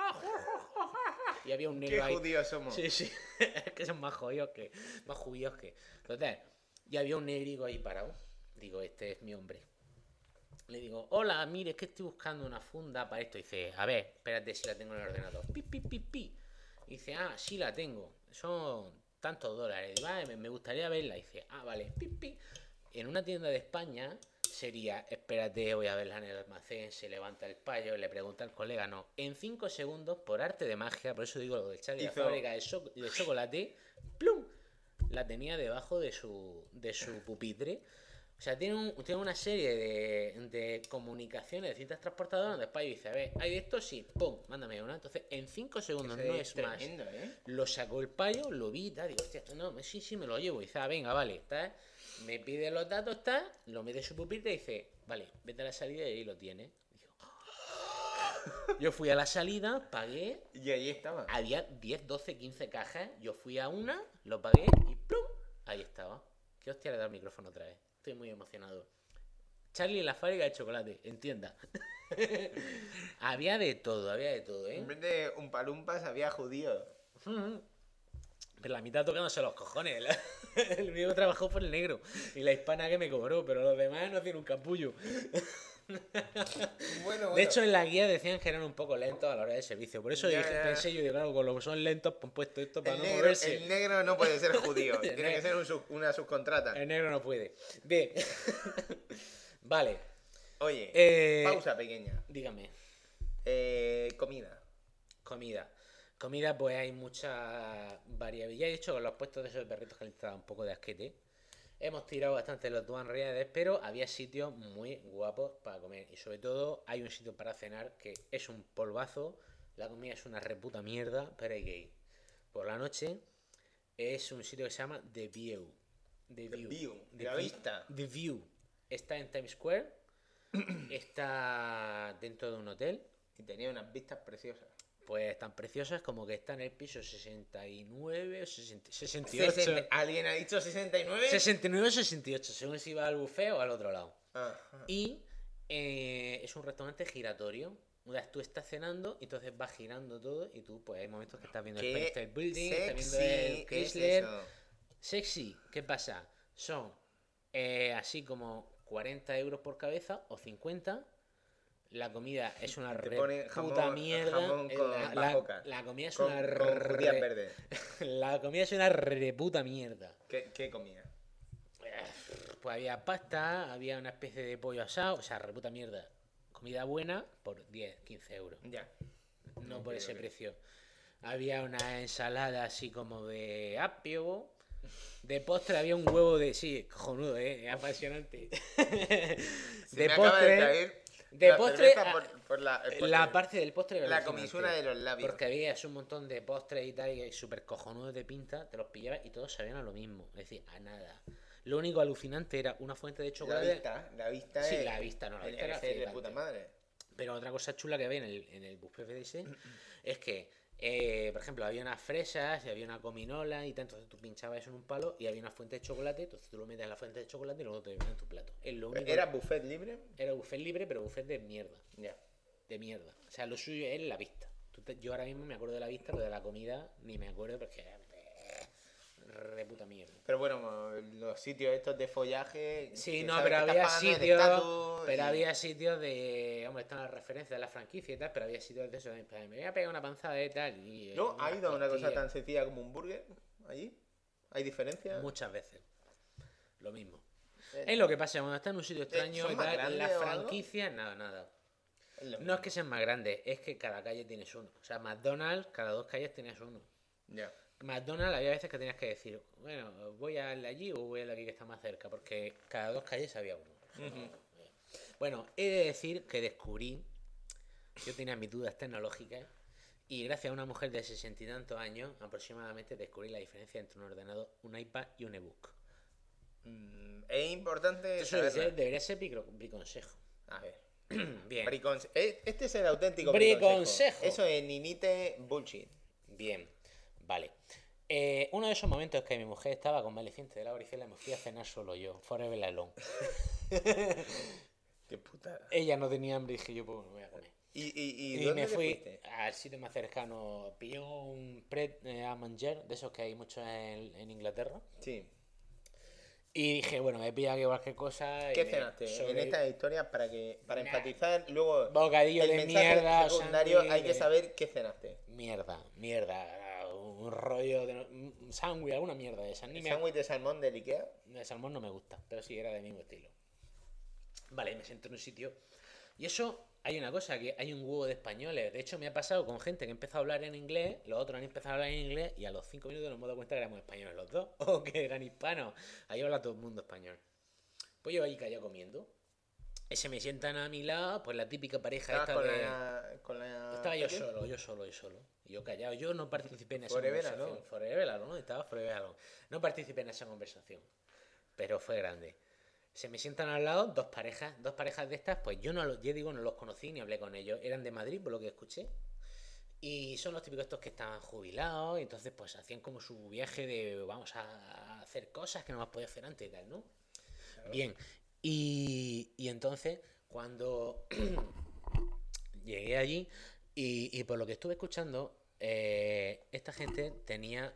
Y había un negro ¿Qué ahí. judíos somos? Sí, sí. Es que son más judíos que... Más judíos que... Entonces, y había un negrico ahí parado. Digo, este es mi hombre. Le digo, hola, mire, es que estoy buscando una funda para esto. Dice, a ver, espérate si la tengo en el ordenador. Pi, pi, pi, pi. Dice, sí la tengo. Son tantos dólares. Digo, me gustaría verla. Dice, vale, pi, pi. En una tienda de España sería, espérate, voy a verla en el almacén. Se levanta el payo, le pregunta al colega. No, en 5 segundos, por arte de magia, por eso digo lo del Charlie, la fábrica de chocolate, ¡plum! La tenía debajo de su pupitre. O sea, tiene una serie de comunicaciones de cintas transportadoras donde España dice, a ver, ¿hay de esto? Sí, ¡pum! Mándame una. Entonces, en 5 segundos, no es tremendo, más. ¿eh? Lo sacó el payo, lo vi, tal, digo, hostia, esto no, sí, me lo llevo. Y dice, venga, vale, está. Me pide los datos, está, lo mete en su pupitre y dice, vale, vete a la salida y ahí lo tiene. Digo, yo fui a la salida, pagué. Y ahí estaba. Había 10, 12, 15 cajas. Yo fui a una, lo pagué y ¡plum! Ahí estaba. ¿Qué hostia le da el micrófono otra vez? Estoy muy emocionado. Charlie en la fábrica de chocolate, entienda. Había de todo, ¿eh? En vez de un palumpas había judíos. Pero la mitad tocándose los cojones. El mío trabajó por el negro. Y la hispana que me cobró, pero los demás no hacían un capullo. Bueno. De hecho, en la guía decían que eran un poco lentos a la hora del servicio. Por eso pensé yo, claro, con lo que son lentos, pues puesto esto para no moverse. El negro no puede ser judío. Tiene que ser una subcontrata. El negro no puede. Bien. Vale. Oye, pausa pequeña. Dígame. Comida. Comida, pues hay mucha variabilidad. Ya he dicho, con los puestos de esos perritos que le estaba un poco de asquete. Hemos tirado bastante los Duan Reades, pero había sitios muy guapos para comer. Y sobre todo hay un sitio para cenar que es un polvazo. La comida es una reputa mierda, pero hay que ir. Por la noche es un sitio que se llama The View. La vista. The View. Está en Times Square. Está dentro de un hotel. Y tenía unas vistas preciosas. Pues tan preciosas como que está en el piso 69 o 68. ¿Alguien ha dicho 69? 69 o 68, según si va al buffet o al otro lado. Ajá. Y es un restaurante giratorio. Tú estás cenando y entonces vas girando todo y tú, pues hay momentos que estás viendo el Empire State Building, estás viendo el Chrysler. Sexy, ¿qué pasa? Son así como 40 euros por cabeza o 50. La comida es una puta mierda. La comida es una verde. La comida es una reputa mierda. ¿Qué comía? Pues había pasta, había una especie de pollo asado, o sea, reputa mierda. Comida buena por 10, 15 euros. Ya. No por ese precio. Había una ensalada así como de apio. De postre había un huevo de... Sí, cojonudo, apasionante. De postre... De postre, por la parte del postre... La comisura de los labios. Porque había un montón de postres y tal, y súper cojonudos de pinta, te los pillabas y todos sabían a lo mismo. Es decir, a nada. Lo único alucinante era una fuente de chocolate... La vista sí, es... la vista era de puta madre. Pero otra cosa chula que había en el buffet de ese es que, por ejemplo, había unas fresas y había una gominola y tal, entonces tú pinchabas eso en un palo y había una fuente de chocolate, entonces tú lo metes en la fuente de chocolate y luego te viene en tu plato. Es lo único. ¿Era buffet libre? Era buffet libre, pero buffet de mierda. Ya. De mierda. O sea, lo suyo es la vista. Yo ahora mismo me acuerdo de la vista, pero de la comida ni me acuerdo porque... reputa mierda. Pero bueno, los sitios estos de follaje... Sí, no, pero había sitios... Pero había sitios de... Hombre, están las referencias de la franquicia y tal, pero había sitios de eso. Me voy a pegar una panzada de tal y... ¿No? ¿Ha ido a una cosa tan sencilla como un burger allí? ¿Hay diferencia? Muchas veces. Lo mismo. Es lo que pasa, cuando estás en un sitio extraño y tal, las franquicias, nada. No es que sean más grandes, es que cada calle tienes uno. O sea, McDonald's, cada 2 calles tenías uno. Ya. McDonald's había veces que tenías que decir, bueno, voy al de allí o voy al de aquí que está más cerca, porque cada 2 calles había uno. Uh-huh. Bueno, he de decir que descubrí, yo tenía mis dudas tecnológicas, y gracias a una mujer de 60 y tantos años, aproximadamente, descubrí la diferencia entre un ordenador, un iPad y un ebook. Es importante Eso debería ser mi consejo. A ver. Bien. Este es el auténtico Briconsejo. Eso es Ninite bullshit. Bien, vale. Uno de esos momentos que mi mujer estaba convaleciente de la varicela y me fui a cenar solo yo, forever alone. Qué putada. Ella no tenía hambre y dije yo, pues me voy a comer. ¿Y Y dónde me te fui fuiste? al sitio más cercano, pillé un pret a manger, de esos que hay muchos en Inglaterra. Sí. Y dije, bueno, me pilla que cualquier cosa. ¿Qué cenaste? En esta historia, para enfatizar, luego Bocadillo el de mensaje mierda, secundario, sándwich hay que de- saber qué cenaste. Mierda, un rollo de un sándwich, alguna mierda de esa. Ni El me sándwich de salmón del Ikea. de salmón no me gusta, pero sí era del mismo estilo. Vale, me siento en un sitio. Y eso, hay una cosa, que hay un huevo de españoles. De hecho, me ha pasado con gente que empezó a hablar en inglés, los otros han empezado a hablar en inglés y a los 5 minutos nos hemos dado cuenta que éramos españoles los dos, o que eran hispanos. Ahí habla todo el mundo español. Pues yo ahí callado comiendo. Y se me sientan a mi lado, pues la típica pareja Estabas esta con la... Estaba yo solo. Y yo callado. Yo no participé en esa Forever conversación. alone. Forever alone, ¿no? Estaba forever alone. No participé en esa conversación. Pero fue grande. Se me sientan al lado dos parejas de estas, pues yo no los conocí ni hablé con ellos. Eran de Madrid, por lo que escuché. Y son los típicos estos que estaban jubilados. Y entonces, pues hacían como su viaje de vamos a hacer cosas que no hemos podido hacer antes y tal, ¿no? Claro. Bien. Y entonces, cuando llegué allí, y por lo que estuve escuchando, esta gente tenía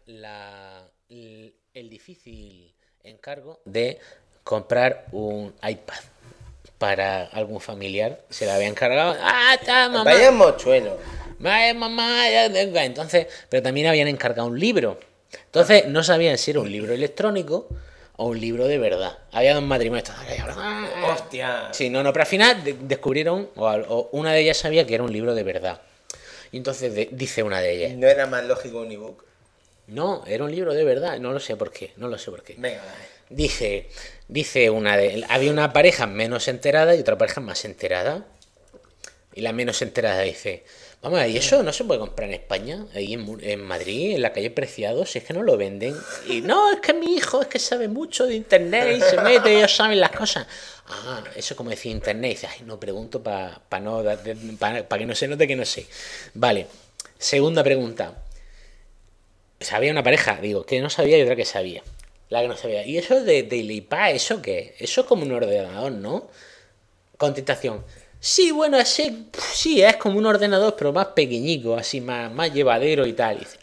el difícil encargo de comprar un iPad para algún familiar. Se la había encargado. ¡Ah, está, mamá! Vaya mochuelo. Vaya, mamá, ya tengo. Entonces, pero también habían encargado un libro. Entonces, no sabían si era un libro electrónico o un libro de verdad. Había dos matrimonios. ¡Hostia! Sí, no, pero al final descubrieron, o una de ellas sabía que era un libro de verdad. Y entonces dice una de ellas. ¿No era más lógico un ebook? No, era un libro de verdad. No lo sé por qué. Venga, dale. Dice una de... Había una pareja menos enterada y otra pareja más enterada. Y la menos enterada dice... Vamos, ¿y eso no se puede comprar en España? Ahí en Madrid, en la calle Preciados, si es que no lo venden. Y no, es que mi hijo es que sabe mucho de internet y se mete y ellos saben las cosas. Ah, eso como decía internet. Y dice, ay, no pregunto para que no se note que no sé. Vale, segunda pregunta. Había una pareja, digo, que no sabía y otra que sabía. La que no sabía. ¿Y eso del iPad, eso qué? Eso es como un ordenador, ¿no? Contestación. Sí, bueno, sí, es como un ordenador, pero más pequeñico, así, más llevadero y tal. Y dice,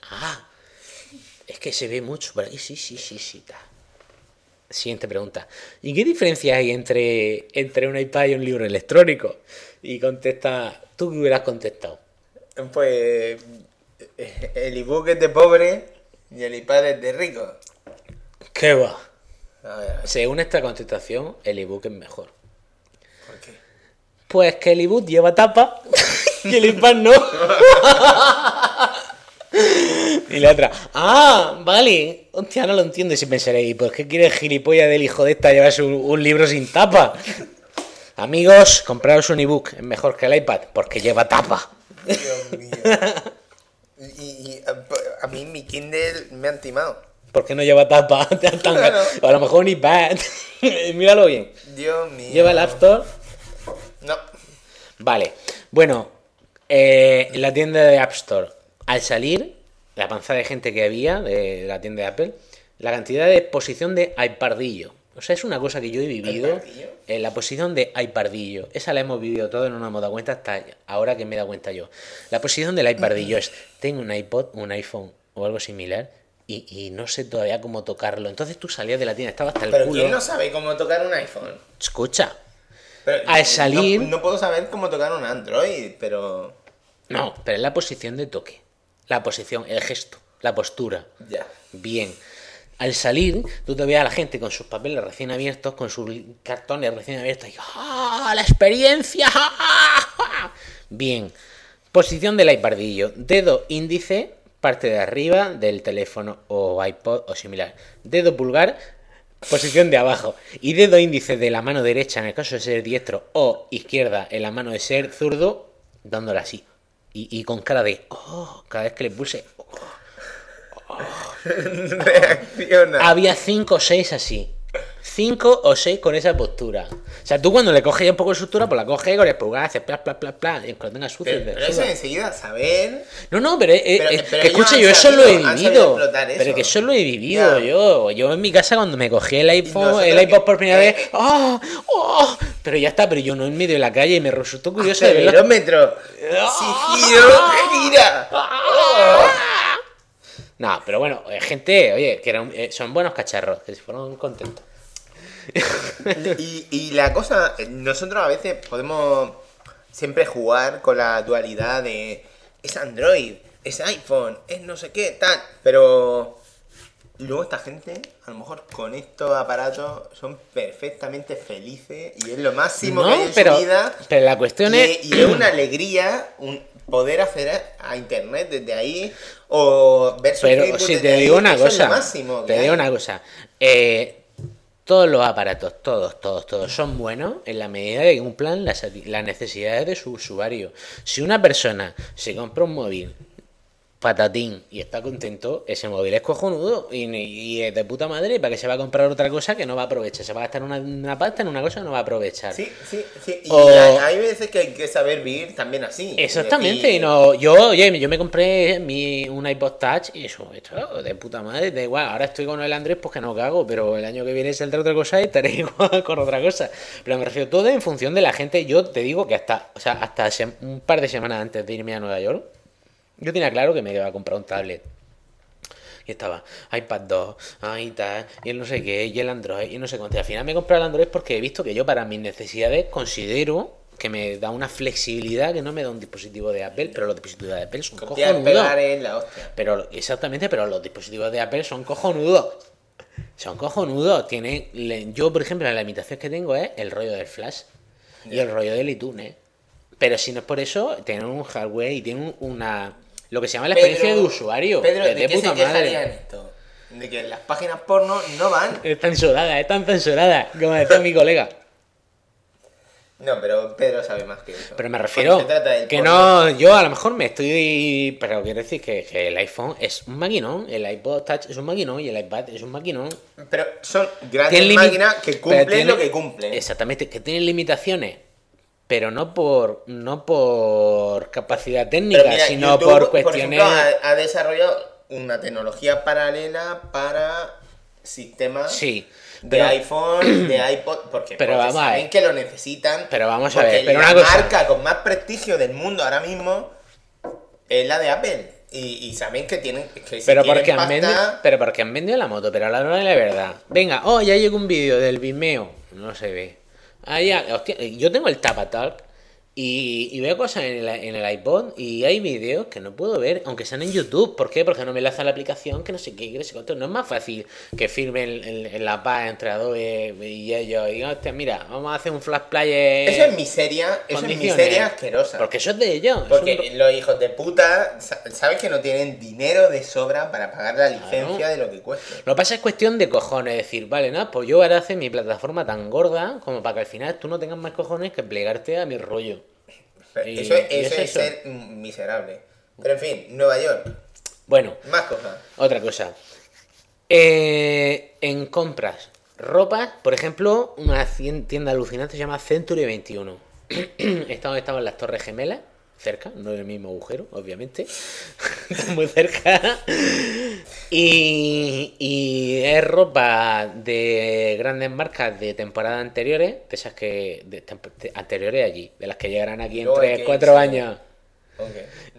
es que se ve mucho por aquí, sí, tal. Siguiente pregunta. ¿Y qué diferencia hay entre un iPad y un libro electrónico? Y contesta, ¿tú qué hubieras contestado? Pues el ebook es de pobre y el iPad es de rico. ¿Qué va? A ver. Según esta contestación, el ebook es mejor. ¿Por qué? Pues que el ebook lleva tapa y el iPad no. Y la otra, vale. Hostia, no lo entiendo. Y si pensaréis, ¿por qué quiere el gilipollas del hijo de esta llevarse un libro sin tapa? Amigos, compraros un ebook, es mejor que el iPad, porque lleva tapa. Dios mío. Y a mí mi Kindle me han timado. ¿Por qué no lleva tapa? O a lo mejor un iPad. Míralo bien. Dios mío. ¿Lleva el App Store? No. Vale. Bueno, en la tienda de App Store, al salir, la panza de gente que había de la tienda de Apple, la cantidad de exposición de iPardillo. O sea, es una cosa que yo he vivido. ¿iPardillo? En la posición de iPardillo. Esa la hemos vivido todos y no nos hemos dado cuenta hasta ahora que me he dado cuenta yo. La posición del iPardillo es, tengo un iPod, un iPhone o algo similar y no sé todavía cómo tocarlo. Entonces tú salías de la tienda, estaba hasta el Pero culo. ¿quién no sabe cómo tocar un iPhone? Escucha. Pero Al salir... No puedo saber cómo tocar un Android, pero... No, pero es la posición de toque. La posición, el gesto, la postura. Ya. Bien. Al salir, tú te veías a la gente con sus papeles recién abiertos, con sus cartones recién abiertos. Y ¡ah, la experiencia! Bien. Posición del iPardillo. Dedo índice, parte de arriba del teléfono o iPod o similar. Dedo pulgar, posición de abajo. Y dedo índice de la mano derecha, en el caso de ser diestro, o izquierda, en la mano de ser zurdo, dándola así. Y con cara de... cada vez que le pulse... Reacciona. Había 5 o 6 así. 5 o 6 con esa postura. O sea, tú cuando le coges ya un poco de sutura, pues la coges con el pulgar, haces plas, plas, plas, plas, y cuando tengas sucio. Pero eso enseguida, saber... No, pero ellos que escucha, han yo eso lo he sabido vivido. explotar eso. Pero que eso lo he vivido Ya. yo. Yo en mi casa cuando me cogí el iPhone, nosotros el iPod por que- primera vez, ¡oh! ¡Oh! Pero ya está, pero yo no en medio de la calle y me resultó curioso de verlo. Acelerómetro. Si giro, gira. No, pero bueno, gente, oye, que son buenos cacharros, que se fueron contentos. Y la cosa, nosotros a veces podemos siempre jugar con la dualidad de es Android, es iPhone, es no sé qué, tal. Pero luego esta gente, a lo mejor con estos aparatos, son perfectamente felices y es lo máximo que hay en pero, su vida. pero la cuestión es... Y es una alegría poder acceder a internet desde ahí o ver su Pero Facebook si desde te ahí, digo una eso es lo cosa, máximo que te digo hay. una cosa, todos los aparatos, todos son buenos en la medida de que cumplan las necesidades de su usuario. Si una persona se compra un móvil patatín y está contento, ese móvil es cojonudo y es de puta madre. ¿Y para qué se va a comprar otra cosa que no va a aprovechar? Se va a gastar una pasta en una cosa que no va a aprovechar. Sí. Y O- hay veces que hay que saber vivir también así. Exactamente, Es y decir, no, yo me compré un iPod Touch y eso, esto de puta madre, da igual, ahora estoy con el Android pues que no cago, pero el año que viene saldrá otra cosa y estaré igual con otra cosa. Pero me refiero todo en función de la gente. Yo te digo que hasta un par de semanas antes de irme a Nueva York, yo tenía claro que me iba a comprar un tablet. Y estaba iPad 2, y tal, y el no sé qué, y el Android, y no sé cuánto. Y al final me compré el Android porque he visto que yo para mis necesidades considero que me da una flexibilidad que no me da un dispositivo de Apple, pero los dispositivos de Apple son copiar, cojonudos. pegar en la hostia. Pero, exactamente, pero los dispositivos de Apple son cojonudos. Son cojonudos. Yo, por ejemplo, la limitación que tengo es el rollo del flash y el rollo del iTunes. Pero si no es por eso, tienen un hardware y tienen lo que se llama la experiencia de usuario. Pedro, de ¿de qué puta se quejarían madre. esto? De que las páginas porno no van. Es tan censurada, como decía mi colega. No, pero Pedro sabe más que eso. Pero me Cuando refiero se trata del que porno. no, yo a lo mejor me estoy... Pero quiero decir que el iPhone es un maquinón, el iPod Touch es un maquinón y el iPad es un maquinón. Pero son grandes Tienen máquinas que pero cumplen tienen- lo que cumplen. Exactamente, que tienen limitaciones, pero no por capacidad técnica, Pero mira, sino YouTube, por cuestiones... ejemplo, ha desarrollado una tecnología paralela para sistemas Sí, de pero- iPhone, de iPod, porque Pero vamos a saben ver. que lo necesitan. Pero vamos a porque ver, pero la una cosa- marca con más prestigio del mundo ahora mismo es la de Apple. Y saben que tienen que si Pero tienen porque, pasta, pero porque han vendido la moto, pero a la hora de la verdad. Venga, ya llegó un vídeo del Vimeo, no se ve. Hostia, yo tengo el Tapatalk y veo cosas en el iPod y hay vídeos que no puedo ver, aunque sean en YouTube. ¿Por qué? Porque no me enlaza la aplicación, que no sé qué, que no sé cuánto. No es más fácil que firmen en la paz entre Adobe y ellos y digan, hostia, mira, vamos a hacer un flash player. eso es miseria, asquerosa. Porque eso es de ellos. Porque los hijos de puta sabes que no tienen dinero de sobra para pagar la licencia de lo que cueste. Lo que pasa es cuestión de cojones, decir, vale, nada, pues yo voy a hacer mi plataforma tan gorda como para que al final tú no tengas más cojones que plegarte a mi rollo. Y- Eso y es eso. ser miserable. Pero en fin, Nueva York, Bueno, más cosas. otra cosa. En compras, ropa, por ejemplo, una tienda alucinante se llama Century 21. Estaban las Torres Gemelas, cerca, no en el mismo agujero, obviamente. Está muy cerca. Y es ropa de grandes marcas de temporadas anteriores, de esas que. Anteriores allí, de las que llegarán aquí en Luego hay 3, que 4 irse. años. Ok.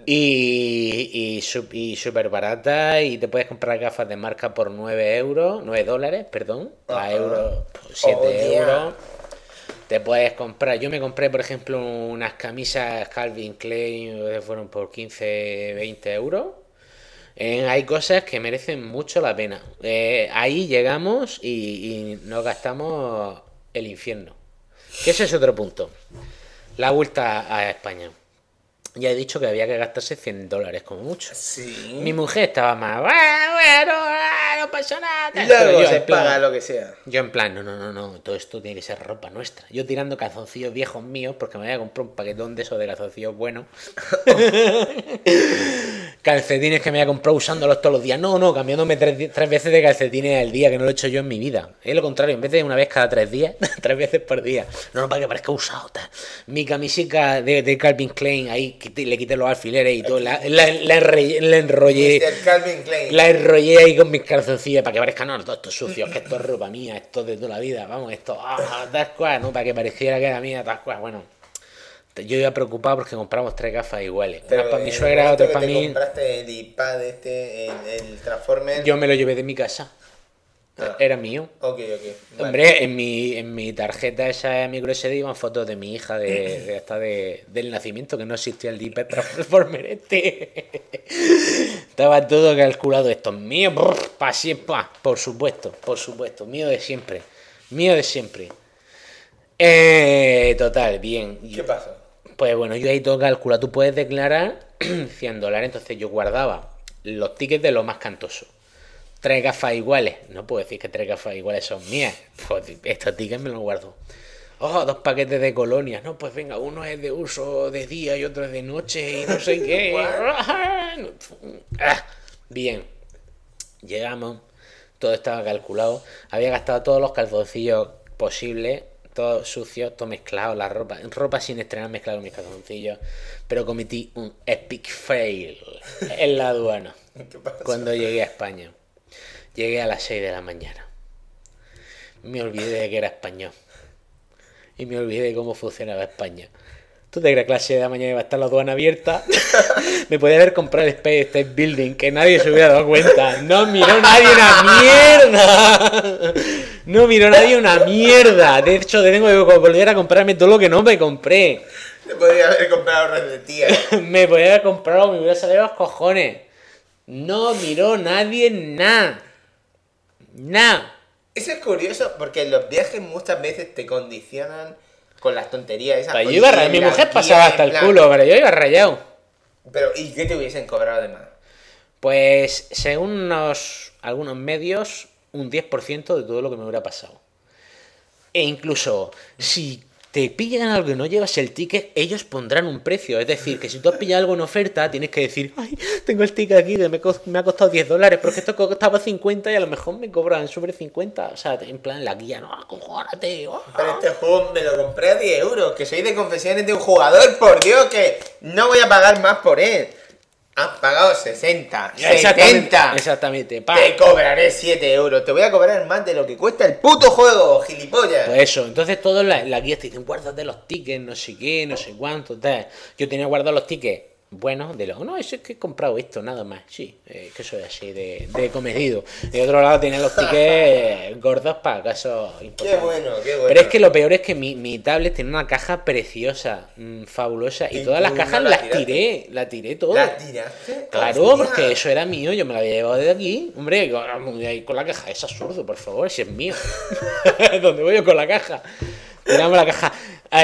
Y súper barata, y te puedes comprar gafas de marca por 9 euros, 9 dólares, perdón, a Ajá. euros, 7 Oh, yeah. euros. Te puedes comprar, yo me compré por ejemplo unas camisas Calvin Klein que fueron por 15, 20 euros. Hay cosas que merecen mucho la pena. Ahí llegamos y nos gastamos el infierno. Que ese es otro punto. La vuelta a España. Ya he dicho que había que gastarse 100 dólares como mucho. Sí. Mi mujer estaba más, bueno, no pasa nada. Y Pero luego yo se en plan- paga lo que sea. Yo en plan, no, todo esto tiene que ser ropa nuestra. Yo tirando calzoncillos viejos míos, porque me voy a comprar un paquetón de esos de calzoncillos buenos. calcetines que me había comprado usándolos todos los días. No, cambiándome tres veces de calcetines al día, que no lo he hecho yo en mi vida. Es lo contrario, en vez de una vez cada 3 días, 3 veces por día. No, para que parezca usado. Tal. Mi camiseta de Calvin Klein, ahí le quité los alfileres y todo. La enrollé. Mr. Calvin Klein. La enrollé ahí con mis calzoncillos para que parezca, no, todo esto es sucio, que esto es ropa mía, esto es de toda la vida, vamos, esto, tal cual, ¿no? Para que pareciera que era mía, tal cual, bueno. Yo iba preocupado porque compramos 3 gafas iguales. Una para mi suegra, otra para mí. ¿Compraste el iPad el Transformer? Yo me lo llevé de mi casa. Era mío. Ok. Vale. Hombre, en mi tarjeta esa micro SD iban fotos de mi hija del nacimiento, que no existía el iPad Transformer Estaba todo calculado. Esto es mío, por supuesto. Mío de siempre. Total, bien. ¿Qué pasó? Pues bueno, yo ahí todo calculado. Tú puedes declarar $100. Entonces yo guardaba los tickets de lo más cantoso. 3 gafas iguales. No puedo decir que 3 gafas iguales son mías. Pues estos tickets me los guardo. 2 paquetes de colonias. No, pues venga, uno es de uso de día y otro es de noche y no sé qué. Bien. Llegamos. Todo estaba calculado. Había gastado todos los calzoncillos posibles. Todo sucio, todo mezclado, la ropa sin estrenar mezclado con mis calzoncillos. Pero cometí un epic fail en la aduana. ¿Qué pasó? Cuando llegué a España. Llegué a las 6 de la mañana. Me olvidé de que era español. Y me olvidé de cómo funcionaba España. ¿Tú te crees que a las 6 de la mañana iba a estar la aduana abierta? Me podía haber comprado el Space State Building, que nadie se hubiera dado cuenta. No miró nadie una mierda. De hecho, tengo que volver a comprarme todo lo que no me compré. Te podría haber comprado red de tía. Me podría haber comprado, me hubiera salido los cojones. No miró nadie nada. Eso es curioso porque los viajes muchas veces te condicionan con las tonterías esas. Pero yo iba rayado. Mi mujer pasaba hasta el culo, pero yo iba rayado. Pero, ¿y qué te hubiesen cobrado además? Pues, según algunos medios, un 10% de todo lo que me hubiera pasado. E incluso, si te pillan algo y no llevas el ticket, ellos pondrán un precio. Es decir, que si tú has pillado algo en oferta, tienes que decir, ay, tengo el ticket aquí, me ha costado $10, porque esto costaba 50 y a lo mejor me cobran sobre 50. O sea, en plan, la guía, no, acojórate. Pero este juego me lo compré a 10 euros, que soy de confesiones de un jugador, por Dios, que no voy a pagar más por él. Has pagado 60, 70. Exactamente. Te cobraré 7 euros. Te voy a cobrar más de lo que cuesta el puto juego, gilipollas. Pues eso, entonces todos la guía te dicen, guárdate los tickets, no sé qué, no sé cuánto, tal. Yo tenía guardados los tickets. Bueno, no, eso es que he comprado esto, nada más. Sí, que soy así de comedido. De otro lado tenía los tickets gordos para casos importantes. Qué bueno. Pero es que lo peor es que mi tablet tiene una caja preciosa, fabulosa. Y todas las cajas las tiré todas. ¿Las tiraste? Claro, Hostia. porque eso era mío, yo me lo había llevado de aquí. Hombre, ahí con la caja, es absurdo, por favor, si es mío. ¿Dónde voy yo con la caja? Tiramos la caja.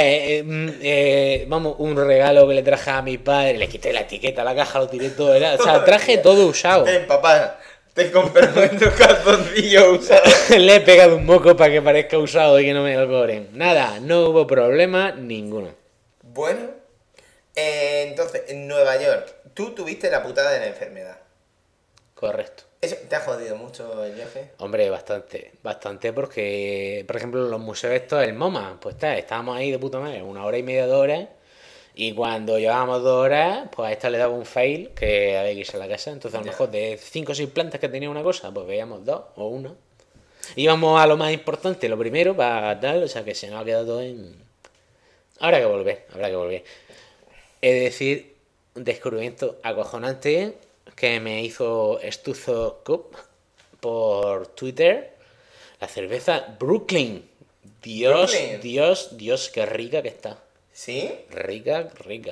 Vamos, un regalo que le traje a mi padre, le quité la etiqueta a la caja, lo tiré todo, o sea, traje todo usado. Papá, te compré estos calzoncillos usados. Le he pegado un moco para que parezca usado y que no me lo cobren. Nada, no hubo problema ninguno. Bueno, entonces, en Nueva York, tú tuviste la putada de la enfermedad. Correcto. ¿Eso te ha jodido mucho el viaje? Hombre, bastante porque, por ejemplo, los museos estos, el MoMA, pues estábamos ahí de puta madre, 1 hora y media, 2 horas, y cuando llevábamos 2 horas, pues a esta le daba un fail que había que irse a la casa, entonces a lo mejor de 5 o 6 plantas que tenía una cosa, pues veíamos 2 o 1. Íbamos a lo más importante, lo primero, para tal, o sea que se nos ha quedado todo en... Habrá que volver. Es decir, un descubrimiento acojonante que me hizo Estuzo Cup por Twitter. La cerveza Brooklyn. Dios, qué rica que está. ¿Sí? Rica.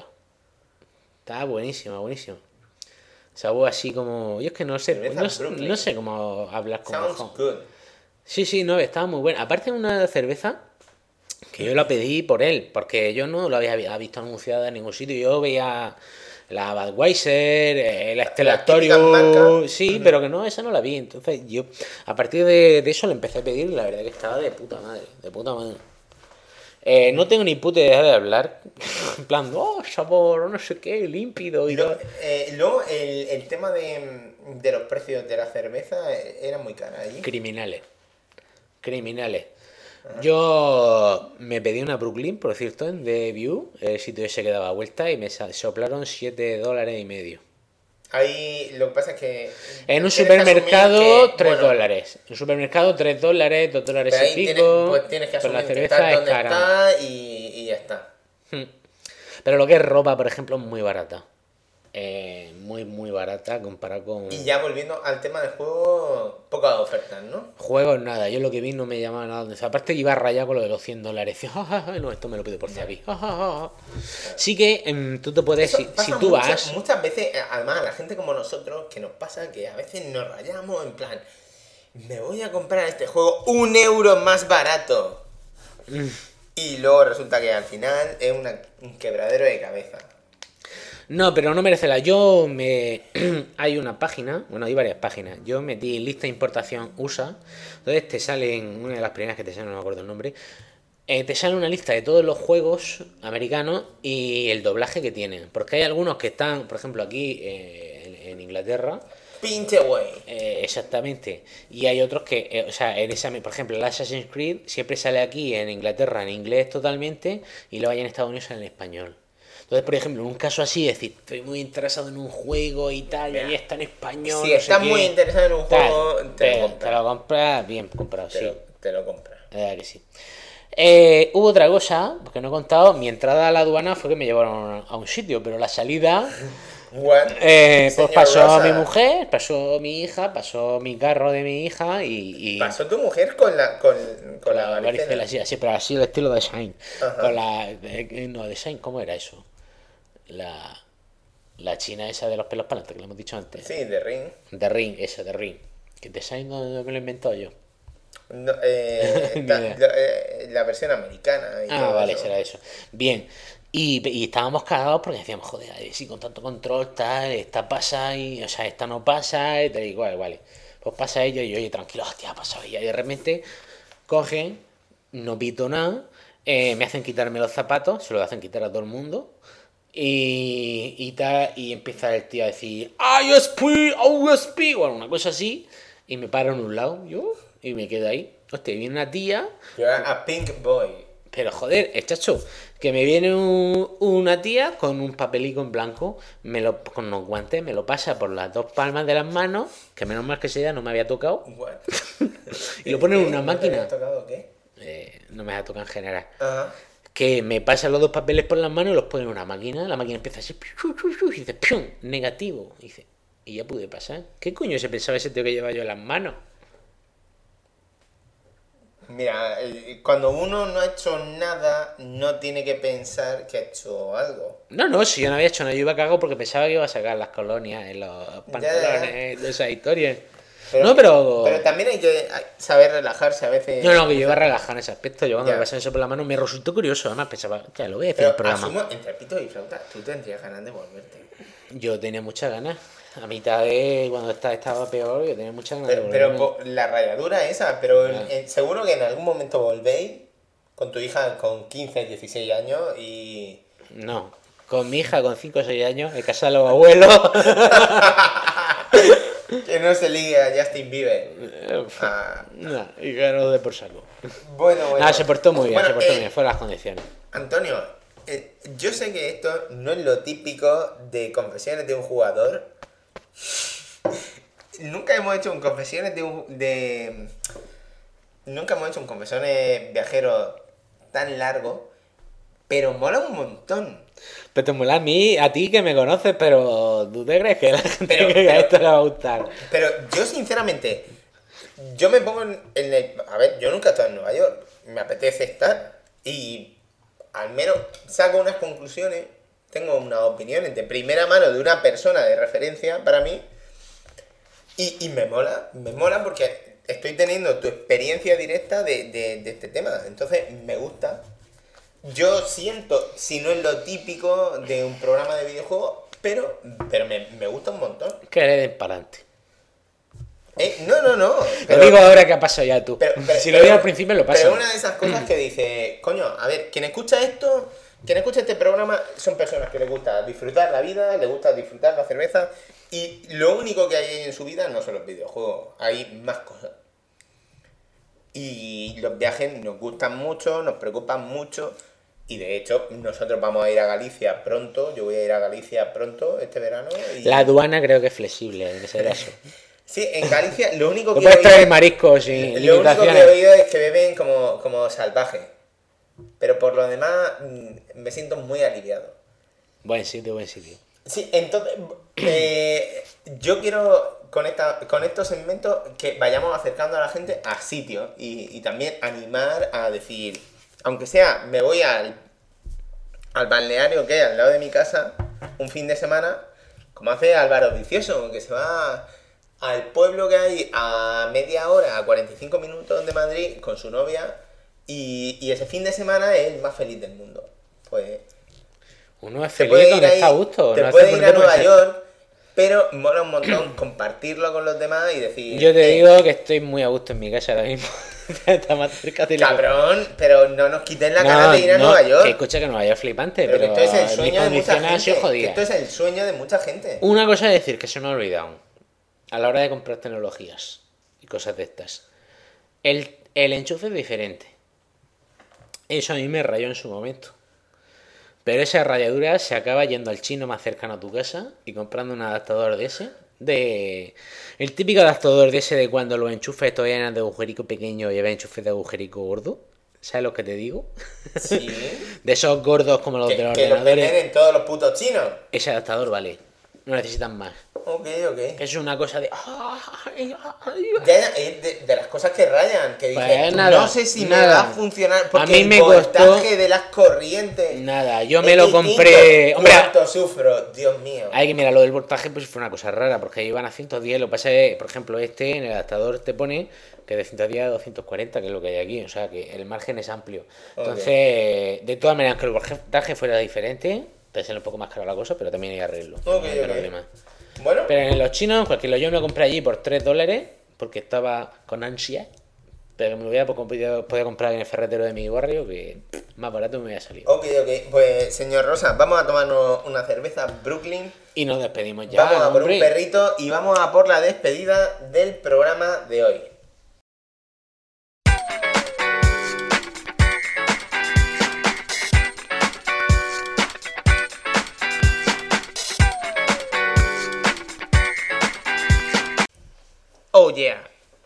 Está buenísima. Sabor así como... Yo es que no sé cómo hablar con Sounds good. Sí, no, estaba muy buena. Aparte de una cerveza que yo la pedí por él, porque yo no lo había visto anunciada en ningún sitio. Yo veía la Budweiser, la Stella Artois, sí, pero que no, esa no la vi. Entonces yo, a partir de eso, le empecé a pedir y la verdad que estaba de puta madre. No tengo ni puta idea de hablar. En plan, sabor, no sé qué, límpido y todo. Luego, el tema de los precios de la cerveza era muy cara allí. Criminales. Yo me pedí una Brooklyn, por cierto, en The View, el sitio ese que daba vuelta, y me soplaron $7.50. Ahí lo que pasa es que... En un tienes que asumir supermercado, que, $3. bueno, En un supermercado, $3, $2 pero y ahí pico. tienes que Pero la asumir que cerveza estás es donde cara. está y ya está. Pero lo que es ropa, por ejemplo, es muy barata. Muy barata comparado con... Y ya volviendo al tema del juego, pocas ofertas, ¿no? Juegos, nada. Yo lo que vi no me llamaba nada. O sea, aparte iba a rayar con lo de los $100. No, esto me lo pido por Xavi. Sí que tú te puedes... Eso Si pasa tú vas... muchas veces, además a la gente como nosotros, que nos pasa que a veces nos rayamos en plan, me voy a comprar este juego €1 más barato. Y luego resulta que al final es un quebradero de cabeza. No, pero no merece la... Hay una página, bueno, hay varias páginas. Yo metí lista de importación USA. Entonces te salen, una de las primeras que te salen, no me acuerdo el nombre. Te sale una lista de todos los juegos americanos y el doblaje que tienen. Porque hay algunos que están, por ejemplo, aquí en Inglaterra. Pinche güey. Exactamente. Y hay otros que, o sea, por ejemplo, el Assassin's Creed siempre sale aquí en Inglaterra en inglés totalmente y luego allá en Estados Unidos en español. Entonces, por ejemplo, en un caso así, decir, estoy muy interesado en un juego y tal, y ahí está en español. Si no sé estás qué, muy interesado en un juego, te lo compras bien comprado, sí. Te lo compras. La verdad que sí. Hubo otra cosa, porque no he contado, mi entrada a la aduana fue que me llevaron a un sitio, pero la salida... pues pasó Rosa. mi mujer, pasó mi hija, pasó mi carro de mi hija y Pasó tu mujer con la varicela. sí, pero así el estilo de Shine. Ajá. Con de Shine, ¿cómo era eso? La china esa de los pelos para adelante, que lo hemos dicho antes. Sí, de Ring. De Ring, eso, de Ring. Que de Shine no me lo he inventado yo. No, Ni idea. la versión americana. Y Ah, todo vale, eso. será eso. Bien. Y estábamos cagados porque decíamos, joder, a ver si con tanto control, tal, esta pasa y, o sea, esta no pasa, y tal, igual, vale. Pues pasa ello y yo, oye, tranquilo, hostia, ha pasado ella. Y de repente cogen, no pito nada, me hacen quitarme los zapatos, se lo hacen quitar a todo el mundo. Y tal, y empieza el tío a decir, ISP, o una cosa así, y me paro en un lado, yo, y me quedo ahí. Hostia, y viene una tía. You're a pink boy. Pero joder, chacho, que me viene una tía con un papelico en blanco, con unos guantes, me lo pasa por las dos palmas de las manos, que menos mal que ese día no me había tocado, What? y lo pone en una ¿No te máquina. había tocado qué? No me ha tocado en general. Ajá. Que me pasa los dos papeles por las manos y los pone en una máquina, la máquina empieza así, y dice, ¡pium! Negativo. Y dice, y ya pude pasar. ¿Qué coño se pensaba ese tío que lleva yo en las manos? Mira, cuando uno no ha hecho nada, no tiene que pensar que ha hecho algo. No, si yo no había hecho nada, yo iba cagado porque pensaba que iba a sacar las colonias en los pantalones, de esas historias. Pero también hay que saber relajarse a veces. No, que yo iba a relajar en ese aspecto. Yo cuando Ya. me pasaba eso por la mano me resultó curioso. Además pensaba, ya lo voy a decir en Pero el programa. asumo, entre pito y flauta, tú tendrías ganas de volverte. Yo tenía muchas ganas. A mitad de cuando estaba peor, yo tenía muchas ganas de Pero volverme. la rayadura esa, pero Ya. seguro que en algún momento volvéis con tu hija con 15, 16 años y... No, con mi hija con 5 o 6 años, he casado a los abuelos. Que no se ligue a Justin Bieber. Ah, No, y ganó de por saco. bueno. Nada, se portó muy bien, Bueno, se portó muy bien, fueron las condiciones. Antonio, yo sé que esto no es lo típico de confesiones de un jugador. Nunca hemos hecho un confesiones Nunca hemos hecho un confesiones viajero tan largo, pero mola un montón. Pero te mola a ti que me conoces, pero ¿tú te crees que la gente Pero- que a esto le va a gustar? Pero yo sinceramente, yo me pongo en el... A ver, yo nunca he estado en Nueva York, me apetece estar y al menos saco unas conclusiones, tengo unas opiniones de primera mano de una persona de referencia para mí y me mola porque estoy teniendo tu experiencia directa de este tema, entonces me gusta. Yo siento, si no es lo típico de un programa de videojuegos, pero me gusta un montón. Que le den para adelante. No. Lo digo ahora que ha pasado ya tú. Pero- Si lo digo al principio, lo paso. Pero una de esas cosas que dice, coño, a ver, quien escucha este programa son personas que les gusta disfrutar la vida, les gusta disfrutar la cerveza, y lo único que hay en su vida no son los videojuegos, hay más cosas. Y los viajes nos gustan mucho, nos preocupan mucho, y de hecho nosotros vamos a ir a Galicia pronto, yo voy a ir a Galicia pronto este verano. Y... La aduana creo que es flexible en ese caso. Sí, en Galicia lo único Tú que puedes he traer oído- mariscos sin lo único que he limitaciones. oído es que beben como salvajes. Pero por lo demás, me siento muy aliviado. Buen sitio. Sí, entonces, yo quiero con estos segmentos que vayamos acercando a la gente a sitios y también animar a decir, aunque sea, me voy al balneario que hay al lado de mi casa un fin de semana, como hace Álvaro Vicioso, que se va al pueblo que hay a media hora, a 45 minutos de Madrid con su novia, y ese fin de semana es el más feliz del mundo. Pues Uno es te feliz puedes ir donde ahí, está a gusto. te no hace puedes por ir qué a Nueva ponerse- York, pero mola un montón compartirlo con los demás y decir... Yo te digo que estoy muy a gusto en mi casa ahora mismo. Está más cerca de Cabrón, pero no nos quiten la cara de ir a Nueva York. Que escucha que Nueva York es flipante, Pero que pero, esto es el mi sueño de mucha condición ha sido gente. Que jodida. esto es el sueño de mucha gente. Una cosa es decir que se me ha olvidado a la hora de comprar tecnologías y cosas de estas. El enchufe es diferente. Eso a mí me rayó en su momento. Pero esa rayadura se acaba yendo al chino más cercano a tu casa y comprando un adaptador de ese. El típico adaptador de ese de cuando los enchufes todavía eran de agujerico pequeño y había enchufes de agujerico gordo. ¿Sabes lo que te digo? Sí. De esos gordos como los de los Que los ordenadores. venden en todos los putos chinos. Ese adaptador vale. No necesitan más. Ok. Es una cosa de... Ya, es de las cosas que rayan, que dicen, Pues nada, no sé si me nada. va a funcionar porque A mí me el voltaje costó- de las corrientes. Nada, yo me es lo distinto. compré... Hombre, ¿Cuánto sufro? Dios mío. hay que mirar lo del voltaje, pues fue una cosa rara, porque iban a 110, lo que pasa es, por ejemplo, en el adaptador te pone que de 110 a 240, que es lo que hay aquí, o sea que el margen es amplio. Entonces, de todas maneras, que el voltaje fuera diferente, te sale un poco más caro la cosa, pero también hay arreglo. Ok, no hay ok. problema. Bueno, Pero en los chinos, porque yo me lo compré allí por $3, porque estaba con ansia, pero que me lo hubiera podía comprar en el ferretero de mi barrio, que más barato me hubiera salido. ok. Pues, señor Rosa, vamos a tomarnos una cerveza Brooklyn. Y nos despedimos ya, Vamos a por un hombre. perrito y vamos a por la despedida del programa de hoy. Oh yeah.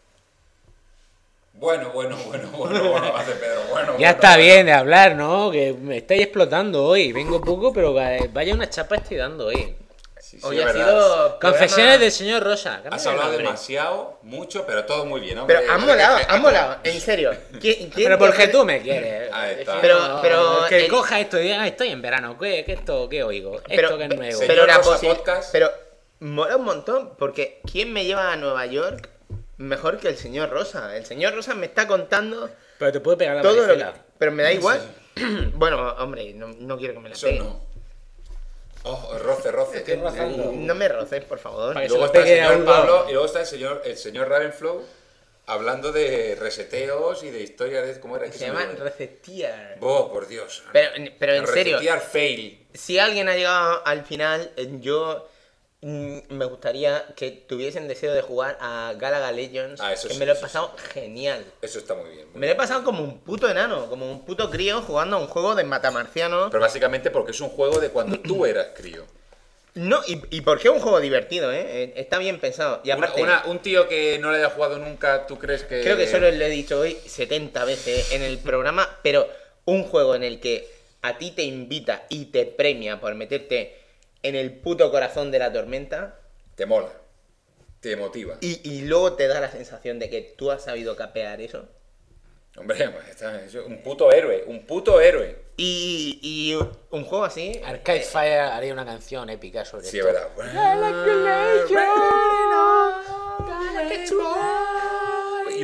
Bueno, hace Pedro, bueno. Ya está bien de hablar, ¿no? Que me estáis explotando hoy. Vengo poco, pero vaya una chapa estoy dando hoy. Sí, Hoy es ha verdad. sido Confesiones programa- del señor Rosa. Has Cámbiale el hablado nombre. demasiado, mucho, pero todo muy bien, hombre. Pero han molado, en serio. Pero porque tú me quieres. Ahí está. Pero que el- coja esto y diga, estoy en verano. ¿Qué oigo? Pero, Esto que es nuevo. Señor pero la Rosa posi- Podcast. pero mola un montón porque ¿quién me lleva a Nueva York mejor que el señor Rosa? El señor Rosa me está contando Pero te puede pegar la todo lo que... varicela. Pero me da igual. Bueno, hombre, no quiero que me la Eso pegue. no. Oh, roce. Estoy rozando. No me roces, por favor. Para Y que luego se lo está el pegue a señor uno. Pablo y luego está el señor Ravenflow hablando de reseteos y de historias de cómo era que Se llama Resetear. Por Dios. Pero en serio, Resetear fail. si alguien ha llegado al final, yo me gustaría que tuviesen deseo de jugar a Galaga Legends, Ah, eso que sí, me lo he eso pasado genial. Eso está muy bien. Me lo he pasado como un puto enano, como un puto crío jugando a un juego de matamarcianos. Pero básicamente porque es un juego de cuando tú eras crío. No, y porque es un juego divertido, ¿eh? Está bien pensado. Y aparte, Un tío que no le haya jugado nunca, ¿tú crees que...? creo que solo le he dicho hoy 70 veces en el programa, pero un juego en el que a ti te invita y te premia por meterte en el puto corazón de la tormenta Te mola. Te motiva. y luego te da la sensación de que tú has sabido capear eso. Hombre, pues es un puto héroe. Un puto héroe. Y un juego así... Arcade Fire haría una canción épica sobre Sí, es esto. verdad. Y un violín.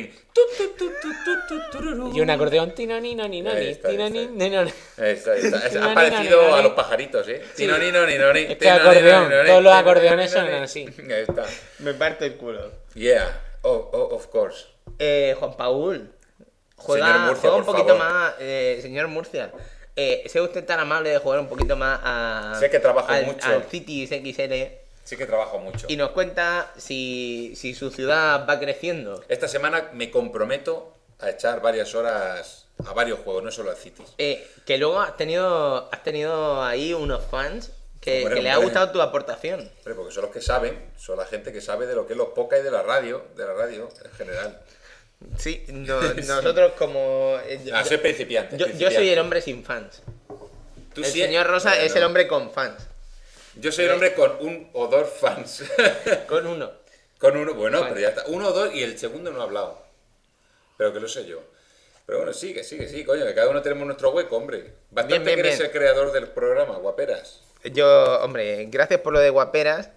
Y un acordeón. Tinonino, ninoni, Ahí está, tinoni, ninoni. Ha parecido a los pajaritos, ¿eh? Tinonino, ninoni, Es que acordeón, todos los acordeones son así. Ahí está. Me parte el culo. Yeah, of course. Juan Paul. Señor Murcia, juega un por poquito favor. más, señor Murcia. ¿Sea usted tan amable de jugar un poquito más a, Sé que trabajo al, mucho. al Cities XL Sí que trabajo mucho. y nos cuenta si su ciudad va creciendo? Esta semana me comprometo a echar varias horas a varios juegos, no solo a Cities. Que luego has tenido ahí unos fans que Hombre, le ha hombre. gustado tu aportación. Hombre, porque son los que saben, son la gente que sabe de lo que es los podcasts y de la radio en general. Sí, nosotros como... Soy principiante. yo soy el hombre sin fans. Tú El sí- señor Rosa Bueno, es el hombre con fans. Yo soy el hombre con un o dos fans. Con uno. Con uno, bueno, Vale. pero ya está. Uno o dos y el segundo no ha hablado. Pero que lo sé yo. Pero bueno, sí, coño, que cada uno tenemos nuestro hueco, hombre. Bastante Bien, que eres bien. el creador del programa, guaperas. Hombre, gracias por lo de guaperas.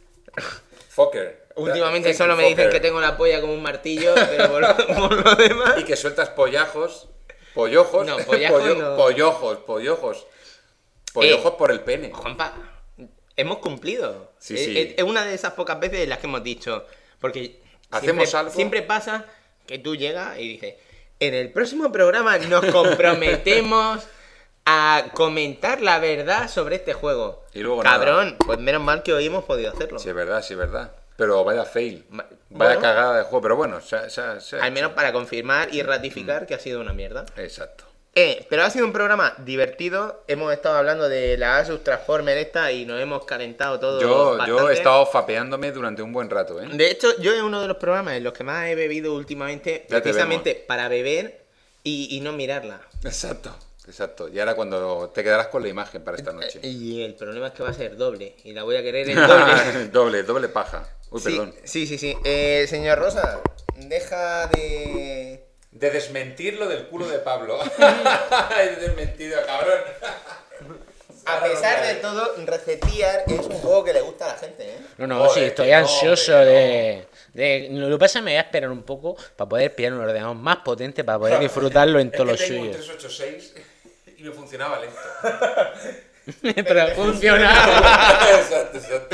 Fucker. Últimamente Thank solo you, me dicen fucker. que tengo la polla como un martillo, pero por lo demás... Y que sueltas pollajos. Pollojos. No, pollajos no. Pollojos. Pollojos por el pene. Juanpa, hemos cumplido. Sí, sí. Es una de esas pocas veces en las que hemos dicho. Porque ¿Hacemos siempre, algo? siempre pasa que tú llegas y dices, en el próximo programa nos comprometemos a comentar la verdad sobre este juego. Y luego Cabrón, pues menos mal que hoy hemos podido hacerlo. Sí, es verdad. Pero vaya fail. Ma- Vaya bueno. cagada de juego. Pero bueno, Al menos para confirmar y ratificar que ha sido una mierda. Exacto. Pero ha sido un programa divertido. Hemos estado hablando de la Asus Transformer esta y nos hemos calentado todo. Yo he bastante. estado fapeándome durante un buen rato, ¿eh? De hecho, yo es uno de los programas en los que más he bebido últimamente, Ya te precisamente para beber y no mirarla. Exacto. Y ahora cuando te quedarás con la imagen para esta noche. Y el problema es que va a ser doble y la voy a querer en doble. doble paja. Uy, Sí, perdón. sí. Señor Rosa, deja de... De desmentir lo del culo de Pablo. He desmentido, cabrón. A pesar de todo, Resetear es un juego que le gusta a la gente, ¿eh? No, Joder, sí, estoy que no, ansioso hombre, Lo que pasa es que me voy a esperar un poco para poder pillar un ordenador más potente para poder disfrutarlo en todo lo Es que tengo un suyo. 386 y me funcionaba lento. Pero funcionaba. Exacto.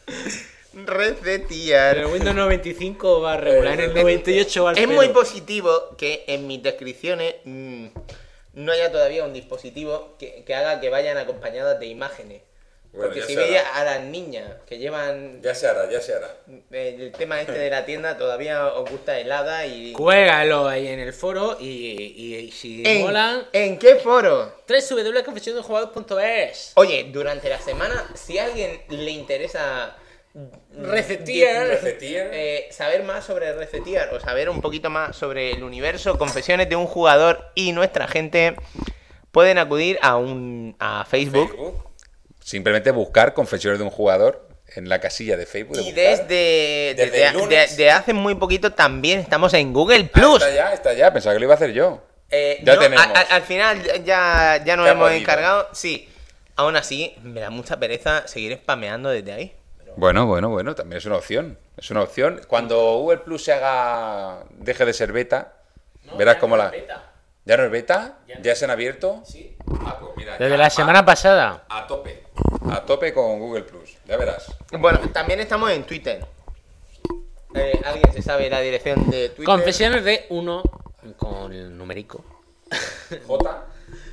Resetear. En el Windows 95 va regular, en el 98 va al Es cero. muy positivo que en mis descripciones no haya todavía un dispositivo que haga que vayan acompañadas de imágenes. Bueno, Porque ya si se hará. veía a las niñas que llevan Ya se hará. el tema este de la tienda, todavía os gusta helada y... Juégalo ahí en el foro y si molan, ¿En qué foro? www.confesiondejugadores.es. Oye, durante la semana, si a alguien le interesa Resetear. Resetear. saber más sobre Resetear o saber un poquito más sobre el universo, confesiones de un jugador y nuestra gente, pueden acudir a Facebook. Simplemente buscar confesiones de un jugador en la casilla de Facebook. Y Desde el lunes. de hace muy poquito también estamos en Google Plus. Está ya. Pensaba que lo iba a hacer yo. Ya No, tenemos. al final ya nos Ya hemos hemos ido. encargado. Sí. Aún así, me da mucha pereza seguir spameando desde ahí. Bueno, también es una opción. Cuando Google Plus deje de ser beta, verás cómo la... ¿Ya no es beta? ¿Ya se han abierto? Sí. Ah, pues mira, Desde ya, la semana pasada. a tope con Google Plus, ya verás. Bueno, también estamos en Twitter. ¿Alguien se sabe la dirección de Twitter? Confesiones de 1 con el numérico. J.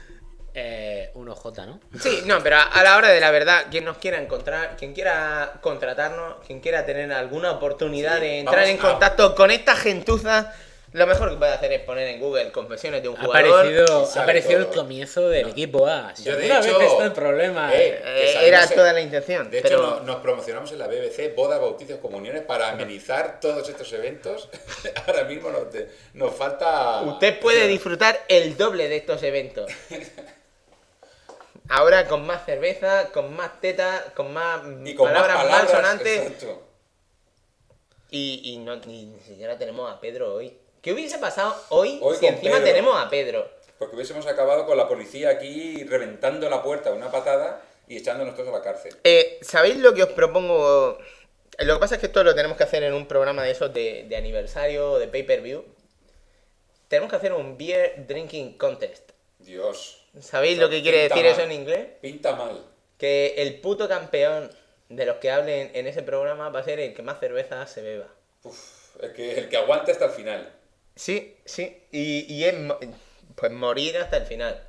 1J, ¿no? Sí, no, pero a la hora de la verdad, quien nos quiera encontrar, quien quiera contratarnos, quien quiera tener alguna oportunidad Sí, de entrar vamos en a- contacto con esta gentuza, lo mejor que puede hacer es poner en Google confesiones de un Ha jugador. sale aparecido el todo. comienzo del equipo A. Si Yo, de alguna hecho, vez está el problema. que sabemos Era en- toda la intención. De hecho, pero nos promocionamos en la BBC, bodas, bautizos, comuniones, para amenizar todos estos eventos. Ahora mismo nos falta... usted puede disfrutar el doble de estos eventos. Ahora con más cerveza, con más tetas, con más Y con palabras más palabras. malsonantes. Exacto. Y ni siquiera tenemos a Pedro hoy. ¿Qué hubiese pasado hoy, Hoy si con encima Pedro. tenemos a Pedro? Porque hubiésemos acabado con la policía aquí reventando la puerta a una patada y echándonos todos a la cárcel. ¿Sabéis lo que os propongo? Lo que pasa es que esto lo tenemos que hacer en un programa de esos de aniversario, de pay-per-view. tenemos que hacer un beer drinking contest. Dios. ¿Sabéis Eso lo que quiere pinta decir eso mal. en inglés? Pinta mal. Que el puto campeón de los que hablen en ese programa va a ser el que más cerveza se beba. El que aguante hasta el final. Sí, sí. Y es pues morir hasta el final.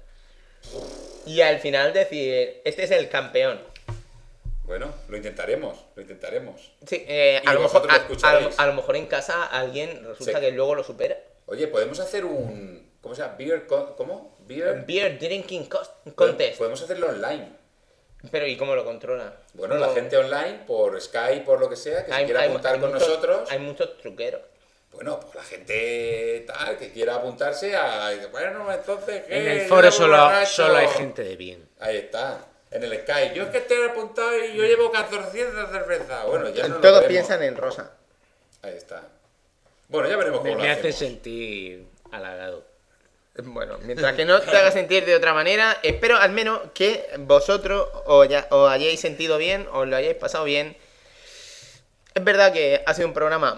Y al final decir, este es el campeón. Bueno, lo intentaremos, lo intentaremos. Sí, Y a lo mejor vosotros lo escucharéis. a lo mejor en casa alguien resulta Sí. que luego lo supera. Oye, podemos hacer un... ¿Cómo se llama? ¿Cómo? Beer drinking contest. Podemos hacerlo online. Pero ¿y cómo lo controla? Bueno, ¿Cómo? la gente online, por Skype, por lo que sea, que se quiera apuntar con muchos- nosotros. Hay muchos truqueros. Bueno, pues la gente tal, que quiera apuntarse a... Bueno, entonces... ¿qué? En el Yo foro llevo solo borracho. hay gente de bien. Ahí está. En el Skype. Yo es que estoy apuntado y yo llevo 1400 cervezas. Bueno, ya no lo Todos veremos. piensan en Rosa. Ahí está. Bueno, ya veremos cómo lo Me hace hacemos. sentir halagado. Bueno, mientras que no te haga sentir de otra manera, espero al menos que vosotros os hayáis sentido bien, os lo hayáis pasado bien. Es verdad que ha sido un programa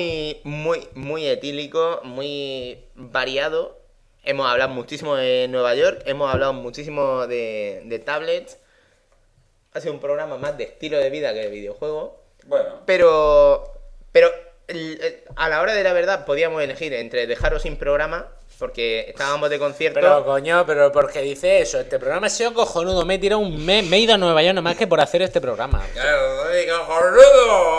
muy etílico, muy variado. Hemos hablado muchísimo de Nueva York, hemos hablado muchísimo de tablets. Ha sido un programa más de estilo de vida que de videojuego. Bueno, Pero a la hora de la verdad podíamos elegir entre dejaros sin programa, porque estábamos de concierto. Pero coño, pero ¿por qué dice eso? Este programa ha sido cojonudo. Me he tirado un mes, me he ido a Nueva York nada más que por hacer este programa. ¡Cojonudo!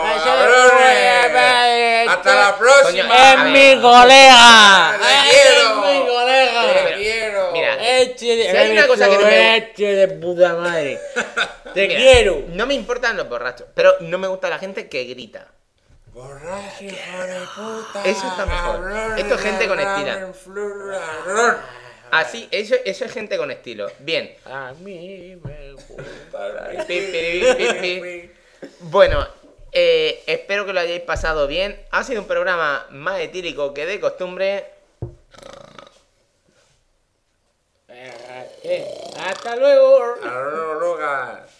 ¡Cabrones! ¡Hasta la próxima! Coño, a ¡Es ver. mi colega! ¡Te quiero! ¡Es mi colega! ¡Te quiero! Mira, Eche de, Si hay una cosa que no me- eche de puta madre. Te Mira, quiero. No me importan los borrachos, pero no me gusta la gente que grita. Borracho, hijo de puta. Eso está mejor. cabrón, Esto es gente con estilo. cabrón. Así, eso es gente con estilo. Bien. A mí me gusta. Pi, pi, pi, pi. Bueno, espero que lo hayáis pasado bien. Ha sido un programa más etílico que de costumbre. Hasta luego. Hasta luego, Lucas.